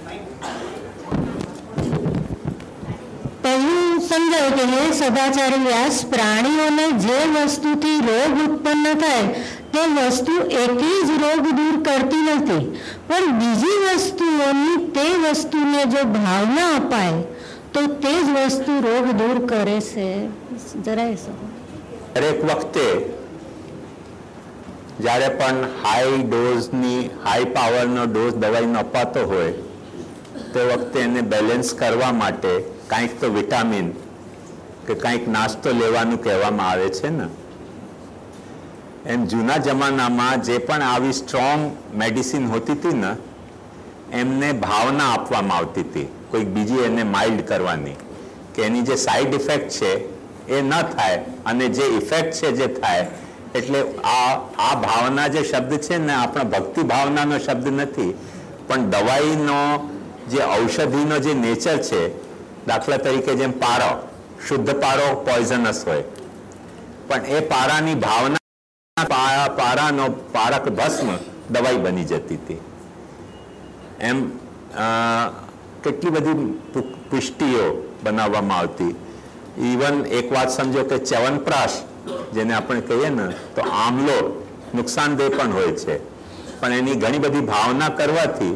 પહેલું સમજાયું કે હે સદાચારી વ્યાસ, પ્રાણીઓને જે વસ્તુથી રોગ ઉત્પન્ન થાય તે વસ્તુ એકલી જ રોગ દૂર કરતી નથી, પણ બીજી વસ્તુઓની તે વસ્તુને જો ભાવના અપાય તો તે જ વસ્તુ રોગ દૂર કરે છે. જરાય સમજ. દરેક વખતે જ્યારે પણ હાઈ ડોઝની હાઈ પાવરનો ડોઝ દવાઈનો અપાતો હોય તે વખતે એને બેલેન્સ કરવા માટે કંઈક તો વિટામિન કે કંઈક નાસ્તો લેવાનું કહેવામાં આવે છે ને. એમ જૂના જમાનામાં જે પણ આવી સ્ટ્રોંગ મેડિસિન હોતી હતી ને એમને ભાવના આપવામાં આવતી હતી, કોઈક બીજી એને માઇલ્ડ કરવાની, કે એની જે સાઈડ ઇફેક્ટ છે એ ન થાય અને જે ઇફેક્ટ છે જે થાય. એટલે આ આ ભાવના જે શબ્દ છે ને આપણા ભક્તિ ભાવનાનો શબ્દ નથી, પણ દવાઈનો જે ઔષધિનો જે નેચર છે, દાખલા તરીકે જેમ પારો, શુદ્ધ પારો પોઈઝનસ હોય, પણ એ પારાની ભાવના પારાનો પારક ભસ્મ દવાઈ બની જતી હતી. એમ કેટલી બધી પુષ્ટિઓ બનાવવામાં આવતી. ઇવન એક વાત સમજો કે ચ્યવનપ્રાશ જેને આપણે કહીએ ને તો આમલો નુકસાનદેહ પણ હોય છે, પણ એની ઘણી બધી ભાવના કરવાથી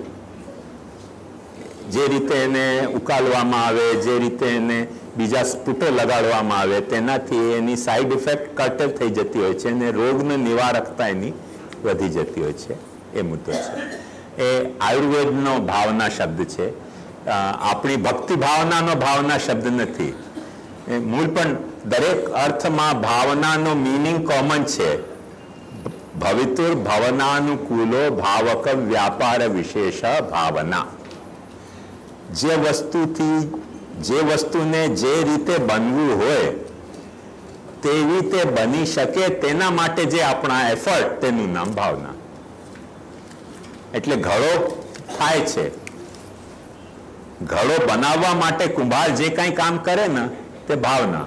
જે રીતે એને ઉકાળવામાં આવે, જે રીતે એને બીજા સ્પુટો લગાડવામાં આવે તેનાથી એની સાઈડ ઇફેક્ટ કર્ટેલ થઈ જતી હોય છે અને રોગની નિવારકતા એની વધી જતી હોય છે. એ મુદ્દો છે. એ આયુર્વેદનો ભાવના શબ્દ છે, આપણી ભક્તિ ભાવનાનો ભાવના શબ્દ નથી. એ મૂળ પણ દરેક અર્થમાં ભાવનાનો મિનિંગ કોમન છે. ભવિતુર ભવનાનુકૂલો ભાવક વ્યાપાર વિશેષ ભાવના. જે વસ્તુથી જે વસ્તુને જે રીતે બનવું હોય તેવી રીતે બની શકે તેના માટે જે આપણા એફર્ટ તેનું નામ ભાવના. એટલે ઘડો થાય છે, ઘડો બનાવવા માટે કુંભાર જે કંઈ કામ કરે ને તે ભાવના.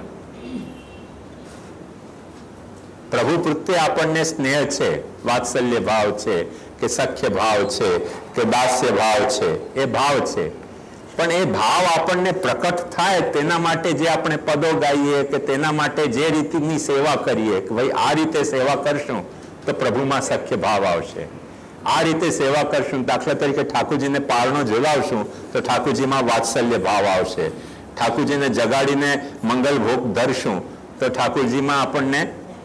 પ્રભુ પ્રત્યે આપણને સ્નેહ છે, વાત્સલ્ય ભાવ છે કે સખ્ય ભાવ છે કે દાસ્ય ભાવ છે, એ ભાવ છે. પણ એ ભાવ આપણને પ્રકટ થાય તેના માટે જે આપણે પદો ગાઈએ કે તેના માટે જે રીતની સેવા કરીએ કે ભાઈ આ રીતે સેવા કરશું તો પ્રભુમાં સખ્ય ભાવ આવશે, આ રીતે સેવા કરશું, દાખલા તરીકે ઠાકોરજીને પારણો ઝુલાવશું તો ઠાકોરજીમાં વાત્સલ્ય ભાવ આવશે, ઠાકોરજીને જગાડીને મંગલ ભોગ ધરશું તો ઠાકોરજીમાં આપણને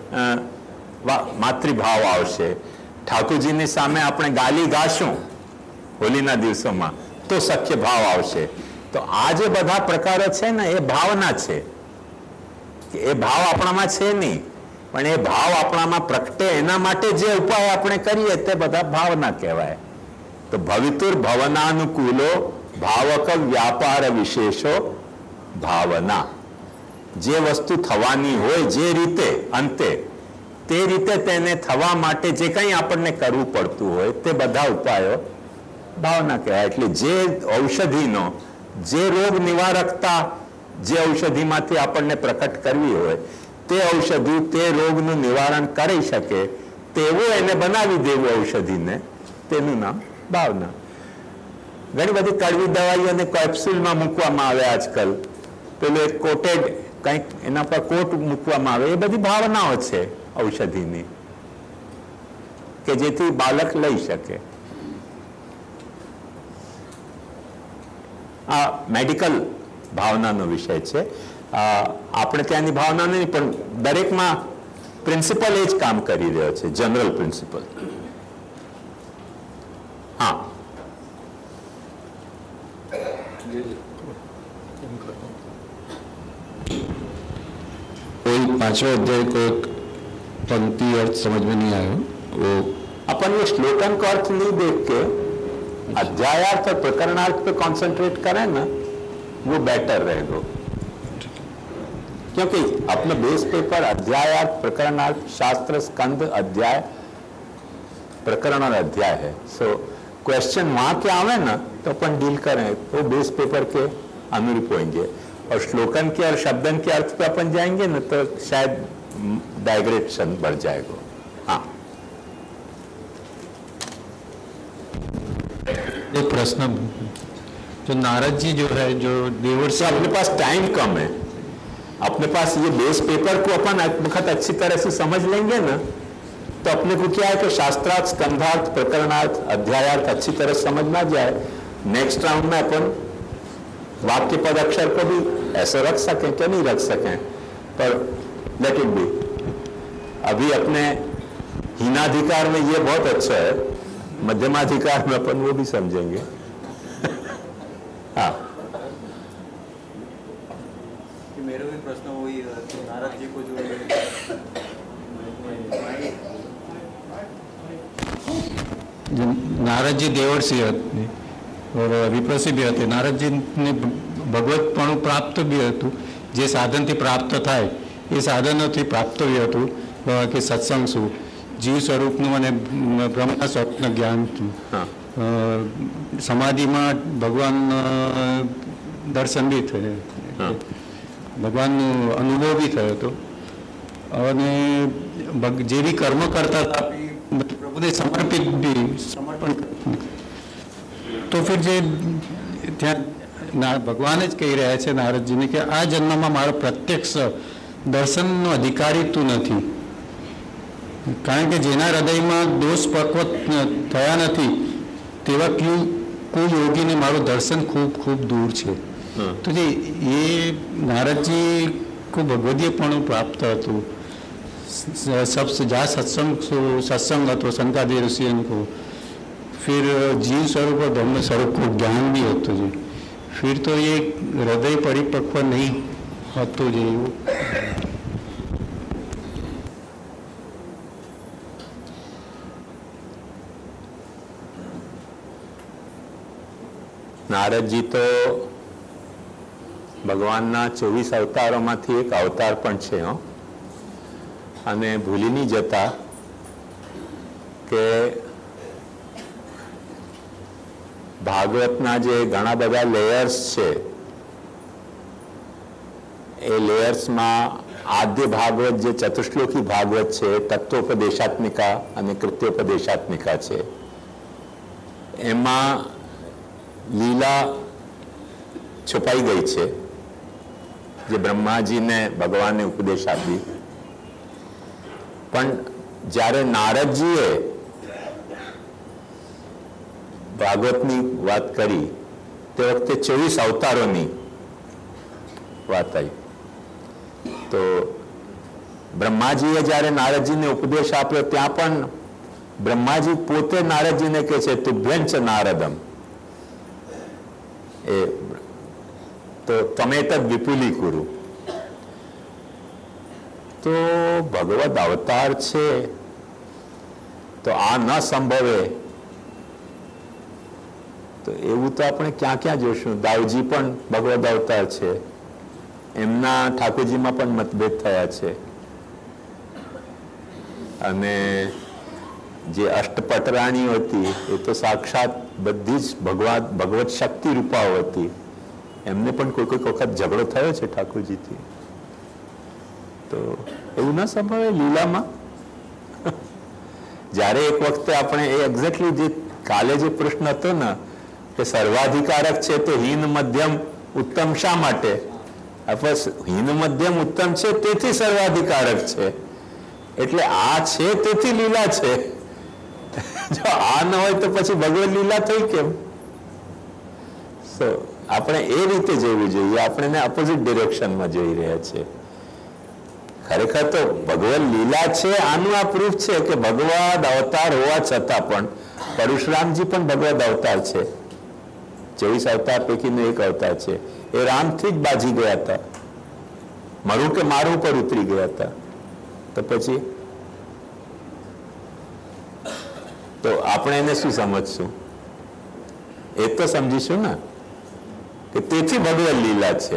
માતૃભાવ આવશે, ઠાકોરજીની સામે આપણે ગાલી ગાશું હોલીના દિવસોમાં તો સખ્ય ભાવ આવશે. તો આ જે બધા પ્રકારો છે ને એ ભાવના છે, એ ભાવ આપણામાં છે નહીં, પણ એ ભાવ આપણામાં પ્રગટે એના માટે જે ઉપાય આપણે કરીએ તે બધા ભાવના કહેવાય. તો ભવિતુર ભવનાનુકૂલો ભાવક વ્યાપાર વિશેષો ભાવના. જે વસ્તુ થવાની હોય જે રીતે અંતે તે રીતે તેને થવા માટે જે કંઈ આપણને કરવું પડતું હોય તે બધા ઉપાયો ભાવના કહેવાય. એટલે જે ઔષધિનો જે રોગ નિવારકતા જે ઔષધિમાંથી આપણને પ્રકટ કરવી હોય તે ઔષધિ તે રોગનું નિવારણ કરી શકે તેવું એને બનાવી દેવું ઔષધિને, તેનું નામ ભાવના. ઘણી બધી કડવી દવાઈઓને કેપ્સ્યુલમાં મૂકવામાં આવે આજકાલ, પેલું એક કોટેડ કંઈક એના પર કોટ મૂકવામાં આવે, એ બધી ભાવનાઓ છે ઔષધિની કે જેથી બાળક લઈ શકે. આ મેડિકલ ભાવનાનો વિષય છે. આપણે ત્યાંની ભાવના નહીં, પણ દરેકમાં પ્રિન્સિપલ એ જ કામ કરી રહ્યો છે, જનરલ પ્રિન્સિપલ. હા, कोई पांचवा अध्याय को एक पंक्ति अर्थ समझ में नहीं आया, वो अपन ये श्लोकन को अर्थ नहीं देख के अध्यायार्थ और प्रकरणार्थ पे कंसंट्रेट करें ना, वो बेटर रहेगा. क्योंकि अपना बेस पेपर अध्यायार्थ प्रकरणार्थ शास्त्र स्कंद अध्याय प्रकरण और अध्याय है. सो क्वेश्चन वहां के आवे ना तो अपन डील करें तो बेस पेपर के अनुरूप होंगे, और श्लोकन के और शब्दन के अर्थ पे अपन जाएंगे ना तो शायद डाइग्रेशन बढ़ जाएगा. हाँ, एक प्रश्न, जो नारद जी जो है जो देवर्षि से अपने पास टाइम कम है, अपने पास ये बेस पेपर को अपन वक्त अच्छी तरह से समझ लेंगे ना तो अपने को क्या है कि शास्त्रार्थ स्कंधार्थ प्रकरणार्थ अध्यायार्थ अच्छी तरह समझ ना जाए, नेक्स्ट राउंड में अपन वाक्य पद अक्षर को भी ऐसे रख सकें क्या नहीं रख सकें, पर लेट इट बी. अभी अपने हीनाधिकार में ये बहुत अच्छा है, मध्यमाधिकार में अपन वो भी समझेंगे. हाँ, मेरा भी प्रश्न वही है कि नारद जी को जो नारद जी देवर्षि हते और विप्रसी भी हते. नारद जी ने भगवतपणું प्राप्त भी હતું, જે સાધનથી પ્રાપ્ત થાય એ સાધનોથી પ્રાપ્ત બી હતું કે સત્સંગ શું, જીવ સ્વરૂપનું અને બ્રહ્મના સ્વરૂપનું જ્ઞાન, સમાધિમાં ભગવાન દર્શન બી થયું, ભગવાનનો અનુભવ બી થયો હતો, અને જે બી કર્મ કરતા હતા પ્રભુને સમર્પિત બી સમર્પણ. તો ફિર જે ત્યાં ભગવાન જ કહી રહ્યા છે નારદજીને કે આ જન્મમાં મારો પ્રત્યક્ષ દર્શનનો અધિકારી તું નથી, કારણ કે જેના હૃદયમાં દોષ પક્વ થયા નથી તેવા ક્યુ કોઈ યોગીને મારું દર્શન ખૂબ ખૂબ દૂર છે. તો જે એ નારદજી को ભગવદીયપણું પ્રાપ્ત હતું, सब जहाँ सत्संग सत्संग હતો શંકાદી ઋષિઓનો, फिर जीव स्वरूप और ब्रह्म स्वरूप को ज्ञान भी होतो जी, फिर तो ये हृदय परिपक्व नहीं होतो जी. नारद जी तो ભગવાનના ચોવીસ અવતારોમાંથી એક અવતાર પણ છે. હો, અને ભૂલી નહીં જતા કે ભાગવતના જે ઘણા બધા લેયર્સ છે એ લેયર્સમાં આદ્ય ભાગવત જે ચતુશ્લોકી ભાગવત છે તત્વોપદેશાત્મિકા અને કૃત્યોપદેશાત્મિકા છે, એમાં લીલા છુપાઈ ગઈ છે, જે બ્રહ્માજીને ભગવાને ઉપદેશ આપી. પણ જ્યારે નારદજીએ ભાગવતની વાત કરી તે વખતે ચોવીસ અવતારોની વાત આવી. તો બ્રહ્માજીએ જ્યારે નારદજીને ઉપદેશ આપ્યો ત્યાં પણ બ્રહ્માજી પોતે નારદજીને કહે છે તુભ્યંચ નારદમ, એ તો તમે તદ વિપુલી કુરુ. તો ભગવદ અવતાર છે તો આ ન સંભવે, તો એવું તો આપણે ક્યાં ક્યાં જોશું. દાઉજી પણ ભગવદ અવતાર છે, એમના ઠાકોરજીમાં પણ મતભેદ થયા છે. અને જે અષ્ટપટરાણીઓ હતી એ તો સાક્ષાત બધી જ ભગવાન ભગવત શક્તિ રૂપાઓ હતી, એમને પણ કોઈ કોઈક વખત ઝઘડો થયો છે ઠાકોરજીથી. તો એવું ના સંભવે લીલામાં. જ્યારે એક વખતે આપણે એ એક્ઝેક્ટલી જે કાલે જે પ્રશ્ન હતો ને કે સર્વાધિકારક છે તો હીન મધ્યમ ઉત્તમ શા માટે? હીન મધ્યમ ઉત્તમ છે તેથી સર્વાધિકારક છે, એટલે આ છે તેથી લીલા છે. જો આ ન હોય તો પછી ભગવદ લીલા થઈ કેમ? સો આપણે એ રીતે જોવું જોઈએ, આપણે ઓપોઝિટ ડિરેક્શનમાં જોઈ રહ્યા છીએ. ખરેખર તો ભગવદ લીલા છે, આનું આ પ્રૂફ છે કે ભગવદ અવતાર હોવા છતાં પણ પરશુરામજી પણ ભગવદ અવતાર છે, ચોવીસ અવતાર પૈકીનો એક અવતાર છે. એ રામથી જ બાજી ગયા હતા, મારું કે મારું પર ઉતરી ગયા હતા. તો પછી તો આપણે એને શું સમજશું? એ તો સમજીશું ને કે તેથી ભગવદ લીલા છે.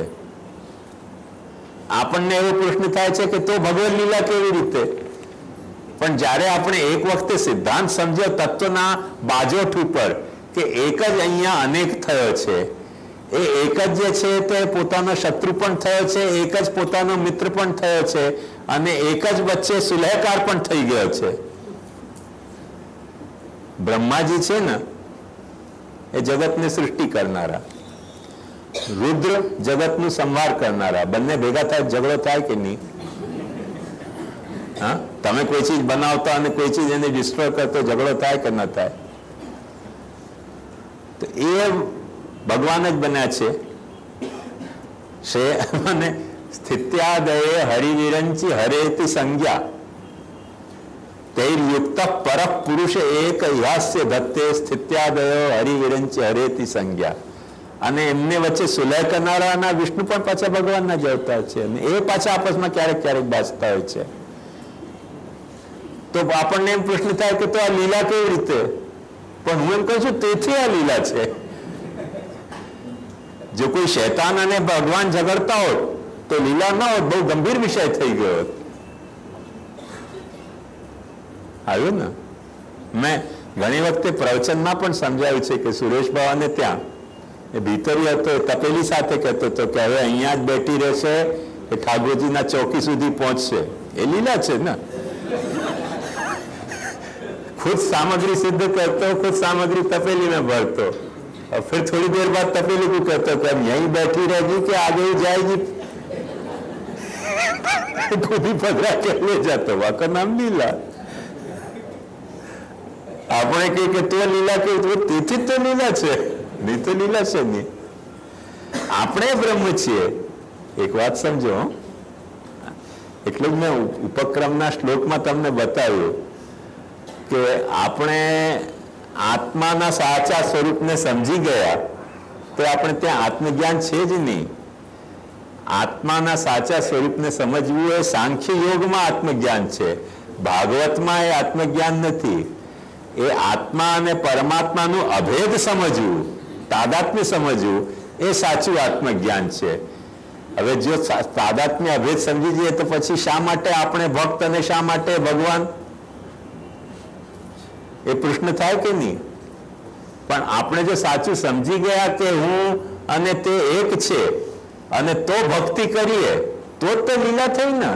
આપણને એવો પ્રશ્ન થાય છે કે તો ભગવદ લીલા કેવી રીતે? પણ જ્યારે આપણે એક વખતે સિદ્ધાંત સમજ્યો તત્વના બાજોઠ ઉપર કે એક જ અહીંયા અનેક થયો છે, એ એક જ જે છે તે પોતાનો શત્રુ પણ થયો છે, એક જ પોતાનો મિત્ર પણ થયો છે, અને એક જ વચ્ચે સુલહકાર પણ થઈ ગયો છે. બ્રહ્માજી છે ને એ જગતને સૃષ્ટિ કરનારા, રુદ્ર જગતનું સંહાર કરનારા. બંને ભેગા થાય ઝઘડો થાય કે નહીં? હા, તમે કોઈ ચીજ બનાવતા અને કોઈ ચીજ એને ડિસ્ટ્રોય કરતો ઝઘડો થાય કે ન થાય? તો એ ભગવાન જ બન્યા છે. અને સ્થિત્યાદયે હરિવિરંચી હરેતિ સંજ્ઞા તૈર્યુક્ત પર પુરુષ એક હાસ્ય ધત્તે સ્થિત્યાદયો હરિવિરંચી હરેતિ સંજ્ઞા. અને એમને વચ્ચે સુલહ કરનારા વિષ્ણુ પણ પાછા ભગવાનના જ અવતાર છે, અને એ પાછા આપસમાં ક્યારેક ક્યારેક બાજતા હોય છે. તો આપણને એમ પ્રશ્ન થાય કે તો આ લીલા કેવી રીતે? પણ હું એમ કહું છું તેથી આ લીલા છે. જો કોઈ શૈતાન અને ભગવાન ઝઘડતા હોત તો લીલા ન હોત, બહુ ગંભીર વિષય થઈ ગયો હોત. આવ્યું ને? મેં ઘણી વખતે પ્રવચનમાં પણ સમજાવ્યું છે કે સુરેશ બાવાને ત્યાં એ ભીતરી હતો, તપેલી સાથે કહેતો હતો કે હવે અહીંયા જ બેઠી રહેશે, એ ઠાકોરજીના ચોકી સુધી પહોંચશે. એ લીલા છે ને. खुद सामग्री सिद्ध करते हो, खुद सामग्री तपेली में भरते हो, और फिर थोड़ी देर बाद तपेली को कहते हो कि अब यहीं बैठी रहेगी कि आगे ही जाएगी? खुद ही पकड़ा के ले जाते हो. आपका नाम लीला. આપણે કહીએ કે તો લીલા કે તેથી તો લીલા છે, નહીં તો લીલા છે નહીં. આપણે બ્રહ્મ છીએ. એક વાત સમજો, એટલું જ મેં ઉપક્રમના શ્લોકમાં તમને બતાવ્યું કે આપણે આત્માના સાચા સ્વરૂપને સમજી ગયા તો આપણે ત્યાં આત્મજ્ઞાન છે જ નહીં. આત્માના સાચા સ્વરૂપને સમજવું એ સાંખ્ય યોગમાં આત્મજ્ઞાન છે, ભાગવતમાં એ આત્મજ્ઞાન નથી. એ આત્મા અને પરમાત્માનું અભેદ સમજવું, તાદાત્મ્ય સમજવું એ સાચું આત્મજ્ઞાન છે. હવે જો તાદાત્મ્ય અભેદ સમજી જઈએ તો પછી શા માટે આપણે ભક્ત અને શા માટે ભગવાન? એ પ્રશ્ન થાય કે નહીં? પણ આપણે જો સાચું સમજી ગયા કે હું અને તે એક છે અને તો ભક્તિ કરીએ તો જ તો લીલા થઈ ને.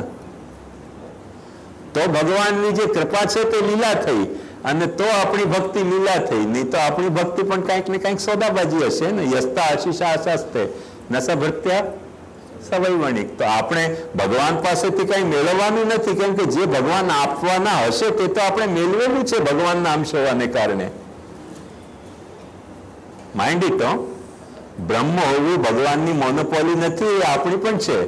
તો ભગવાનની જે કૃપા છે તે લીલા થઈ, અને તો આપણી ભક્તિ લીલા થઈ. નહીં તો આપણી ભક્તિ પણ કંઈક ને કંઈક સોદાબાજી હશે ને. યસ્તા આશીષા આશાસ્તે નસ ભૃત્યા સવૈવણિક. તો આપણે ભગવાન પાસેથી કઈ મેળવવાનું નથી, કેમ કે જે ભગવાન આપવાના હશે તે તો આપણે મેળવેલું છે ભગવાનના અંશ હોવાને કારણે. માઇન્ડ ઇટ, બ્રહ્મ હોવું ભગવાનની મોનોપોલી નથી, એ આપણી પણ છે.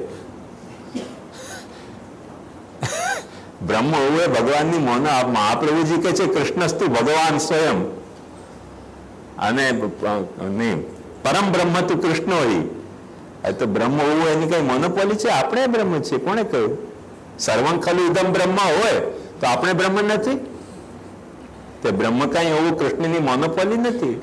બ્રહ્મ હોવું એ ભગવાનની મોનો. મહાપ્રભુજી કહે છે કૃષ્ણસ્તુ ભગવાન સ્વયં, અને પરમ બ્રહ્મ તું કૃષ્ણ હોય. તો બ્રહ્મ હોવું એની કઈ મોનોપોલી છે? આપણે બ્રહ્મ છીએ. કોણે કહ્યું? સર્વં ખલુ ઇદમ બ્રહ્મ હોય તો આપણે બ્રહ્મ નથી? તે બ્રહ્મ કઈ હોવું કૃષ્ણની મોનોપોલી નથી.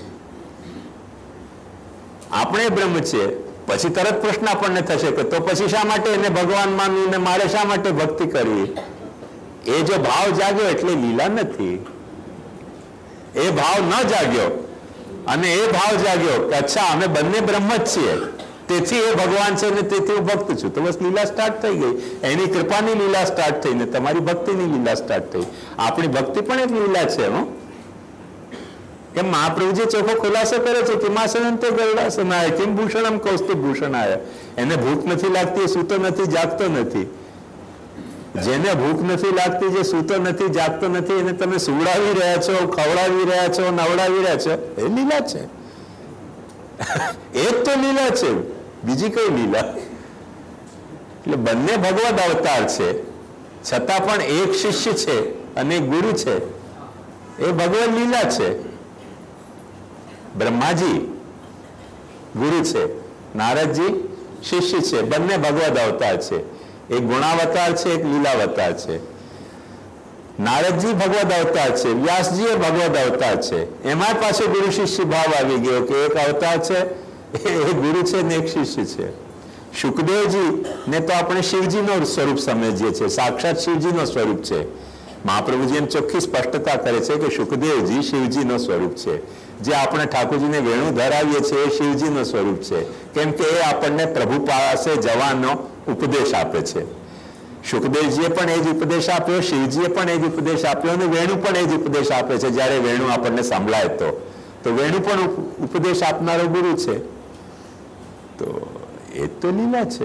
આપણે બ્રહ્મ છીએ. પછી તરત પ્રશ્ન આપણને થશે કે તો પછી શા માટે એને ભગવાન માનવું ને મારે શા માટે ભક્તિ કરવી? એ જો ભાવ જાગ્યો એટલે લીલા નથી. એ ભાવ ન જાગ્યો અને એ ભાવ જાગ્યો કે અચ્છા અમે બંને બ્રહ્મ જ છીએ, તેથી એ ભગવાન છે ને તેથી હું ભક્ત છું, તો બસ લીલા સ્ટાર્ટ થઈ ગઈ. એની કૃપાની લીલા સ્ટાર્ટ થઈ ને તમારી ભક્તિની લીલા સ્ટાર્ટ થઈ. આપણી ભક્તિ પણ એક લીલા છે. હો કેમ મહાપ્રભુજી ચોખ્ખો ખુલાસો કરે છે કે માસનંતે ગરુડાસનાય કેમ ભૂષણમ કૌસ્તુભ ભૂષણાય. એને ભૂખ નથી લાગતી, એ સૂતો નથી, જાગતો નથી. જેને ભૂખ નથી લાગતી, જે સૂતો નથી, જાગતો નથી, એને તમે સુવડાવી રહ્યા છો, ખવડાવી રહ્યા છો, નવડાવી રહ્યા છો, એ લીલા છે. એ જ તો લીલા છે, બીજી કઈ લીલા? એટલે બંને ભગવદ અવતાર છે, છતાં પણ એક શિષ્ય છે અને એક ગુરુ છે. એ ભગવદ લીલા છે. બ્રહ્માજી ગુરુ છે, નારદજી શિષ્ય છે. બંને ભગવદ અવતાર છે. એક ગુણાવતાર છે, એક લીલાવતાર છે. નારદજી ભગવદ અવતાર છે, વ્યાસજી એ ભગવદ અવતાર છે. એમાં પાસે ગુરુ શિષ્ય ભાવ આવી ગયો કે એક અવતાર છે, એક ગુરુ છે ને એક શિષ્ય છે. શુકદેવજી ને તો આપણે શિવજીનો સ્વરૂપ સમજીએ છીએ, સાક્ષાત શિવજીનો સ્વરૂપ છે. મહાપ્રભુજી એમ ચોખ્ખી સ્પષ્ટતા કરે છે કે શુકદેવજી શિવજીનો સ્વરૂપ છે. જે આપણે ઠાકોરજીને વેણું ધરાવીએ છીએ એ શિવજીનો સ્વરૂપ છે, કેમ કે એ આપણને પ્રભુ પાસે જવાનો ઉપદેશ આપે છે. શુકદેવજીએ પણ એ જ ઉપદેશ આપ્યો, શિવજીએ પણ એ જ ઉપદેશ આપ્યો, અને વેણુ પણ એ જ ઉપદેશ આપે છે. જ્યારે વેણુ આપણને સંભળાય તો તો વેણુ પણ ઉપદેશ આપનારો ગુરુ છે. તો એ તો લીલા છે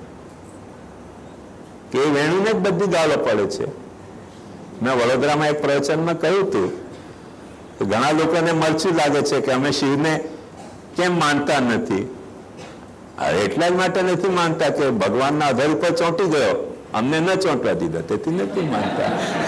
કે એ વેણુને જ બધી ગાળો પડે છે. મેં વડોદરામાં એક પ્રવચનમાં કહ્યું હતું કે ઘણા લોકોને મરચું લાગે છે કે અમે શિવને કેમ માનતા નથી. એટલા જ માટે નથી માનતા કે ભગવાનના આધાર ઉપર ચોંટી ગયો, અમને ન ચોંટવા દીધો, તેથી નથી માનતા.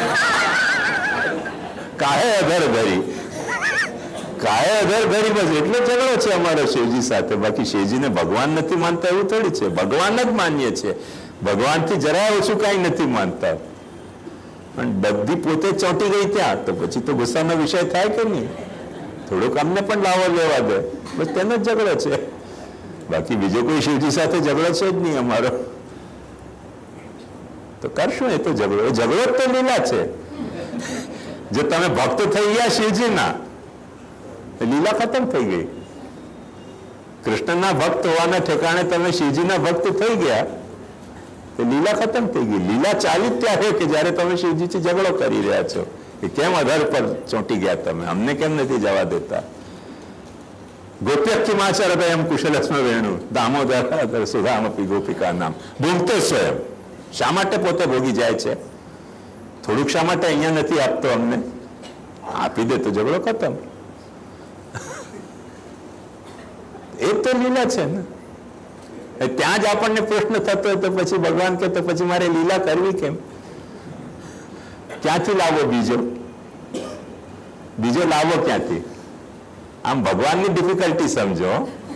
કાહે અધર ધરી, કાહે અધર ધરી, બસ એટલો ઝઘડો છે અમારો શિવજી સાથે. બાકી શિવજીને ભગવાન નથી માનતા એવું થોડી છે. ભગવાન જ માનીએ છીએ. ભગવાનથી જરા ઓછું કઈ નથી માનતા. પણ બધી પોતે ચોંટી ગઈ ત્યાં તો પછી તો ગુસ્સાનો વિષય થાય કે નહીં? થોડુંક અમને પણ લાવો લેવા દે, બસ તેનો જ ઝઘડો છે. બાકી બીજો કોઈ શિવજી સાથે ઝઘડો છે જ નહીં અમારો. તો કરશું એ તો ઝઘડો. એ ઝઘડો જ તો લીલા છે. જો તમે ભક્ત થઈ ગયા શિવજીના, લીલા ખતમ થઈ ગઈ. કૃષ્ણના ભક્ત હોવાના ઠેકાણે તમે શિવજીના ભક્ત થઈ ગયા, તો લીલા ખતમ થઈ ગઈ. લીલા ચાલી ત્યારે કે જયારે તમે શિવજીથી ઝઘડો કરી રહ્યા છો કે કેમ આધાર પર ચોંટી ગયા તમે, અમને કેમ નથી જવા દેતા. ગોપ્યક્ષમાચાર એમ કુશલસ્મ વેણુ દામોદર સુધામપી ગોપિકા નામ ભોગતો સ્વયં. શા માટે પોતે ભોગી જાય છે? થોડુંક શા માટે અહીંયા નથી આપતો અમને? આપી દે તો ઝઘડો ખતમ. એ તો લીલા છે ને. ત્યાં જ આપણને પ્રશ્ન થતો હોય તો પછી ભગવાન કે તો પછી મારે લીલા કરવી કેમ? ક્યાંથી લાવો બીજો? બીજો લાવો ક્યાંથી? આમ ભગવાનની ડિફિકલ્ટી સમજો,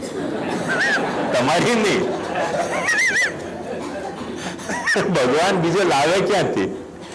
તમારી નહીં. ભગવાન બીજો લાવે ક્યાંથી?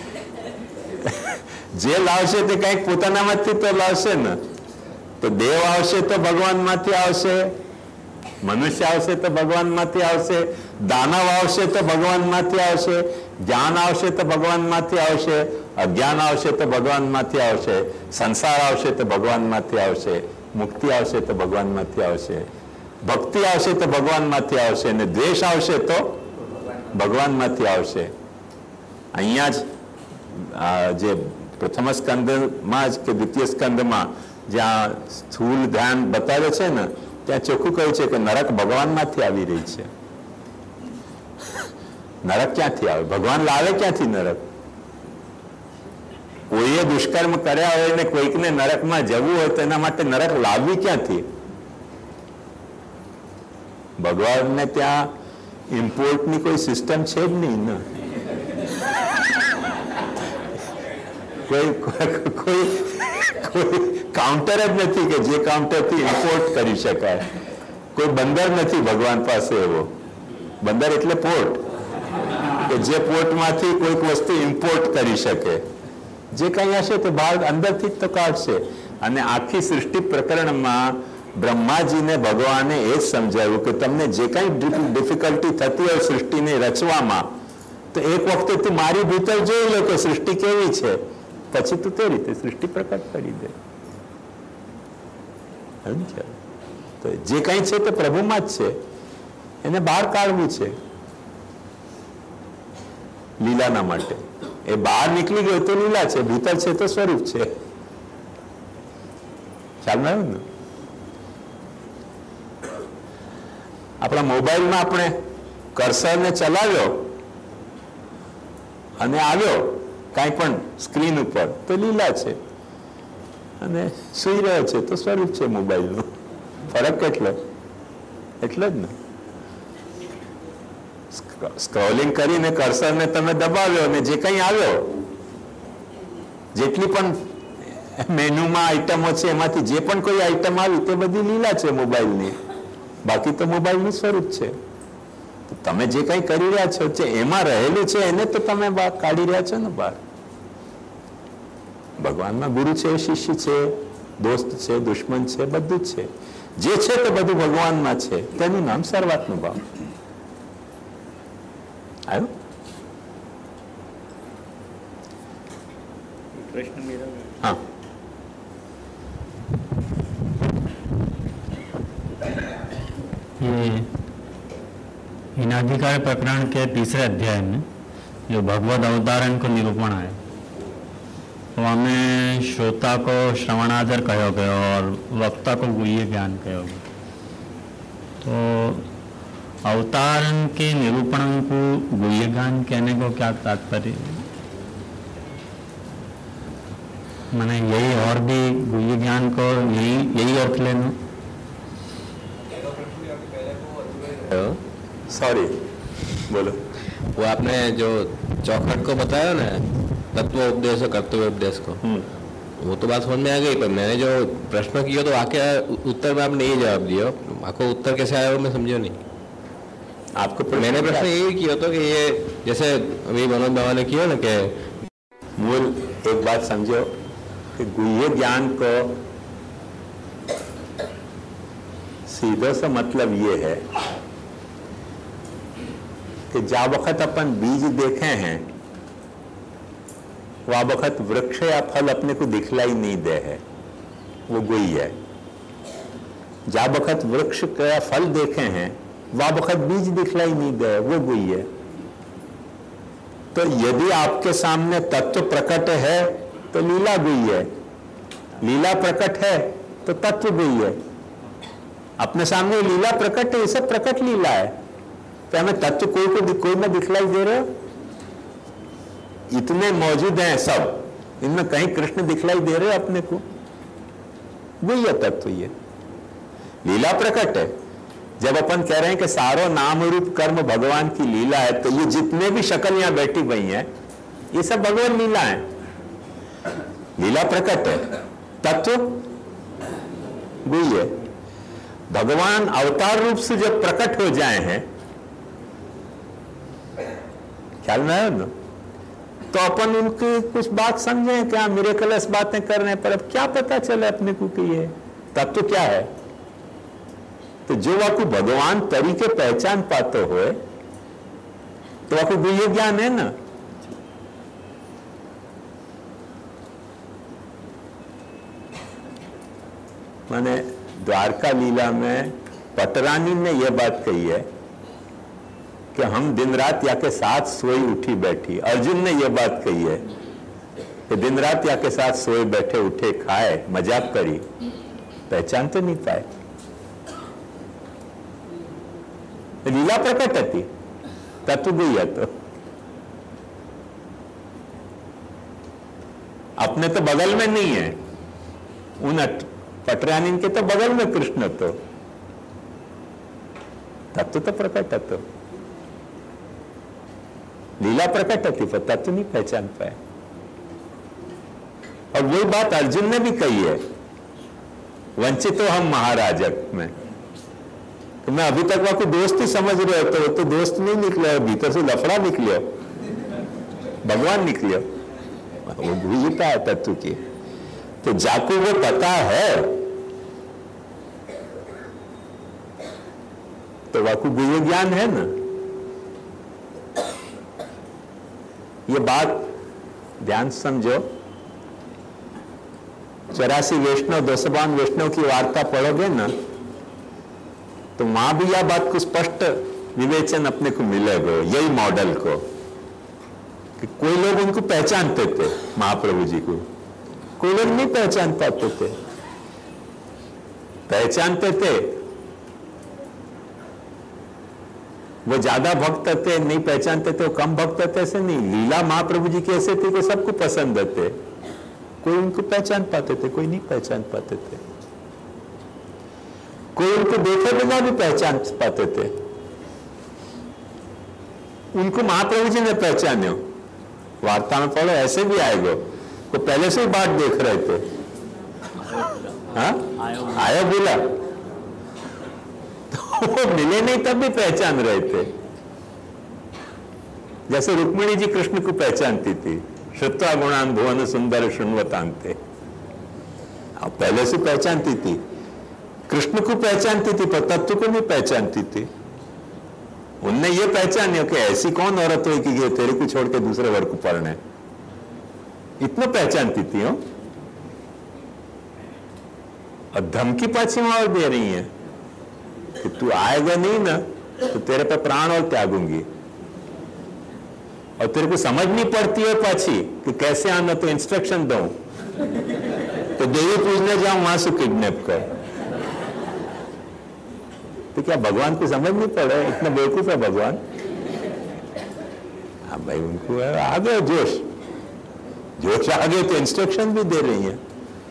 જે લાવશે તે કંઈક પોતાનામાંથી તો લાવશે ને. તો દેવ આવશે તો ભગવાનમાંથી આવશે, મનુષ્ય આવશે તો ભગવાનમાંથી આવશે, દાનવ આવશે તો ભગવાનમાંથી આવશે, જ્ઞાન આવશે તો ભગવાનમાંથી આવશે, અજ્ઞાન આવશે તો ભગવાનમાંથી આવશે, સંસાર આવશે તો ભગવાનમાંથી આવશે, મુક્તિ આવશે તો ભગવાનમાંથી આવશે, ભક્તિ આવશે તો ભગવાનમાંથી આવશે, અને દ્વેષ આવશે તો ભગવાનમાંથી આવશે. અહીંયા જ જે પ્રથમ સ્કંદમાં જ કે દ્વિતીય સ્કંદમાં જ્યાં સ્થૂલ ધ્યાન બતાવે છે ને, ત્યાં ચોખ્ખું કહ્યું છે કે નરક ભગવાનમાંથી આવી રહી છે. નરક ક્યાંથી આવે? ભગવાન લાવે ક્યાંથી નરક? કોઈએ દુષ્કર્મ કર્યા હોય ને કોઈકને નરકમાં જવું હોય તો એના માટે નરક લાવવી ક્યાંથી? ભગવાનને ત્યાં ઇમ્પોર્ટની કોઈ સિસ્ટમ છે જ નહીં ને. કોઈ કોઈ કોઈ કાઉન્ટર જ નથી કે જે કાઉન્ટરથી ઇમ્પોર્ટ કરી શકાય. કોઈ બંદર નથી ભગવાન પાસે એવો. બંદર એટલે પોર્ટ, કે જે પોર્ટમાંથી કોઈક વસ્તુ ઇમ્પોર્ટ કરી શકે. જે કંઈ હશે તે બહાર અંદરથી જ તો કાઢશે. અને આખી સૃષ્ટિ પ્રકરણમાં બ્રહ્માજીને ભગવાને એ જ સમજાવ્યું કે તમને જે કંઈ ડિફિકલ્ટી થતી હોય સૃષ્ટિને રચવામાં, તો એક વખતે તું મારી ભીતર જોઈ લે કે સૃષ્ટિ કેવી છે, પછી તું તે રીતે સૃષ્ટિ પ્રકટ કરી દે. તો જે કંઈ છે તે પ્રભુમાં જ છે, એને બહાર કાઢવું છે લીલાના માટે. એ બહાર નીકળી ગયો તો લીલા છે, ભીતર છે તો સ્વરૂપ છે. ખ્યાલ આવ્યો ને? આપણા મોબાઈલમાં આપણે કર્સરને ચલાવ્યો અને આવ્યો કાંઈ પણ સ્ક્રીન ઉપર તો લીલા છે, અને સુઈ રહ્યો છે તો સ્વરૂપ છે મોબાઈલનું. ફરક કેટલો? એટલો જ ને. સ્ક્રોલિંગ કરીને કર્સરને તમે દબાવ્યો અને જે કંઈ આવ્યો, જેટલી પણ મેનુમાં આઈટમો છે એમાંથી જે પણ કોઈ આઈટમ આવી તે બધી લીલા છે મોબાઈલની. બાકી તો મોબાઈલનું સ્વરૂપ છે. તો તમે જે કંઈ કરી રહ્યા છો છે એમાં રહેલું છે, એને તો તમે બહાર કાઢી રહ્યા છો ને બહાર. ભગવાનમાં ગુરુ છે, શિષ્ય છે, દોસ્ત છે, દુશ્મન છે, બધું જ છે. જે છે તે બધું ભગવાનમાં છે. તેનું નામ સર્વાત્મ ભાવ. આવ્યું? प्रश्न मेरा हाँ. ये इनाधिकार प्रकरण के तीसरे अध्याय में जो भगवत अवतारण को निरूपण है, तो हमें श्रोता को श्रवणादर कहो गयो और वक्ता को गुह्य ज्ञान कहो गयो. तो अवतारण के निरूपण को गुह्य ज्ञान कहने को क्या तात्पर्य? मैंने यही और भी गुह्य ज्ञान को यही यही अर्थ लेना. सॉरी, बोलो. वो आपने जो चौखट को बताया ना, तत्व उपदेश और कर्तव्य उपदेश को, वो तो बात समझ में आ गई, पर मैंने जो प्रश्न किया तो आके उत्तर में आपने ये जवाब दिया. आपको उत्तर कैसे आया वो मैं समझो नहीं. आपको मैंने प्रश्न यही किया था कि ये जैसे अभी मनोज बाबा ने किया ना कि मूल एक बात समझो कि गुह्य ज्ञान को सीधो सा मतलब ये है कि जा वक्त अपन बीज देखे हैं वह वक्त वृक्ष या फल अपने को दिखलाई नहीं दे है, वो गुह्य है. जा वक्त वृक्ष या फल देखे हैं वह वक्त बीज दिखलाई नहीं दे, वो गुह्य है. तो यदि आपके सामने तत्व प्रकट है तो लीला गुह्य है, लीला प्रकट है तो तत्व गुह्य है. अपने सामने लीला प्रकट है, ये सब प्रकट लीला है. तो हमें तत्व कोई को कोई में दिखलाई दे रहे हो? इतने मौजूद हैं सब, इनमें कहीं कृष्ण दिखलाई दे रहे हो अपने को? गुह्य तत्व ये लीला प्रकट है. जब अपन कह रहे हैं कि सारो नाम रूप कर्म भगवान की लीला है, तो ये जितने भी शक्ल यहां बैठी हुई हैं ये सब भगवान लीला है. लीला प्रकट है, तत्व गुह्य. भगवान अवतार रूप से जब प्रकट हो जाए हैं, ख्याल में आया ना, तो अपन उनकी कुछ बात समझे क्या मिरेकलस बातें कर रहे हैं, पर अब क्या पता चले अपने को कि ये तत्व क्या है. तो जो वाकु भगवान तरीके पहचान पाते हो तो वाकु गुह्य ज्ञान है ना. मैंने द्वारका लीला में पटरानी ने यह बात कही है कि हम दिन रात या के साथ सोई उठी बैठी. अर्जुन ने यह बात कही है कि दिन रात या के साथ सोए बैठे उठे खाए मजाक करी, पहचान तो नहीं पाए. લીલા પ્રકટ હતી, તત્વ ગઈ હતો. अपने तो बगल में नहीं है, उन पटरानी के तो बगल में कृष्ण तो तत्व तो प्रकट હતો, लीला प्रकट थी पर तत्व नहीं पहचान पाए. और वही बात अर्जुन ने भी कही है, वंचित हो हम महाराजक में. तो मैं अभी तक वहां को दोस्त ही समझ रहे हो, तो वो तो दोस्त नहीं निकले, भीतर से लफड़ा निकलियो, भगवान निकलियो. वो भूलता है तत्व की. तो जाको वो पता है तो वाकु गुह्य ज्ञान है ना. ये बात ध्यान समझो. चौरासी वैष्णव दो सौ बावन वैष्णव की वार्ता पढ़ोगे ना तो वहां भी यह बात को स्पष्ट विवेचन अपने को मिलेगा, यही मॉडल को. कि कोई लोग उनको पहचानते थे महाप्रभु जी को, कोई लोग नहीं पहचान पाते थे. पहचानते थे वो ज्यादा भक्त थे, नहीं पहचानते थे वो कम भक्त थे, ऐसे नहीं. लीला महाप्रभु जी की ऐसे थी कि सबको पसंद थे. कोई उनको पहचान पाते थे, कोई नहीं पहचान पाते थे. कोई उनको देखे बिना भी पहचान पाते थे. उनको महाप्रभु जी ने पहचाने. वार्ता में पढ़ो ऐसे भी आएगा, वो पहले से ही बात देख रहे थे. हाँ आयो बोला तो वो मिले नहीं तब भी पहचान रहे थे. जैसे रुक्मिणी जी कृष्ण को पहचानती थी, श्रुत्वा गुणान भुवन सुंदर शृण्वतांते. अब पहले से पहचानती थी, कृष्ण को पहचानती थी पर तत्व को नहीं पहचानती थी. उनने ये पहचान कि ऐसी कौन औरत हुई कि तेरे को छोड़ के दूसरे वर्ग को पढ़ने, इतना पहचानती थी. हो और धमकी पाछी और दे रही है कि तू आएगा नहीं ना तो तेरे पे प्राण और त्यागूंगी. और तेरे को समझ नहीं पड़ती है पाछी कि कैसे आना, तो इंस्ट्रक्शन दो. तो देवी पूजने जाऊं वहां से किडनैप कर. तो क्या भगवान को समझ नहीं पड़ा? इतना बेवकूफ है भगवान. हाँ भाई उनको आ गए जोश, जोश आ गए तो इंस्ट्रक्शन भी दे रही है.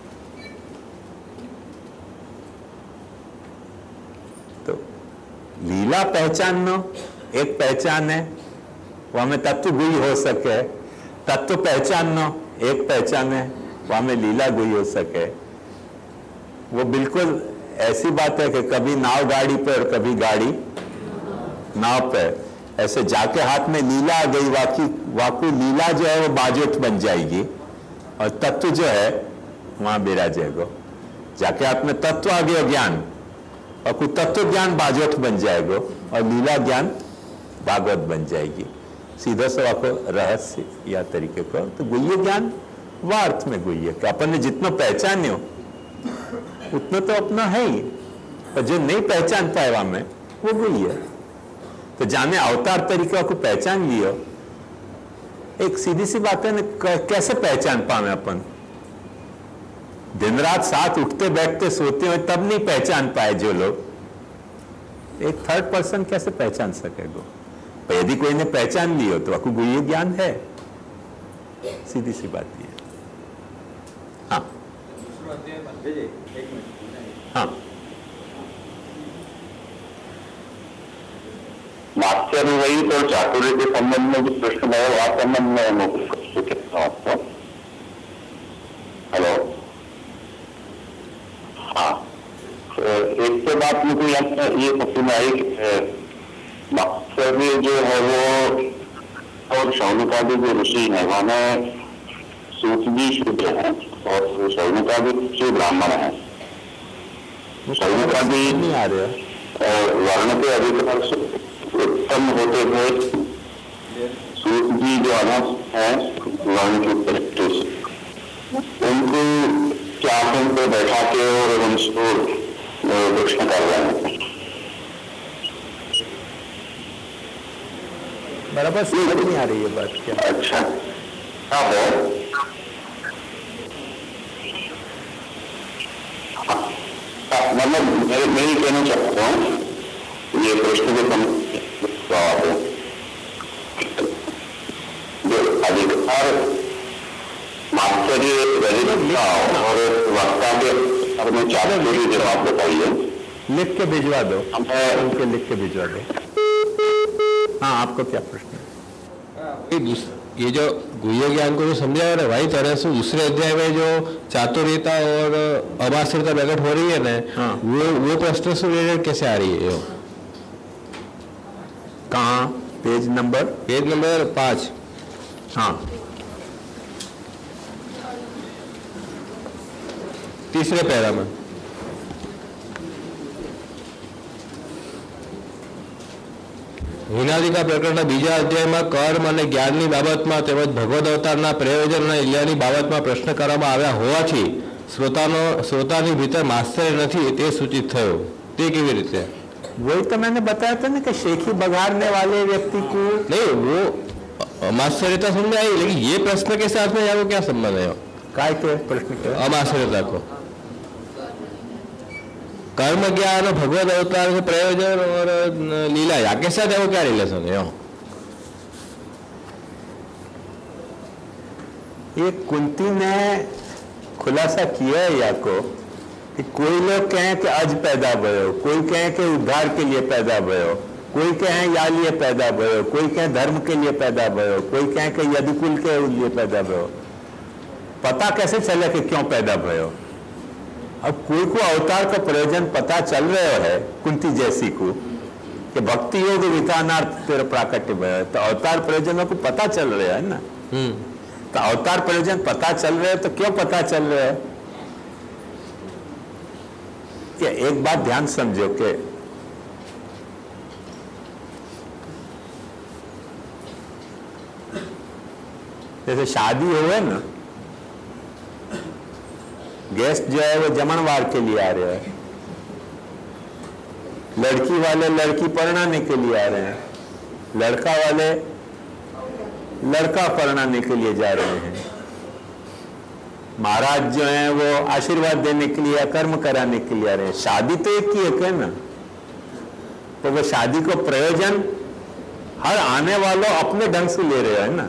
तो लीला पहचानना एक पहचान है, वो हमें तत्व गुई हो सके. तत्व पहचानना एक पहचान है, वो हमें लीला गुई हो सके. वो बिल्कुल ऐसी बात है कि कभी नाव गाड़ी पर, कभी गाड़ी नाव पर. ऐसे जाके हाथ में लीला आ गई, वाकई वाकई लीला जो है वो बाजोट बन जाएगी और तत्व जो है वहां बिराजेगा. जाके हाथ में तत्व आ गया ज्ञान, और कुछ तत्व ज्ञान बाजोट बन जाएगा और लीला ज्ञान भागवत बन जाएगी. सीधा सा वाको रहस्य या तरीके को. तो गुह्य ज्ञान वह अर्थ में गुह्य कि अपन ने जितना पहचाने हो उतना तो अपना है ही, और जो नहीं पहचान पाए वहां में वो गुह्य है. तो जाने अवतार तरीके को पहचान लियो. एक सीधी सी बात है ना, कैसे पहचान पाए अपन? दिन रात साथ उठते बैठते सोते हुए तब नहीं पहचान पाए जो लोग, एक थर्ड पर्सन कैसे पहचान सकेगा? तो यदि कोई ने पहचान लियो तो आपको गुह्य ज्ञान है. सीधी सी बात ये. हाँ हाँ मात्सर्यवही और चातुर्य के संबंध में जो प्रश्न है वह संबंध में मैं कुछ कहता हूँ. हेलो, हाँ, एक तो बात मुझे यहाँ ये समझ में आई कि मात्सर्य जो है वो और शौनकादि जो ऋषि है वह सूत भी शुद्ध है और शौनकादि जो ब्राह्मण है. शौनकादि नहीं आ रहे वर्ण के अधिकार उत्पन्न होते हुए सूत जी जो अनस है वर्ण के दृष्टि से उनको चासन पे बैठा के और उनको दक्षिण कर रहे हैं. बराबर समझ नहीं आ रही है बात क्या? अच्छा हाँ है. मतलब मैं यही कहना चाहता हूँ ये प्रश्न के जवाब है। जो अधिकार मात्सर्य रजनीता और वक्ता के और में चार पूरी जवाब बताइए। लिख के भिजवा दो, उनके लिख के भिजवा दो। हाँ, आपको क्या प्रश्न है? ये जो गुह्य ज्ञान को जो समझाया ना वही तरह से दूसरे अध्याय में जो चातुर्यता और अमाश्रिता प्रकट हो रही है ना, हाँ। वो वो प्रश्न से रिलेटेड कैसे आ रही है? कहाँ? पेज नंबर पेज नंबर पाँच। हाँ, तीसरे पैरा में હિનાદિકા પ્રકરણના બીજા અધ્યાયમાં કર્મ અને જ્ઞાનની બાબતમાં તેમજ ભગવદ અવતારના પ્રયોજન અને ઇલ્યાની બાબતમાં પ્રશ્ન કરવામાં આવ્યા હોવાથી શ્રોતાનો શ્રોતાની ભીતર માસ્તર નથી તે સૂચિત થયો। તે કેવી રીતે? वही तो मैंने बताया था ना कि शेखी बघाड़ने वाले व्यक्ति को नहीं, वो अमाश्चर्यता समझ आई, लेकिन ये प्रश्न के साथ में यार क्या संबंध है? काय के प्रश्न के अमाश्चर्यता को कर्म ज्ञान भगवत अवतार के प्रयोजन और लीला या के साथ वो क्या रिलेशन है? ये कुंती ने खुलासा किया है या को कि कोई लोग कहें कि अज पैदा भयो, कोई कहें कि उद्धार के लिए पैदा भयो, कोई कहें या लिए पैदा भयो, कोई कहें धर्म के लिए पैदा भयो, कोई कहें कि यदुकुल के लिए पैदा भयो। पता कैसे चले कि क्यों पैदा भयो? अब कोई को अवतार का प्रयोजन पता चल रहा है कुंती जैसी को कि भक्ति योग वितानार्थ तेरा प्राकट्य भयो, तो अवतार प्रयोजनों को पता चल रहा है ना। तो अवतार प्रयोजन पता चल रहे हैं तो क्यों पता चल रहा है? कि एक बात ध्यान समझो कि जैसे शादी हुए ना, गेस्ट जो है वो जमणवार के लिए आ रहे हैं, लड़की वाले लड़की परणाने के लिए आ रहे हैं, लड़का वाले लड़का परणाने के लिए जा रहे हैं, महाराज जो हैं वो आशीर्वाद देने के लिए या कर्म कराने के लिए आ रहे हैं। शादी तो एक ही है ना, तो वो शादी को प्रयोजन हर आने वालों अपने ढंग से ले रहे हैं ना,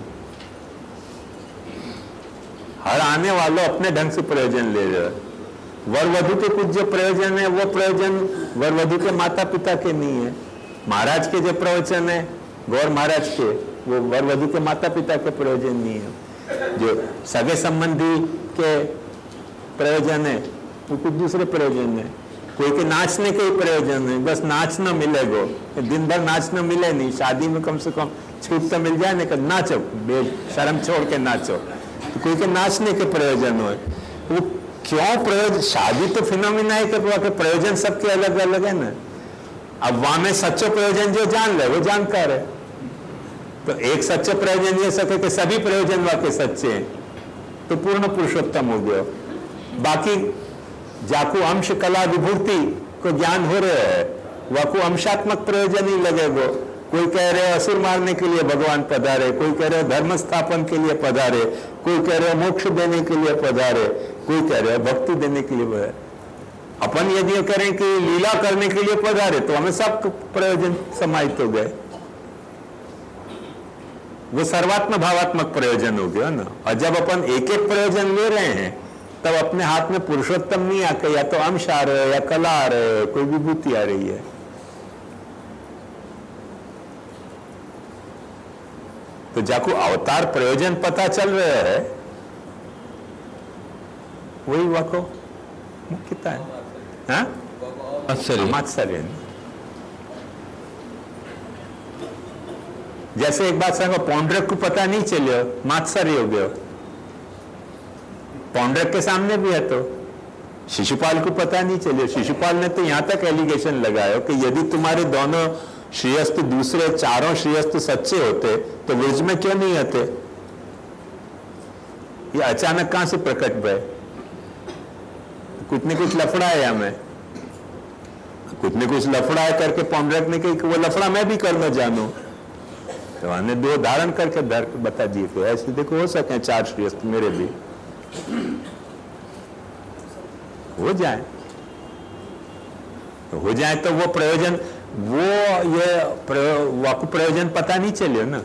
हर आने वालों अपने ढंग से प्रयोजन ले रहे हैं। वर वधु के कुछ जो प्रयोजन है वो प्रयोजन वर वधु के माता पिता के नहीं है। महाराज के जो प्रवचन है गौर महाराज के, वो वर वधु के माता पिता के प्रयोजन नहीं है। जो सगे संबंधी के प्रयोजन है वो कुछ दूसरे प्रयोजन है। कोई के नाचने के ही प्रयोजन है, बस नाचना मिलेगा, दिन भर नाचना मिले नहीं, शादी में कम से कम छूट तो मिल जाए ना कि नाचो, बे शर्म छोड़ के नाचो। तो कोई के नाचने के प्रयोजन हो, वो क्यों प्रयोजन? शादी तो फिनोमिना है कि प्रयोजन सबके अलग अलग है ना। अब वहां में सच्चो प्रयोजन जो जान ले वो जानकार है, तो एक सच्चा प्रयोजन ये सके कि सभी प्रयोजन वाके सच्चे हैं, तो पूर्ण पुरुषोत्तम हो गया। बाकी जाकू अंश कला विभूति को ज्ञान हो रहा है, वाकू अंशात्मक प्रयोजन ही लगेगा। कोई कह रहे असुर मारने के लिए भगवान पधारे, कोई कह रहे धर्म स्थापन के लिए पधारे, कोई कह रहे मोक्ष देने के लिए पधारे, कोई कह रहे भक्ति देने के लिए पधारे। अपन यदि करें कि लीला करने के लिए पधारे तो हमें सब प्रयोजन समाहित हो गए, वो सर्वात्म भावात्मक प्रयोजन हो गया ना। और जब अपन एक एक प्रयोजन ले रहे हैं तब अपने हाथ में पुरुषोत्तम नहीं आके या तो अंश आ रहे या कला आ रहे है, कोई विभूति आ रही है। तो जाको अवतार प्रयोजन पता चल रहा है वही वाको मुख्यता है। हाँ? मात्सर्य। जैसे एक बात संग पौंड्रक को पता नहीं चलियो, मात्सर्य हो गयो। पौंड्रक के सामने भी है तो शिशुपाल को पता नहीं चलियो। शिशुपाल ने तो यहां तक एलिगेशन लगाया कि यदि तुम्हारे दोनों श्रेयस्थ दूसरे चारों श्रेयस्थ सच्चे होते तो विज में क्यों नहीं आते? ये अचानक कहां से प्रकट भय? कुछ न कुछ लफड़ा है हमें, कुछ न कुछ लफड़ा है करके पौंड्रक ने कही कि वो लफड़ा मैं भी करना जानू, तो हमने दो धारण करके धर बता दिए कि ऐसे देखो हो सके चार श्रेयस्थ मेरे भी हो जाए, तो हो जाए तो वो प्रयोजन वो ये वाकु प्रयोजन पता नहीं चलियो ना।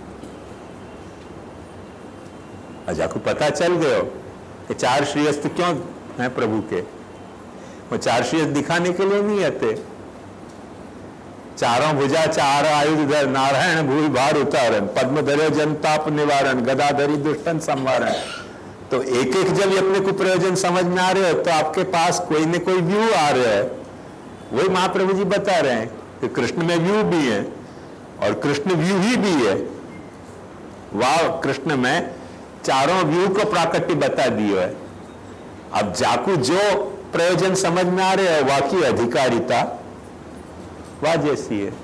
अजाकू पता चल गयो कि चार श्रेयस्थ क्यों हैं प्रभु के, वो चार श्रेयस्थ दिखाने के लिए नहीं आते। चारों भुजा चार आयुध धर नारायण भूल भार उतारण पद्म धरे जनताप निवारण गदाधरी दुष्टन संवारण। तो एक एक जब अपने को प्रयोजन समझ में आ रहे हो तो आपके पास कोई न कोई व्यू आ रहा है। वही महाप्रभु जी बता रहे हैं कि कृष्ण में व्यू भी है और कृष्ण व्यू ही भी है। वाह, कृष्ण में चारों व्यू को प्राकट्य बता दियो है। अब जाकू जो प्रयोजन समझ में आ रहे हैं वह की अधिकारिता वह जैसी है,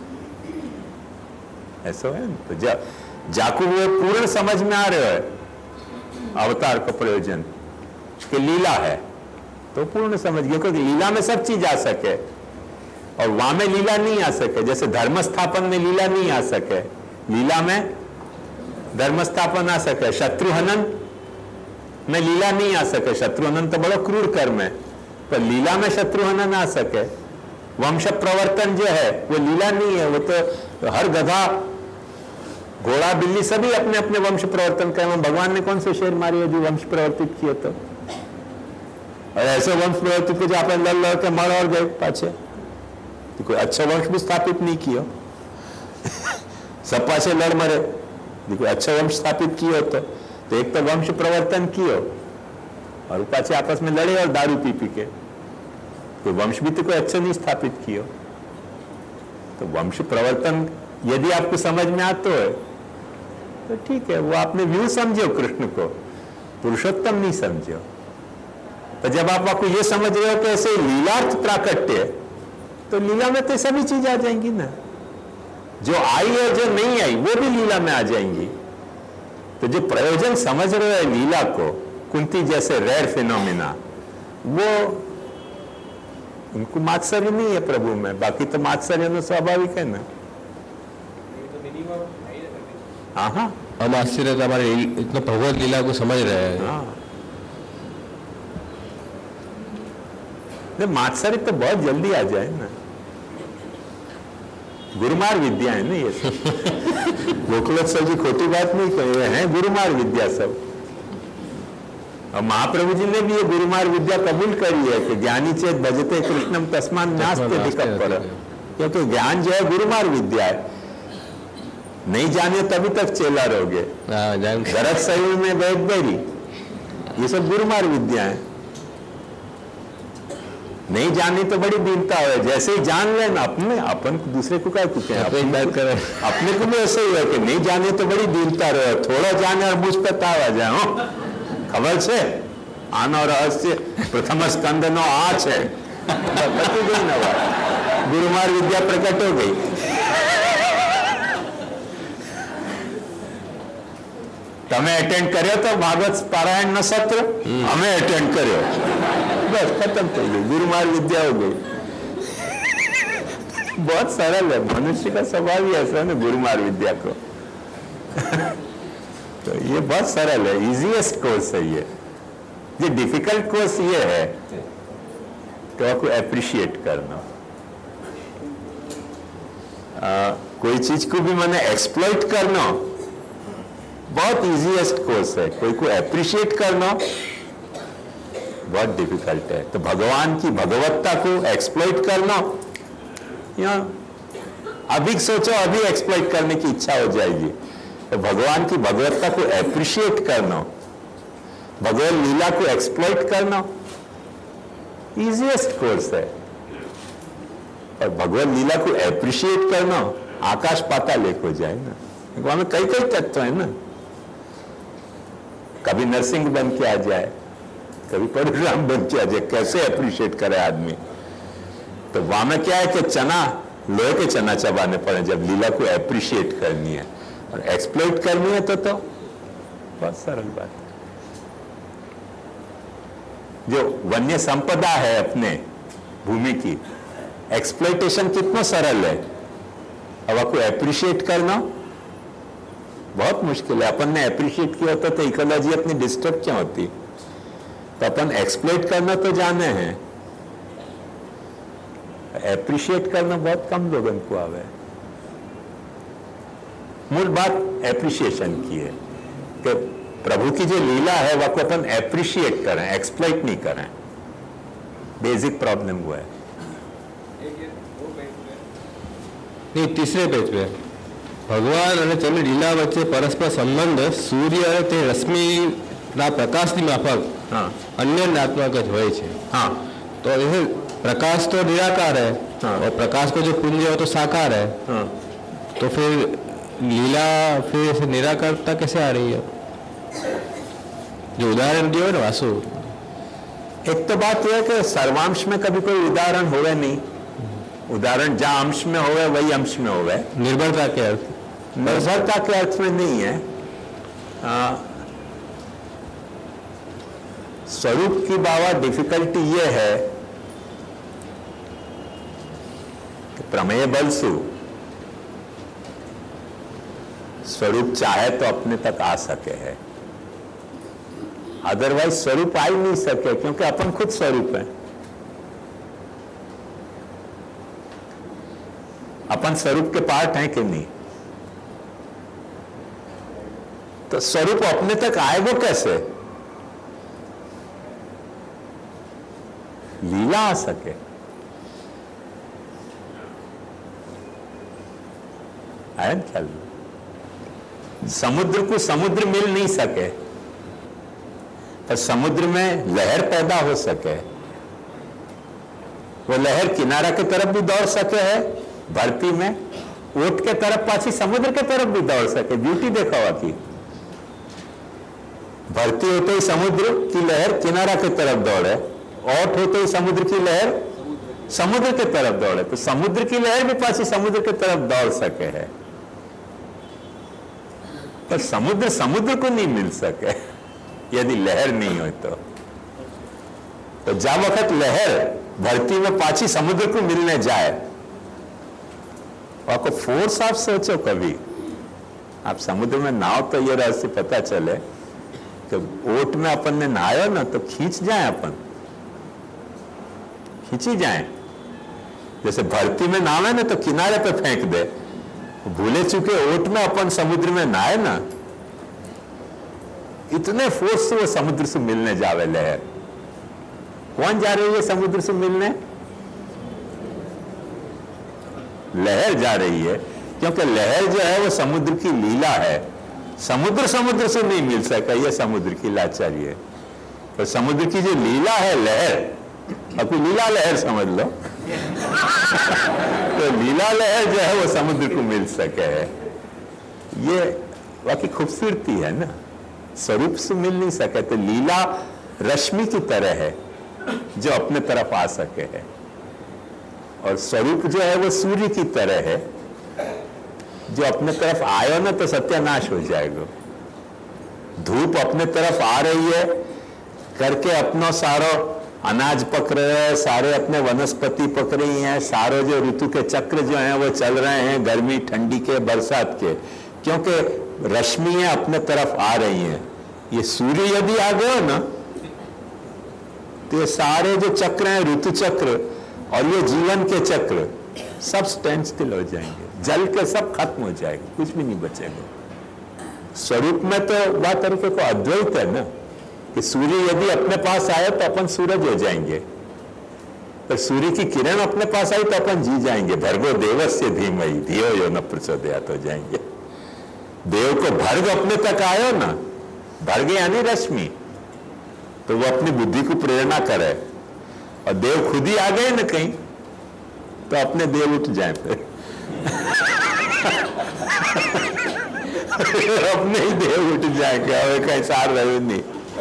ऐसा है ना। तो जा, जाकू वो पूर्ण समझ में आ रहे है अवतार का प्रयोजन कि लीला है तो पूर्ण समझ गए, क्योंकि लीला में सब चीज आ सके और वहां में लीला नहीं आ सके। जैसे धर्म स्थापन में लीला नहीं आ सके, लीला में धर्म स्थापन आ सके। शत्रुहनन में लीला नहीं आ सके, शत्रुहनन तो बड़ा क्रूर कर्म है, पर लीला में शत्रुहनन आ सके। वंश प्रवर्तन जो है वो लीला नहीं है, वो तो हर गधा घोड़ा बिल्ली सभी अपने अपने वंश प्रवर्तन कर। भगवान ने कौन से शेर मारी है जो वंश प्रवर्तित किए? तो और ऐसे वंश प्रवर्तित के जो आप लड़ लड़ के मर और गए पाछे, तो कोई अच्छा वंश भी स्थापित नहीं किया। सब पाछे लड़ मरे, कोई अच्छा वंश स्थापित किया तो, तो एक तो वंश प्रवर्तन किया और पाछे आपस में लड़े और दारू पी पी के, कोई वंश भी तो कोई अच्छा नहीं स्थापित किया। तो वंश प्रवर्तन यदि आपको समझ में आता है तो ठीक है, वो आपने व्यू समझो कृष्ण को, पुरुषोत्तम नहीं समझो। तो जब आप आपको ये समझ रहे हो कि ऐसे लीलार्थ प्राकट्य, तो लीला में तो सभी चीज आ जाएंगी ना, जो आई है जो नहीं आई वो भी लीला में आ जाएंगी। तो जो प्रयोजन समझ रहे हैं लीला को, कुंती जैसे रेयर फिनोमिना, वो उनको मात्सर्य नहीं है प्रभु में, बाकी तो मात्सर्य में स्वाभाविक है ना। हाँ हाँ, हम आश्चर्य हमारे इतना भगवत लीला को समझ रहे हैं। हाँ, मात्सर्य तो बहुत जल्दी आ जाए ना, गुरुमार विद्या है ना ये सब। गोकुलोत्सव जी खोटी बात नहीं कहे हैं, गुरुमार विद्या सब। और महाप्रभु जी ने भी ये गुरुमार विद्या कबूल करी है कि ज्ञानी चेत भजते कृष्णम तस्मान नास्ते दिक्कत, क्योंकि ज्ञान जो है गुरुमार विद्या है। नहीं जाने तभी तक चेला रहोगे। गरज शरीर में बैठ बैरी, ये सब गुरुमार विद्या है। नहीं जानी तो बड़ी दीनता है, जैसे ही जान लेना अपने अपन दूसरे को क्या कुछ है, अपने, अपने को भी ऐसे ही है कि नहीं जाने तो बड़ी दीनता रहे, थोड़ा जाने और मुझ पर ताव आ जाओ। खबर से आनो रहस्य प्रथम स्कंद नो आ है, गई ना बात, गुरुमार विद्या प्रकट हो गई। તમે એટેન્ડ કર્યો તો ભાગવત પારાયણ નો સત્ર, અમે એટેન્ડ કર્યો, बस खत्म हो गई, गुरुमार विद्या हो गई। बहुत सरल है, मनुष्य का स्वभाव ही ऐसा है ना गुरुमार विद्या को। तो ये बहुत सरल है, इजीएस्ट कोर्स है ये। ये डिफिकल्ट कोर्स ये है कि आपको एप्रिशिएट करना। आ, कोई चीज को भी मैंने एक्सप्लॉइट करना बहुत इजीएस्ट कोर्स है, कोई को एप्रिशिएट करना बहुत डिफिकल्ट है। तो भगवान की भगवत्ता को एक्सप्लॉइट करना, या अभी सोचो अभी एक्सप्लॉइट करने की इच्छा हो जाएगी। तो भगवान की भगवत्ता को एप्रिशिएट करना, भगवान लीला को एक्सप्लॉइट करना इजीएस्ट कोर्स है। और भगवान लीला को एप्रिशिएट करना आकाश पाताल एक हो जाए ना। हमें कई कई तत्व है ना, कभी नरसिंह बन के आ जाए, कभी परशुराम बन के आ जाए, कैसे अप्रिशिएट करे आदमी। तो वहां में क्या है कि चना लोहे के चना चबाने पड़े जब लीला को एप्रिशिएट करनी है, और एक्सप्लॉइट करनी है तो तो बहुत सरल बात है। जो वन्य संपदा है अपने भूमि की, एक्सप्लॉइटेशन कितना सरल है, अब आपको एप्रिशिएट करना बहुत मुश्किल है। अपन ने एप्रिशिएट किया होता तो इकोलॉजी अपनी डिस्टर्ब क्यों होती। तो अपन एक्सप्लॉइट करना तो जाने हैं, एप्रिशिएट करना बहुत कम लोगों को आवे। मूल बात एप्रिशिएशन की है कि प्रभु की जो लीला है वह को अपन एप्रिशिएट करें, एक्सप्लॉइट नहीं करें। बेसिक प्रॉब्लम वो है। नहीं, तीसरे पेज पे ભગવાન અને તેની લીલા વચ્ચે પરસ્પર સંબંધ સૂર્ય અને તે રશ્મિના પ્રકાશની માફક अन्योन्यात्मक જ હોય છે। हाँ, तो ये प्रकाश तो निराकार है, हाँ, और प्रकाश को जो पुंज है वो तो साकार है, हाँ, तो फिर लीला फिर ऐसे निराकारता कैसे आ रही है? जो उदाहरण दियो ना वासु, एक तो बात यह है कि सर्वांश में कभी कोई उदाहरण होवे नहीं। उदाहरण जहां अंश में होवे वही अंश में होवे। निर्भरता के अर्थ निर्भरता के अर्थ में नहीं है। आ, स्वरूप की बाबा डिफिकल्टी ये है कि प्रमेय बल सु स्वरूप चाहे तो अपने तक आ सके है, अदरवाइज स्वरूप आ ही नहीं सके, क्योंकि अपन खुद स्वरूप है। अपन स्वरूप के पार्ट हैं कि नहीं? तो स्वरूप अपने तक आएगा कैसे? लीला आ सके। आया ख्याल? समुद्र को समुद्र मिल नहीं सके, पर समुद्र में लहर पैदा हो सके, वो लहर किनारा की तरफ भी दौड़ सके है, भरती में ओट के तरफ पाछी समुद्र के तरफ भी दौड़ सके। ब्यूटी देखा हुआ की भरती होते ही समुद्र की लहर किनारा की तरफ दौड़े, ओट होते ही समुद्र की लहर समुद्र के तरफ दौड़े, तो समुद्र की लहर भी पाछी समुद्र के तरफ दौड़ सके है, पर समुद्र समुद्र को नहीं मिल सके यदि लहर नहीं हो तो। तो जब वक्त लहर भरती में पाछी समुद्र को मिलने जाए, आपको फोर्स आप सोचो कभी, आप समुद्र में नाव तो ये रहस्य पता चले कि ओट में अपन ने नहाया ना तो खींच जाए, अपन खींची जाए। जैसे भरती में नाव है ना तो किनारे पे फेंक दे, भूले चुके ओट में अपन समुद्र में नहाए ना, इतने फोर्स से वो समुद्र से मिलने जावे लहर। कौन जा रही है समुद्र से मिलने? लहर जा रही है, क्योंकि लहर जो है वो समुद्र की लीला है। समुद्र समुद्र से नहीं मिल सका, ये समुद्र की लाचारी है। तो समुद्र की जो लीला है लहर, अपनी लीला लहर समझ लो तो लीला लहर जो है वो समुद्र को मिल सके है, ये वाकई खूबसूरती है ना। स्वरूप से मिल नहीं सके, तो लीला रश्मि की तरह है जो अपने तरफ आ सके है, और स्वरूप जो है वो सूर्य की तरह है जो अपने तरफ आयो ना तो सत्यानाश हो जाएगा। धूप अपने तरफ आ रही है करके अपना सारो अनाज पक रहे हैं, सारे अपने वनस्पति पक रही हैं, सारे जो ऋतु के चक्र जो हैं वो चल रहे हैं, गर्मी ठंडी के बरसात के, क्योंकि रश्मियां अपने तरफ आ रही हैं। ये सूर्य यदि आ गया ना तो ये सारे जो चक्र हैं, ऋतु चक्र और ये जीवन के चक्र सब स्टैंड स्टिल हो जाएंगे, जल के सब खत्म हो जाएगा, कुछ भी नहीं बचेगा। स्वरूप में तो बात तरीके को अद्वैत है ना, कि सूर्य यदि अपने पास आए तो अपन सूरज हो जाएंगे, पर सूर्य की किरण अपने पास आई तो अपन जी जाएंगे। भर्गो देवस्य धीमहि धियो यो न प्रचोदयात् हो जाएंगे। देव को भर्ग अपने तक आयो ना, भर्ग यानी रश्मि, तो वो अपनी बुद्धि को प्रेरणा करे, और देव खुद ही आ गए ना कहीं तो अपने देव उठ जाए फिर अपने ही देव उठ जाएंगे, और कहीं सार रहे नहीं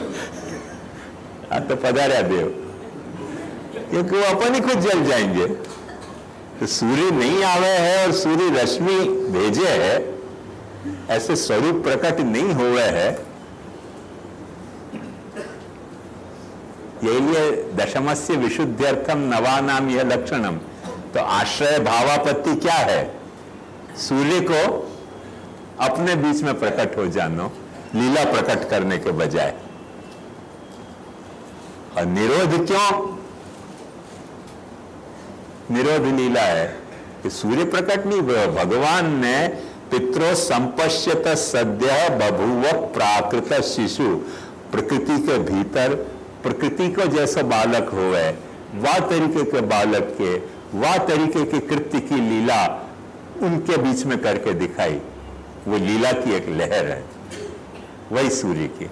तो पधारा देव, क्योंकि वो अपन ही खुद जल जाएंगे। तो सूर्य नहीं आवे है और सूर्य रश्मि भेजे है, ऐसे स्वरूप प्रकट नहीं हुए है। यही लिए दशमस्य विशुद्ध्यर्थम नवानाम यह लक्षणम। तो आश्रय भावापत्ति क्या है? सूर्य को अपने बीच में प्रकट हो जानो, लीला प्रकट करने के बजाय। और निरोध क्यों? निरोध लीला है कि सूर्य प्रकट नहीं हुआ, भगवान ने पितरो संपश्यत सद्य बभुव प्राकृत शिशु, प्रकृति के भीतर प्रकृति को जैसा बालक हुए वह तरीके के बालक के वह तरीके की कृत्य की लीला उनके बीच में करके दिखाई। वो लीला की एक लहर है, वही सूर्य की।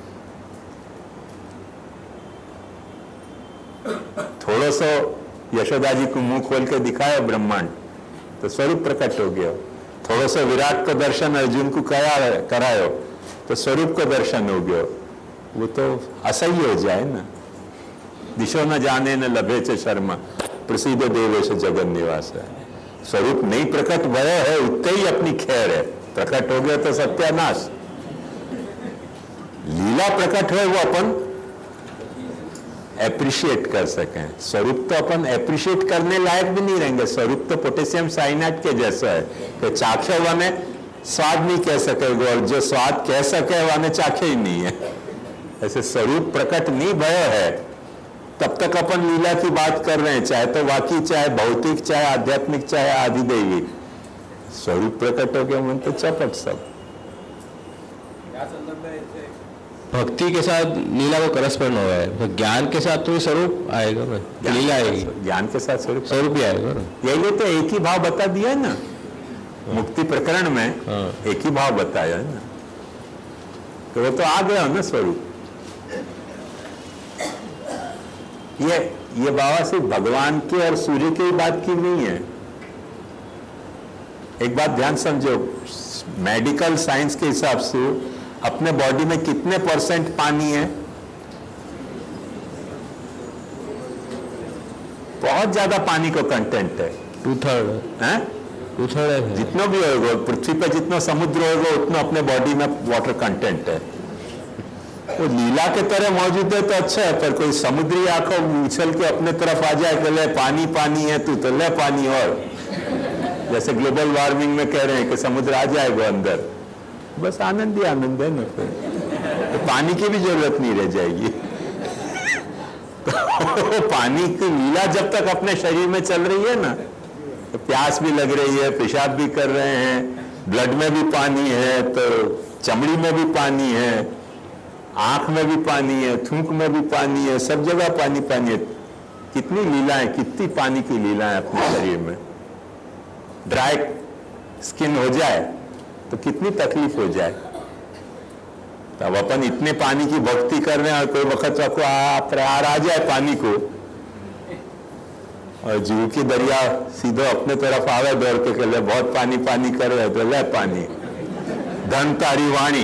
थोड़ा सा यशोदा जी को मुंह खोल के दिखाया ब्रह्मांड तो स्वरूप प्रकट हो गया। थोड़ा सा विराट का दर्शन अर्जुन को कराया करायो तो स्वरूप का दर्शन हो गया। वो तो असह्य हो जाए ना। दिशो न जाने न लभे च शर्मा प्रसिद्ध देवेश जगन निवास है। स्वरूप नहीं प्रकट भय है उतने ही अपनी खैर है, प्रकट हो गया तो सत्यानाश। लीला प्रकट है वो अपन एप्रिशिएट कर सकें। स्वरूप तो अपन एप्रिशिएट करने लायक भी नहीं रहेंगे। स्वरूप तो पोटेशियम साइनाइड के जैसा है कि चाखे वाने स्वाद नहीं कह सकेगा और जो स्वाद कह सके वाने चाखे ही नहीं है। ऐसे स्वरूप प्रकट नहीं भयो है तब तक अपन लीला की बात कर रहे हैं, चाहे तो वाकई, चाहे भौतिक, चाहे आध्यात्मिक, चाहे आदिदेवी। स्वरूप प्रकट हो गया मन तो चपट सब। भक्ति के साथ लीला को करस्पंड हो है, तो ज्ञान के साथ तो स्वरूप आएगा, लीला आएगी, ज्ञान के साथ स्वरूप स्वरूप ही आएगा। यही तो एक ही भाव बता दिया ना मुक्ति प्रकरण में। एक ही भाव बताया है ना, तो वो तो आ गया ना स्वरूप। ये ये बाबा सिर्फ भगवान के और सूर्य की बात की नहीं है। एक बात ध्यान समझो, मेडिकल साइंस के हिसाब से अपने बॉडी में कितने परसेंट पानी है? बहुत ज्यादा पानी का कंटेंट है। टू थर्ड है टू थर्ड है। जितना भी होगा पृथ्वी पर, जितना समुद्र होगा उतना अपने बॉडी में वाटर कंटेंट है। वो लीला के तरह मौजूद है तो अच्छा है, पर कोई समुद्री आंखों उछल के अपने तरफ आ जाए कि ले पानी पानी है तू तो ले पानी, और जैसे ग्लोबल वार्मिंग में कह रहे हैं कि समुद्र आ जाएगा अंदर, बस आनंद ही आनंद है ना, फिर तो पानी की भी जरूरत नहीं रह जाएगी। तो पानी की लीला जब तक अपने शरीर में चल रही है ना, तो प्यास भी लग रही है, पेशाब भी कर रहे हैं, ब्लड में भी पानी है, तो चमड़ी में भी पानी है, आंख में भी पानी है, थूक में भी पानी है, सब जगह पानी पानी है। कितनी लीलाएं, कितनी पानी की लीलाएं अपने शरीर में। ड्राई स्किन हो जाए तो कितनी तकलीफ हो जाए। तब अपन इतने पानी की भक्ति कर रहे हैं और कोई वक्त आपको प्यार आ जाए पानी को, और जीव की दरिया सीधो अपने तरफ आवे दौड़ के के ले बहुत पानी पानी कर रहे तो ले पानी, धन तारी वाणी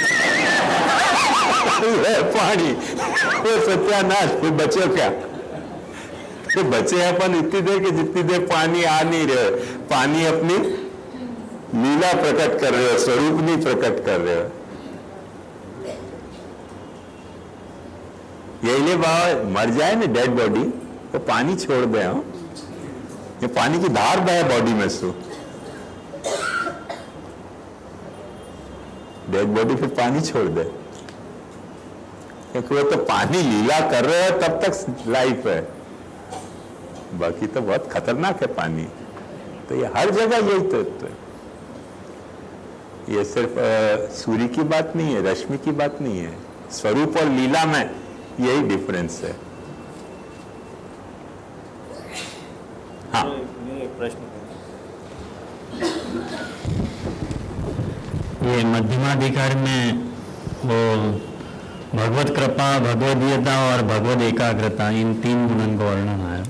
ले पानी, वो सत्यानाश, फिर बचे क्या? तो बचे अपन इतनी देर कि जितनी देर पानी आ नहीं रहे, पानी अपनी लीला प्रकट कर रहे हो, स्वरूप नहीं प्रकट कर रहे हो। यही बाबा मर जाए ना डेड बॉडी तो पानी छोड़ दे, हो ये पानी की धार बहे बॉडी में से, डेड बॉडी फिर पानी छोड़ दे, क्योंकि वो तो पानी लीला कर रहे हो तब तक लाइफ है, बाकी तो बहुत खतरनाक है पानी। तो ये हर जगह यही तो, तो ये सिर्फ सूर्य की बात नहीं है, रश्मि की बात नहीं है, स्वरूप और लीला में यही डिफरेंस है। हाँ, प्रश्न ये मध्यमाधिकार में वो भगवत कृपा, भगवदीयता और भगवद एकाग्रता, इन तीन गुणों का वर्णन है।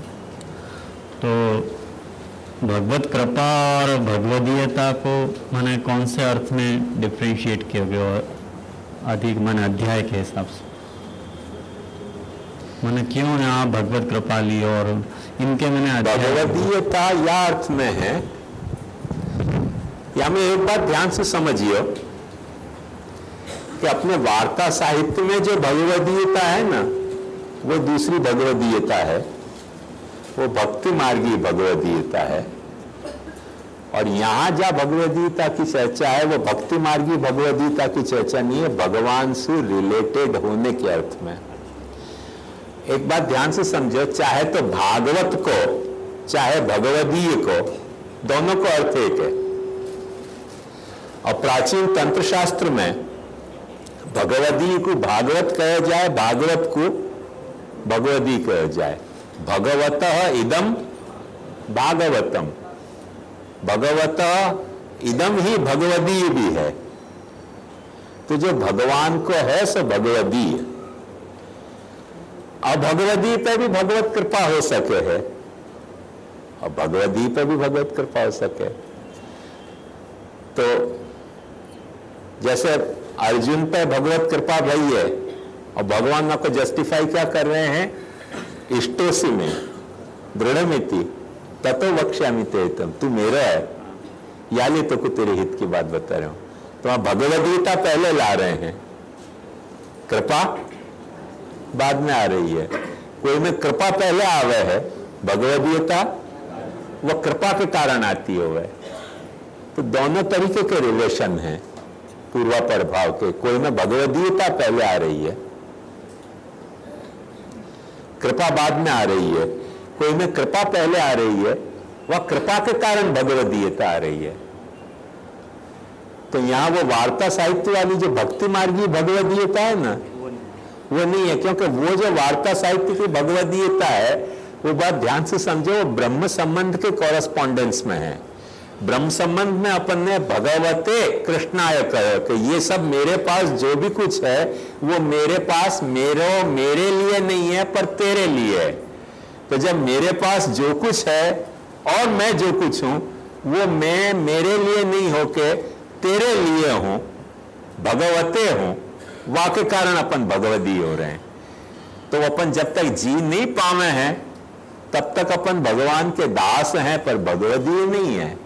तो भगवत कृपा और भगवदीयता को मैंने कौन से अर्थ में डिफ्रेंशिएट किया गया और अधिक मन अध्याय के हिसाब से मैंने क्यों यहाँ भगवत कृपा ली और इनके मैंने भगवदीयता या अर्थ में है, या में एक बात ध्यान से समझिए कि अपने वार्ता साहित्य में जो भगवदीयता है ना, वो दूसरी भगवदीयता है, वो भक्ति मार्गी भगवदीयता है। और यहां जहां भगवदीयता की चर्चा है वो भक्ति मार्गी भगवदीयता की चर्चा नहीं है, भगवान से रिलेटेड होने के अर्थ में। एक बात ध्यान से समझो, चाहे तो भागवत को चाहे भगवदीय को, दोनों को अर्थ एक है। और प्राचीन तंत्र शास्त्र में भगवदीय को भागवत कहा जाए, भागवत को भगवदी कहा जाए। भगवतः इदम भागवतम, भगवतः इदम ही भगवदीय भी है। तो जो भगवान को है सो भगवदीय। अब भगवदीय पे भी भगवत कृपा हो सके है, और भगवदीय पे भी भगवत कृपा हो सके। तो जैसे अर्जुन पे भगवत कृपा भई है, और भगवान को जस्टिफाई क्या कर रहे हैं, इष्टोसी में दृढ़मिति ततो वक्ष्यामि ते हितम, तू मेरा है याली तो को तेरे हित की बात बता रहे हो। तो आप भगवदीयता पहले ला रहे हैं, कृपा बाद में आ रही है। कोई में कृपा पहले आवे है, भगवदीयता वह कृपा के कारण आती है। तो दोनों तरीके के रिलेशन हैं पूर्वापर भाव के। कोई में भगवदीयता पहले आ रही है, कृपा बाद में आ रही है। कोई में कृपा पहले आ रही है, वह कृपा के कारण भगवदीयता आ रही है। तो यहां वो वार्ता साहित्य वाली जो भक्ति मार्गी भगवदीयता है ना, वो नहीं है। क्योंकि वो जो वार्ता साहित्य की भगवदीयता है, वो बात ध्यान से समझो, वो ब्रह्म संबंध के कॉरेस्पॉन्डेंस में है। ब्रह्म संबंध में अपन ने भगवते कृष्णाय कहा कि ये सब मेरे पास जो भी कुछ है वो मेरे पास मेरे मेरे लिए नहीं है पर तेरे लिए है। तो जब मेरे पास जो कुछ है और मैं जो कुछ हूं वो मैं मेरे लिए नहीं होके तेरे लिए हूं, भगवते हूं, वा के कारण अपन भगवदी हो रहे हैं। तो अपन जब तक जी नहीं पावे हैं तब तक अपन भगवान के दास हैं पर भगवदी नहीं है।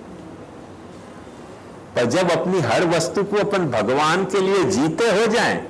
पर जब अपनी हर वस्तु को अपन भगवान के लिए जीते हो जाएं,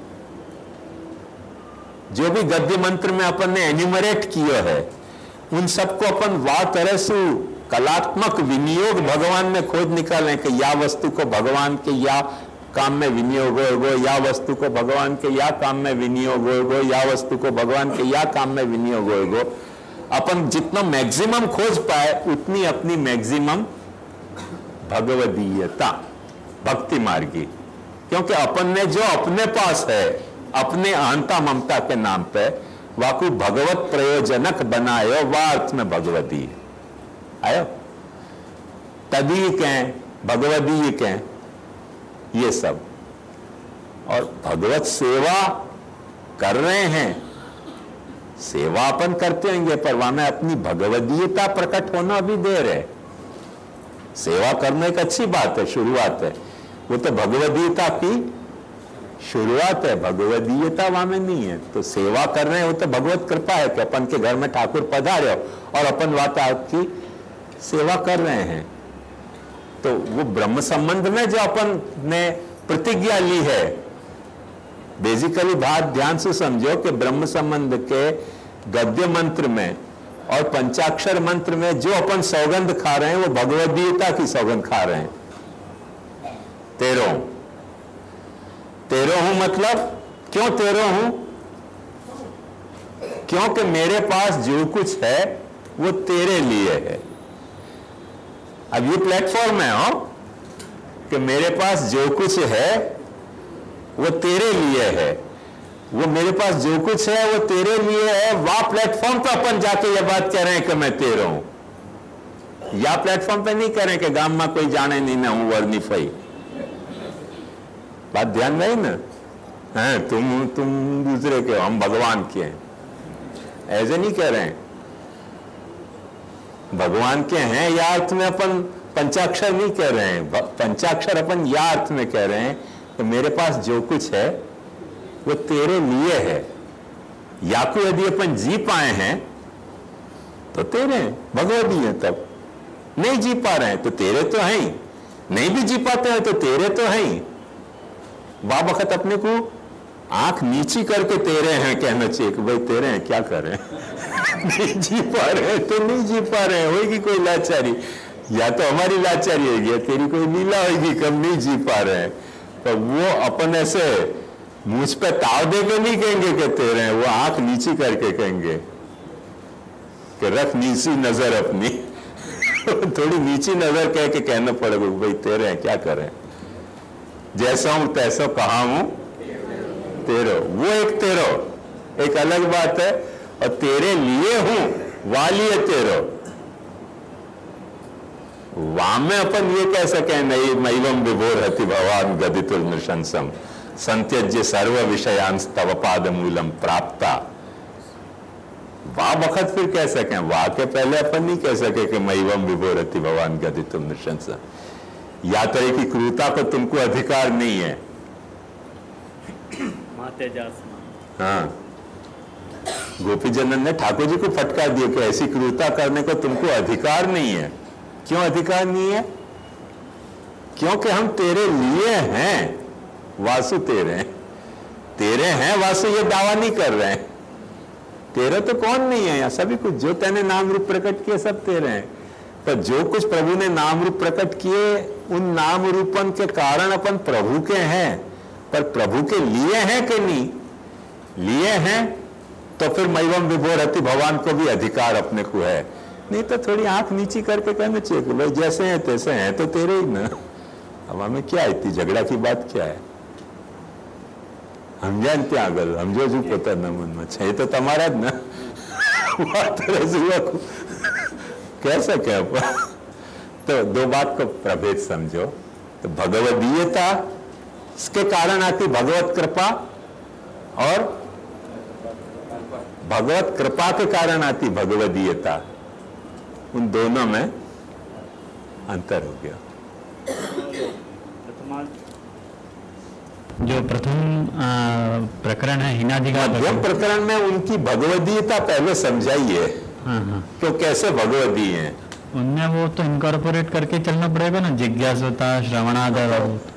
जो भी गद्य मंत्र में अपन ने एन्यूमरेट किया है उन सबको अपन वा तरह से कलात्मक विनियोग भगवान में खोज निकालें कि या वस्तु को भगवान के या काम में विनियोग होगो, या वस्तु को भगवान के या काम में विनियोग होगो, या वस्तु को भगवान के या काम में विनियोग होगो। अपन जितना मैक्सिमम खोज पाए उतनी अपनी मैक्सिमम भगवदीयता, भक्ति मार्गी। क्योंकि अपन ने जो अपने पास है अपने अहंता ममता के नाम पे वाकु भगवत प्रयोजनक बनायो, वह अर्थ में भगवदी है। आयो तदी कहें, भगवदी कहें, ये सब। और भगवत सेवा कर रहे हैं, सेवा अपन करते होंगे पर वहां में अपनी भगवदीयता प्रकट होना भी दे रहे। सेवा करने एक अच्छी बात है, शुरुआत है, वो तो भगवदीयता की शुरुआत है, भगवदीयता वहां में नहीं है। तो सेवा कर रहे हैं वो तो भगवत कृपा है कि अपन के घर में ठाकुर पधारे और अपन वाता आपकी सेवा कर रहे हैं। तो वो ब्रह्म संबंध में जो अपन ने प्रतिज्ञा ली है, बेसिकली बात ध्यान से समझो कि ब्रह्म संबंध के गद्य मंत्र में और पंचाक्षर मंत्र में जो अपन सौगंध खा रहे हैं वो भगवदीयता की सौगंध खा रहे हैं। तेरो तेरो हूं मतलब क्यों तेरो हूं? क्योंकि मेरे पास जो कुछ है वो तेरे लिए है। अब ये प्लेटफॉर्म है हो कि मेरे पास जो कुछ है वो तेरे लिए है, वो मेरे पास जो कुछ है वो तेरे लिए है। वाह प्लेटफॉर्म पे अपन जाके ये बात कह रहे हैं कि मैं तेरा हूं। या प्लेटफॉर्म पे नहीं कह रहे कि गांव में कोई जाने नहीं ना हूं वर्णी फई। बात ध्यान में ना है, तुम तुम दूसरे के हो, हम भगवान के हैं, ऐसे नहीं कह रहे हैं। भगवान के हैं या अर्थ में अपन पंचाक्षर नहीं कह रहे हैं। पंचाक्षर अपन या अर्थ में कह रहे हैं कि मेरे पास जो कुछ है वो तेरे लिए है। या को यदि अपन जी पाए हैं तो तेरे भगवदी है, तब नहीं जी पा रहे हैं तो तेरे तो है ही, नहीं भी जी पाते हैं तो तेरे तो है ही। वह वक्त अपने को आंख नीची करके तेरे हैं कहना चाहिए कि भाई तेरे हैं, क्या कर रहे हैं नहीं जी पा रहे हैं तो नहीं जी पा रहे हैं। होगी कोई लाचारी, या तो हमारी लाचारी होगी या तेरी कोई लीला होगी, कम नहीं जी पा रहे हैं। तो वो अपन ऐसे मुझ पे ताव दे के नहीं कहेंगे कि तेरे हैं, वो आंख नीची करके कहेंगे। कि रख नीची नजर अपनी थोड़ी नीची नजर कह के कहना पड़ेगा भाई तेरे हैं, क्या करें, जैसा हूं तैसा कहा हूं तेरो, वो एक तेरो एक अलग बात है, और तेरे लिए हूं वाली है तेरो। वहां में अपन ये कह सके नहीं मैवम विभोर हति भगवान गदितुल नृशंसम संत्यज्य सर्व विषयांस तव पाद मूलम प्राप्ता। वाह वक्त फिर कह सके, वाह के पहले अपन नहीं कह सके कि मैवम विभोर हति भगवान गदितुल नृशंसम। या तरह की क्रूरता को तुमको अधिकार नहीं है। हाँ, गोपी जनन ने ठाकुर जी को फटकार दिया कि ऐसी क्रूरता करने को तुमको अधिकार नहीं है। क्यों अधिकार नहीं है? क्योंकि हम तेरे लिए हैं, वासु तेरे हैं, तेरे हैं वासु, ये दावा नहीं कर रहे हैं। तेरे तो कौन नहीं है यहाँ, सभी कुछ जो तेने नाम रूप प्रकट किए सब तेरे हैं। पर जो कुछ प्रभु ने नाम रूप प्रकट किए उन नाम रूपन के कारण अपन प्रभु के हैं, पर प्रभु के लिए हैं कि नहीं? लिए हैं तो फिर मैवम विभोर हति भगवान को भी अधिकार अपने को है। नहीं तो थोड़ी आंख नीची करके कहना चाहिए कि भाई जैसे हैं तैसे हैं तो तेरे ही ना, अब हमें क्या इतनी झगड़ा की बात क्या है? हम जानते आगल समझो जो पता न मन में छे तो તમારા જ ને વાત रजुआ को कह सके अपन। तो दो बात को प्रभेद समझो। तो भगवदीयता इसके कारण आती भगवत कृपा, और भगवत कृपा के कारण आती भगवदीयता। उन दोनों में अंतर हो गया। जो प्रथम प्रकरण है हिनादिका मध्यम प्रकरण में उनकी भगवदीयता पहले समझाइए। हाँ हाँ, तो कैसे भगवदी है? उनमें वो तो इनकॉर्पोरेट करके चलना पड़ेगा ना, जिज्ञासुता श्रवणादर,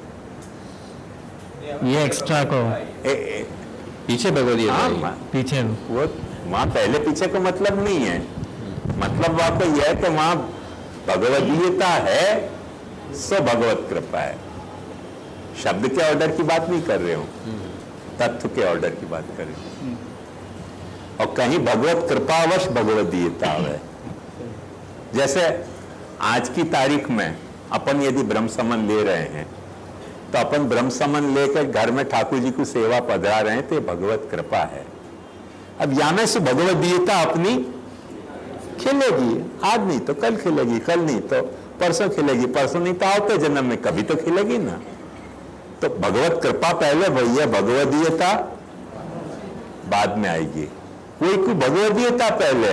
ये एक्स्ट्रा को ए, ए, पीछे भगवदीयता हाँ, पीछे वो वहां पहले पीछे का मतलब नहीं है। मतलब वहां को यह है कि वहां भगवदीयता है सो भगवत कृपा है। शब्द के ऑर्डर की बात नहीं कर रहे हूं, तत्व के ऑर्डर की बात कर रहे हूं। और कहीं भगवत कृपावश भगवदीयता है। जैसे आज की तारीख में अपन यदि ब्रह्म समन ले रहे हैं तो अपन ब्रह्म समन लेकर घर में ठाकुर जी की सेवा पधरा रहे हैं तो ये भगवत कृपा है। अब या में से भगवदीयता अपनी खिलेगी, आज नहीं तो कल खिलेगी, कल नहीं तो परसों खिलेगी, परसों नहीं तो आवते जन्म में कभी तो खिलेगी ना। तो भगवत कृपा पहले भैया, भगवदीयता बाद में आएगी। कोई को भगवदीयता पहले,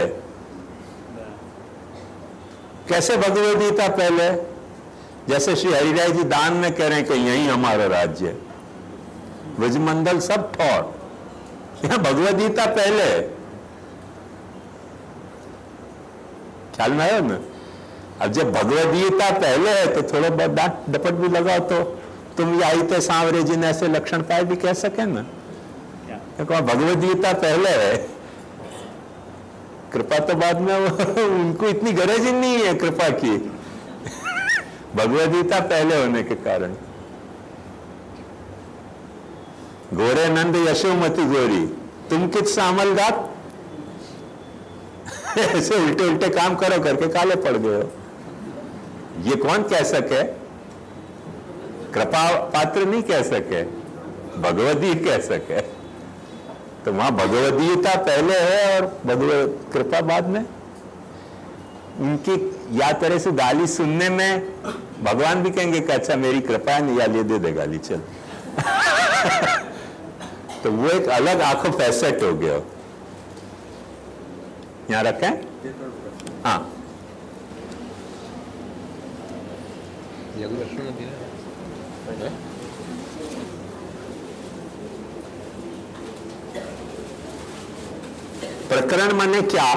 कैसे भगवदीयता पहले? जैसे श्री हरिराय जी दान में कह रहे हैं कि यही हमारा राज्य, ब्रजमंडल सब ठौर, यहां भगवदीयता पहले। ख्याल में आया ना? अब जब भगवदीयता पहले है तो थोड़ा बहुत डांट डपट भी लगाओ तो तुम आई थे सांवरे जी ने ऐसे लक्षण पाए भी कह सके ना। भगवदीयता पहले है, कृपा तो बाद में। उनको इतनी गरज ही नहीं है कृपा की, भगवदीयता पहले होने के कारण। गोरे नंद यशोमती गोरी तुम कित सामल गात ऐसे उल्टे उल्टे काम करो करके काले पड़ गए हो। ये कौन कह सके? कृपा पात्र नहीं कह सके, भगवदी कह सके। तो वहां भगवदीयता पहले है और भगवत कृपा बाद में। उनकी या तरह से गाली सुनने में भगवान भी कहेंगे कि अच्छा मेरी कृपा है, नहीं या ले दे दे गाली चल। तो वो एक अलग आंखों फैसेट हो गया। यहां रखें। हाँ, प्रकरण माने क्या?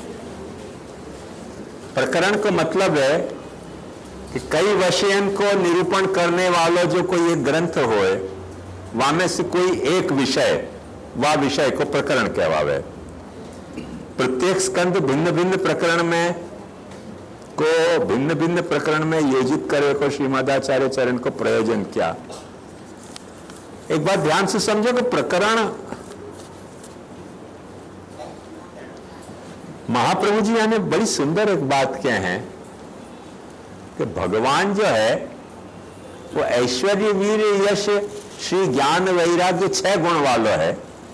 प्रकरण का मतलब है कि कई विषयन को निरूपण करने वालों जो कोई एक ग्रंथ होए, वहां में से कोई एक विषय, वह विषय को प्रकरण कहवावे। प्रत्येक स्कंद भिन्न भिन्न प्रकरण में को भिन्न भिन्न प्रकरण में योजित करे को श्रीमदाचार्य चरण को प्रयोजन क्या। एक बात ध्यान से समझो कि प्रकरण महाप्रभु जी यानी बड़ी सुंदर एक बात क्या है कि भगवान जो है वो ऐश्वर्य, वीर, यश, श्री, ज्ञान, वैराग्य छह गुण वाला है।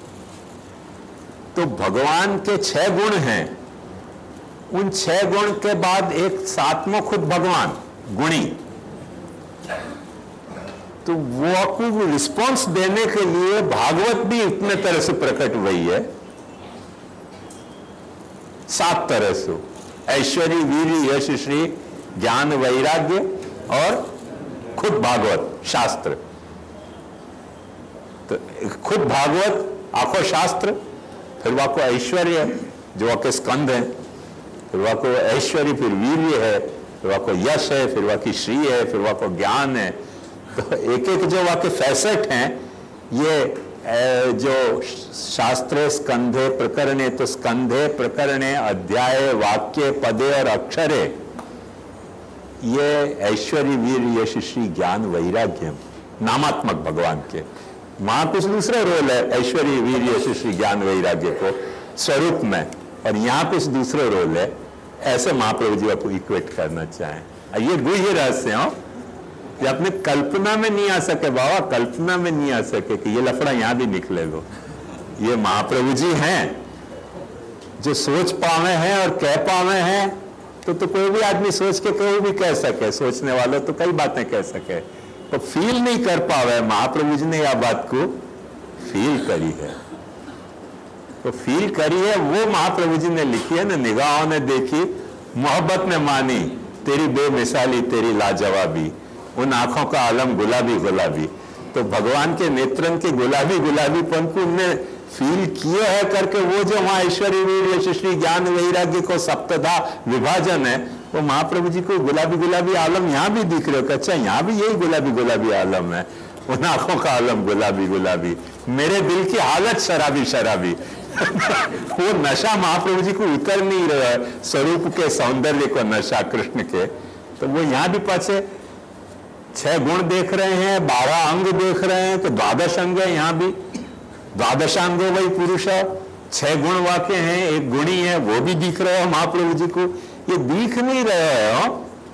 तो भगवान के छह गुण हैं, उन छह गुण के बाद एक सातवां खुद भगवान गुणी, तो वो को रिस्पॉन्स देने के लिए भागवत भी इतने तरह से प्रकट हुई है, सात तरह से, ऐश्वर्य, वीर, यश, श्री, ज्ञान, वैराग्य और खुद भागवत शास्त्र। तो खुद भागवत आखो शास्त्र, फिर वह को ऐश्वर्य जो वह के स्कंद है, फिर वह को ऐश्वर्य, फिर वीर्य है, फिर वह को यश है, फिर वह की श्री है, फिर वह को ज्ञान है। तो एक एक जो वह के फैसेट हैं, ये जो शास्त्रे स्कंधे प्रकरणे, तो स्कंधे प्रकरणे अध्याय वाक्य पदे और अक्षरे, ये ऐश्वर्य, वीर, यश, श्री, ज्ञान, वैराग्य नामात्मक भगवान के। वहां कुछ दूसरा रोल है ऐश्वर्य, वीर, यश, श्री, ज्ञान, वैराग्य को स्वरूप में, और यहां कुछ दूसरा रोल है। ऐसे महाप्रभु जी आपको इक्वेट करना चाहें। ये गुह्य रहस्य हो, ये अपने कल्पना में नहीं आ सके बाबा, कल्पना में नहीं आ सके कि ये लफड़ा यहां भी निकलेगा। ये महाप्रभु जी हैं जो सोच पावे हैं और कह पावे हैं, तो तो कोई भी आदमी सोच के कोई भी कह सके, सोचने वाले तो कई बातें कह सके, तो फील नहीं कर पावे। महाप्रभु जी ने यह बात को फील करी है, तो फील करी है वो महाप्रभु जी ने लिखी है ना, निगाहों ने देखी, मोहब्बत ने मानी, तेरी बेमिसाली, तेरी लाजवाबी, उन आंखों का आलम गुलाबी गुलाबी। तो भगवान के नेत्रन के गुलाबी गुलाबीपन को उनने फील किए है करके, वो जो वहां ऐश्वर्य, वीर, यश, श्री, ज्ञान, वैराग्य को सप्तधा विभाजन है, वो महाप्रभु जी को गुलाबी गुलाबी आलम यहाँ भी दिख रहे हो। अच्छा, यहाँ भी यही गुलाबी गुलाबी आलम है, उन आंखों का आलम गुलाबी गुलाबी, मेरे दिल की हालत शराबी शराबी। वो नशा महाप्रभु जी को उतर नहीं रहा है, स्वरूप के सौंदर्य को नशा कृष्ण के। तो वो यहाँ भी पाछे छह गुण देख रहे हैं, बारह अंग देख रहे हैं, तो द्वादश अंग है यहाँ भी, द्वादशांगो वही पुरुष, छह गुण वाक्य हैं, एक गुणी है, वो भी दिख रहे हो महाप्रभु जी को। ये दिख नहीं रहे हो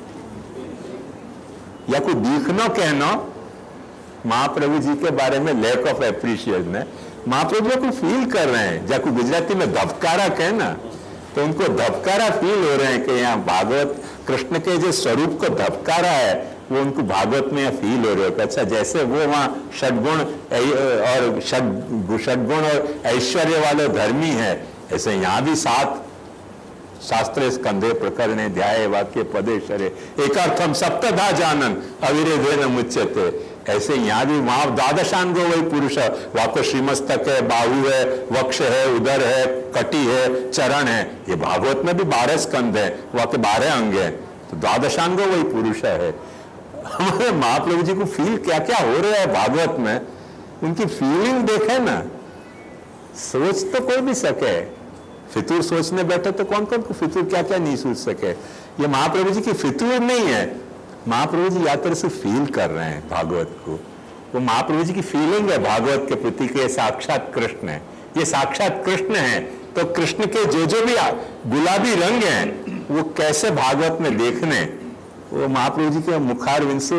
या कोई दिखना कहना महाप्रभु जी के बारे में लैक ऑफ एप्रिशिएशन है। महाप्रभु जी को फील कर रहे हैं, जाको गुजराती में धबकारा कहना, तो उनको धबकारा फील हो रहे हैं कि यहाँ भागवत कृष्ण के जो स्वरूप को धबकारा है, वो उनको भागवत में फील हो रहे हो। अच्छा, जैसे वो वहाँ षडगुण और षडगुण और ऐश्वर्य वाले धर्मी है, ऐसे यहाँ भी सात शास्त्रे स्कंधे प्रकरणे ध्याय वाक्य पदे शरे एकार्थम सप्तधा जानन अविरेधेन मुच्यते। ऐसे यहाँ भी वहां द्वादशांगो वही पुरुष है, वहां को श्रीमस्तक है, बाहु है, वक्ष है, उदर है, कटी है, चरण है। ये भागवत में भी बारह स्कंध है, वहां के बारह अंग है, तो द्वादशांगो वही पुरुष है। हमारे महाप्रभु जी को फील क्या क्या हो रहा है भागवत में, उनकी फीलिंग देखे ना। सोच तो कोई भी सके, फितूर सोचने बैठे तो कौन कौन को फितूर क्या क्या नहीं सोच सके। ये महाप्रभु जी की फितूर नहीं है, महाप्रभु जी या तरह से फील कर रहे हैं भागवत को। वो महाप्रभु जी की फीलिंग है भागवत के प्रति के साक्षात कृष्ण है, ये साक्षात कृष्ण है। तो कृष्ण के जो जो भी गुलाबी रंग हैं वो कैसे भागवत में देखने, वो महाप्रभु जी के मुखार विंसु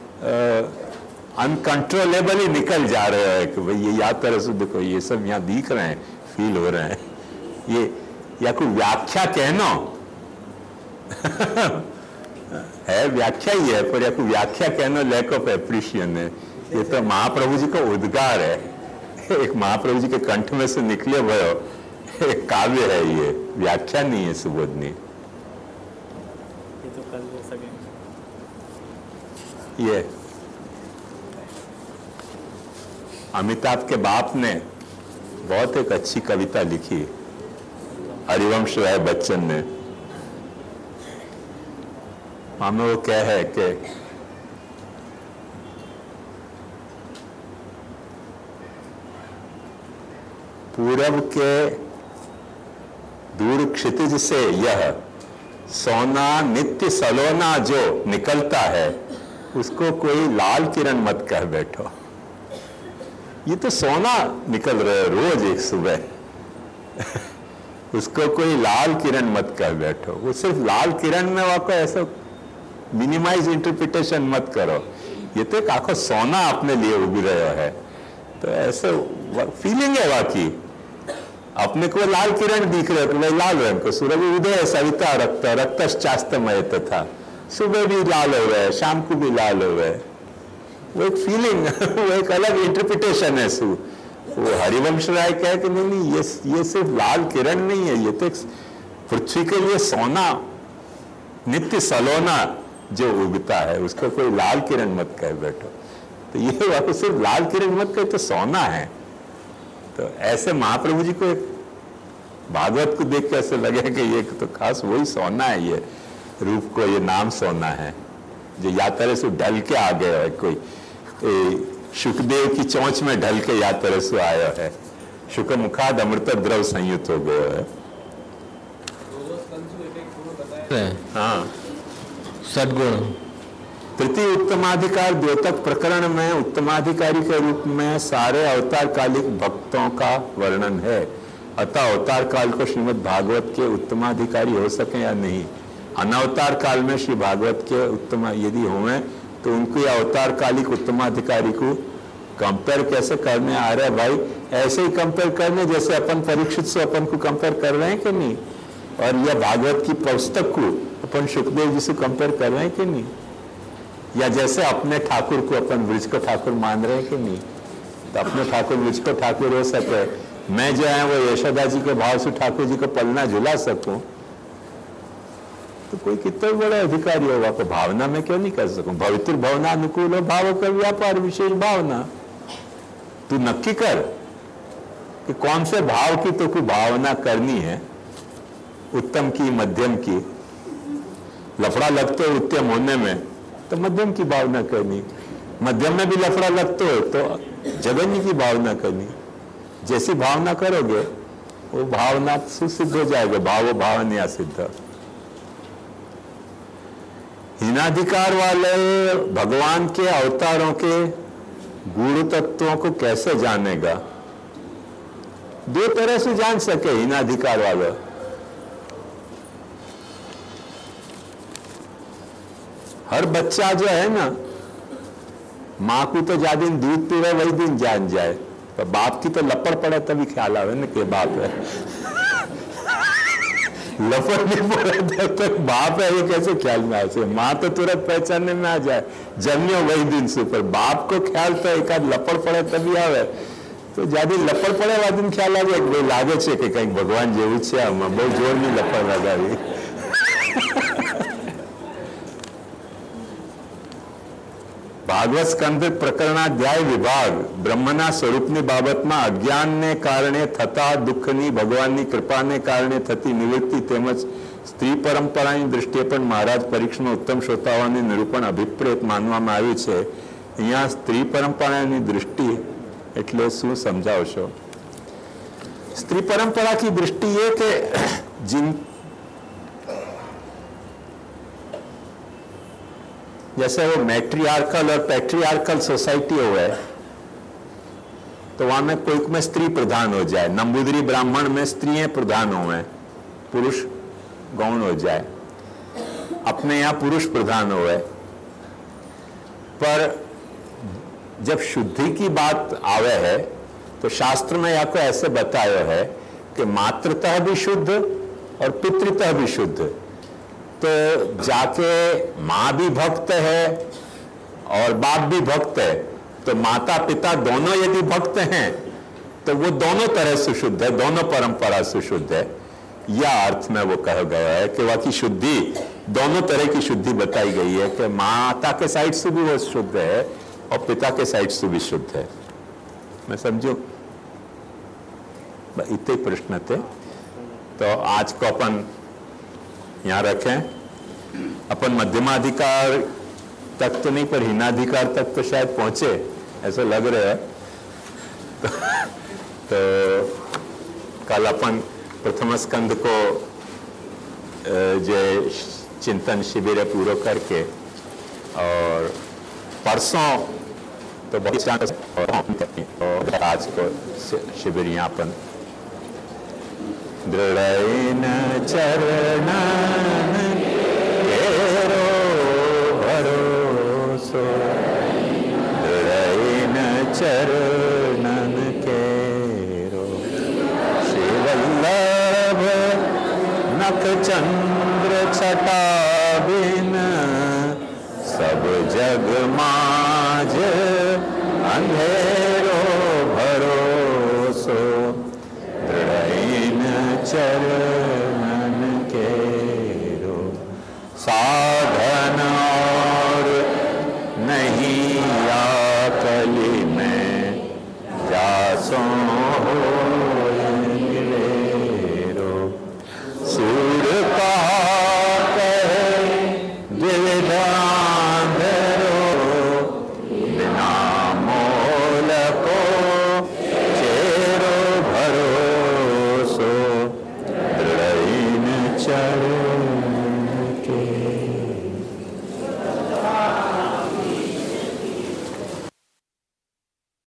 अनकंट्रोलेबली निकल जा रहे हैं कि भाई ये या तरह से देखो, ये सब यहाँ दिख रहे हैं, फील हो रहे हैं। ये या कोई व्याख्या कहना है, व्याख्या ही है, पर या कोई व्याख्या कहना लैक ऑफ एप्रिशिएशन है। ये तो महाप्रभु जी का उद्गार है, एक महाप्रभु जी के कंठ में से निकले भयो एक काव्य है, ये व्याख्या नहीं है सुबोधनी। ये अमिताभ के बाप ने बहुत एक अच्छी कविता लिखी, हरिवंश राय बच्चन ने। हमें वो क्या है कि पूरब के दूर क्षितिज से यह सोना नित्य सलोना जो निकलता है, उसको कोई लाल किरण मत कह बैठो। ये तो सोना निकल रहा है रोज एक सुबह उसको कोई लाल किरण मत कर बैठो। वो सिर्फ लाल किरण में वाको ऐसा मिनिमाइज इंटरप्रिटेशन मत करो। ये तो एक आखो सोना अपने लिए उग रहा है, तो ऐसे फीलिंग है वाकई अपने को लाल किरण दिख रहे तो वही लाल रंग को सूरज उदय सविता रक्त रक्तश्चास्तमय था, सुबह भी लाल हो रहा है, शाम को भी लाल हो रहा है। वो एक फीलिंग वो एक अलग इंटरप्रिटेशन है। सु वो हरिवंश राय कहे कि नहीं नहीं ये ये सिर्फ लाल किरण नहीं है, ये तो पृथ्वी के लिए सोना नित्य सलोना जो उगता है, उसको कोई लाल किरण मत कह बैठो। तो ये वाको सिर्फ लाल किरण मत कहे तो सोना है। तो ऐसे महाप्रभु जी को एक भागवत को देख के ऐसे लगे कि ये तो खास वही सोना है, ये रूप को ये नाम सोना है जो या तरह से ढल के आ गया है। कोई शुकदेव की चोंच में ढल के या तरह से आया है, शुक मुखाद अमृत द्रव संयुक्त हो गया है। हाँ, सदगुण तृतीय उत्तमाधिकार द्योतक प्रकरण में उत्तमाधिकारी के रूप में सारे अवतार कालिक भक्तों का वर्णन है। अतः अवतार काल को श्रीमद् भागवत के उत्तमाधिकारी हो सके या नहीं, अनवतार काल में श्री भागवत के उत्तम यदि हुए तो उनको या अवतार कालिक उत्तमाधिकारी को कंपेयर कैसे करने आ रहा है भाई? ऐसे ही कंपेयर करने जैसे अपन परीक्षित से अपन को कंपेयर कर रहे हैं कि नहीं, और यह भागवत की पुस्तक को अपन सुखदेव जी से कंपेयर कर रहे हैं कि नहीं, या जैसे अपने ठाकुर को अपन ब्रज को ठाकुर मान रहे हैं कि नहीं। तो अपने ठाकुर ब्रज को ठाकुर हो सके, मैं जो है वो यशोदा जी के भाव से ठाकुर जी को पलना झुला सकूं, तो कोई कितना बड़ा अधिकारी होगा तो भावना में क्यों नहीं कर सकूं? भवित्र भावना अनुकूल हो भाव कर व्यापार विशेष भावना। तू नक्की कर कि कौन से भाव की तो कोई भावना करनी है, उत्तम की मध्यम की। लफड़ा लगते हो उत्तम होने में तो मध्यम की भावना करनी, मध्यम में भी लफड़ा लगते हो तो जगन्य की भावना करनी। जैसी भावना करोगे वो भावना सुसिद्ध हो जाएगा, भाव भावना सिद्ध। हीनाधिकार वाले भगवान के अवतारों के गूढ़ तत्वों को कैसे जानेगा? दो तरह से जान सके हीनाधिकार वाले। हर बच्चा जो है ना, माँ को तो ज्यादा दिन दूध पी रहा वही दिन जान जाए, तो बाप की तो लपड़ पड़े तभी ख्याल आवे ना कि बाप है। लपड़ नहीं पड़े तब तक बाप है ये कैसे ख्याल में आ सके? माँ तो तुरंत पहचानने में आ जाए, जन्यो वही दिन से, पर बाप को ख्याल तो एक आध लपड़ पड़े तभी आवे। तो ज्यादा लपड़ पड़े वाला दिन ख्याल आवे भाई लागे छे कि कहीं भगवान जेવું છે આમાં બહુ જોરની લપડ લગાવી। ભાગવત સ્કંદ પ્રકરણાધ્યાય વિભાગ બ્રહ્મના સ્વરૂપની બાબતમાં અજ્ઞાનને કારણે થતા દુઃખની ભગવાનની કૃપાને કારણે થતી નિવૃત્તિ તેમજ સ્ત્રી પરંપરાની દૃષ્ટિએ પણ મહારાજ પરીક્ષનો ઉત્તમ શ્રોતાઓને નિરૂપણ અભિપ્રેત માનવામાં આવ્યું છે। અહીંયા સ્ત્રી પરંપરાની દૃષ્ટિ એટલે શું સમજાવશો? स्त्री परंपरा की दृष्टि ये कि जिन जैसे वो मैट्रियार्कल और पैट्रियार्कल सोसाइटी हो है तो वहां में कोई में स्त्री प्रधान हो जाए, नंबूदरी ब्राह्मण में स्त्रियां प्रधान हो, पुरुष गौण हो जाए, अपने यहाँ पुरुष प्रधान हो है। पर जब शुद्धि की बात आवे है तो शास्त्र में आपको ऐसे बताया है कि मातृतः भी शुद्ध और पितृतः भी शुद्ध। तो जाके माँ भी भक्त है और बाप भी भक्त है, तो माता पिता दोनों यदि भक्त हैं तो वो दोनों तरह से शुद्ध है, दोनों परंपरा से शुद्ध है। यह अर्थ में वो कहा गया है कि वह की शुद्धि दोनों तरह की शुद्धि बताई गई है कि माता के साइड से भी वो शुद्ध है और पिता के साइड से भी शुद्ध है। मैं समझू इतने प्रश्न थे, तो आज को अपन यहाँ रखें। अपन मध्यमाधिकार तक तो नहीं पर हीनाधिकार तक तो शायद पहुंचे ऐसा लग रहा है। तो, तो कल अपन प्रथम स्कंद को जो चिंतन शिविर पूरा करके और परसों तो बहुत और आज को शिविर यहाँ अपन दृढ़ैन चरणन केरो भरोसो, दृढ़ैन चरणन केरो। श्री वल्लभ नख चंद्र छटा बिन, सब जग माज अंधेरो भरोसो, दृढ़ैन चरणन केरो। साधन और नहीं आकली में जासों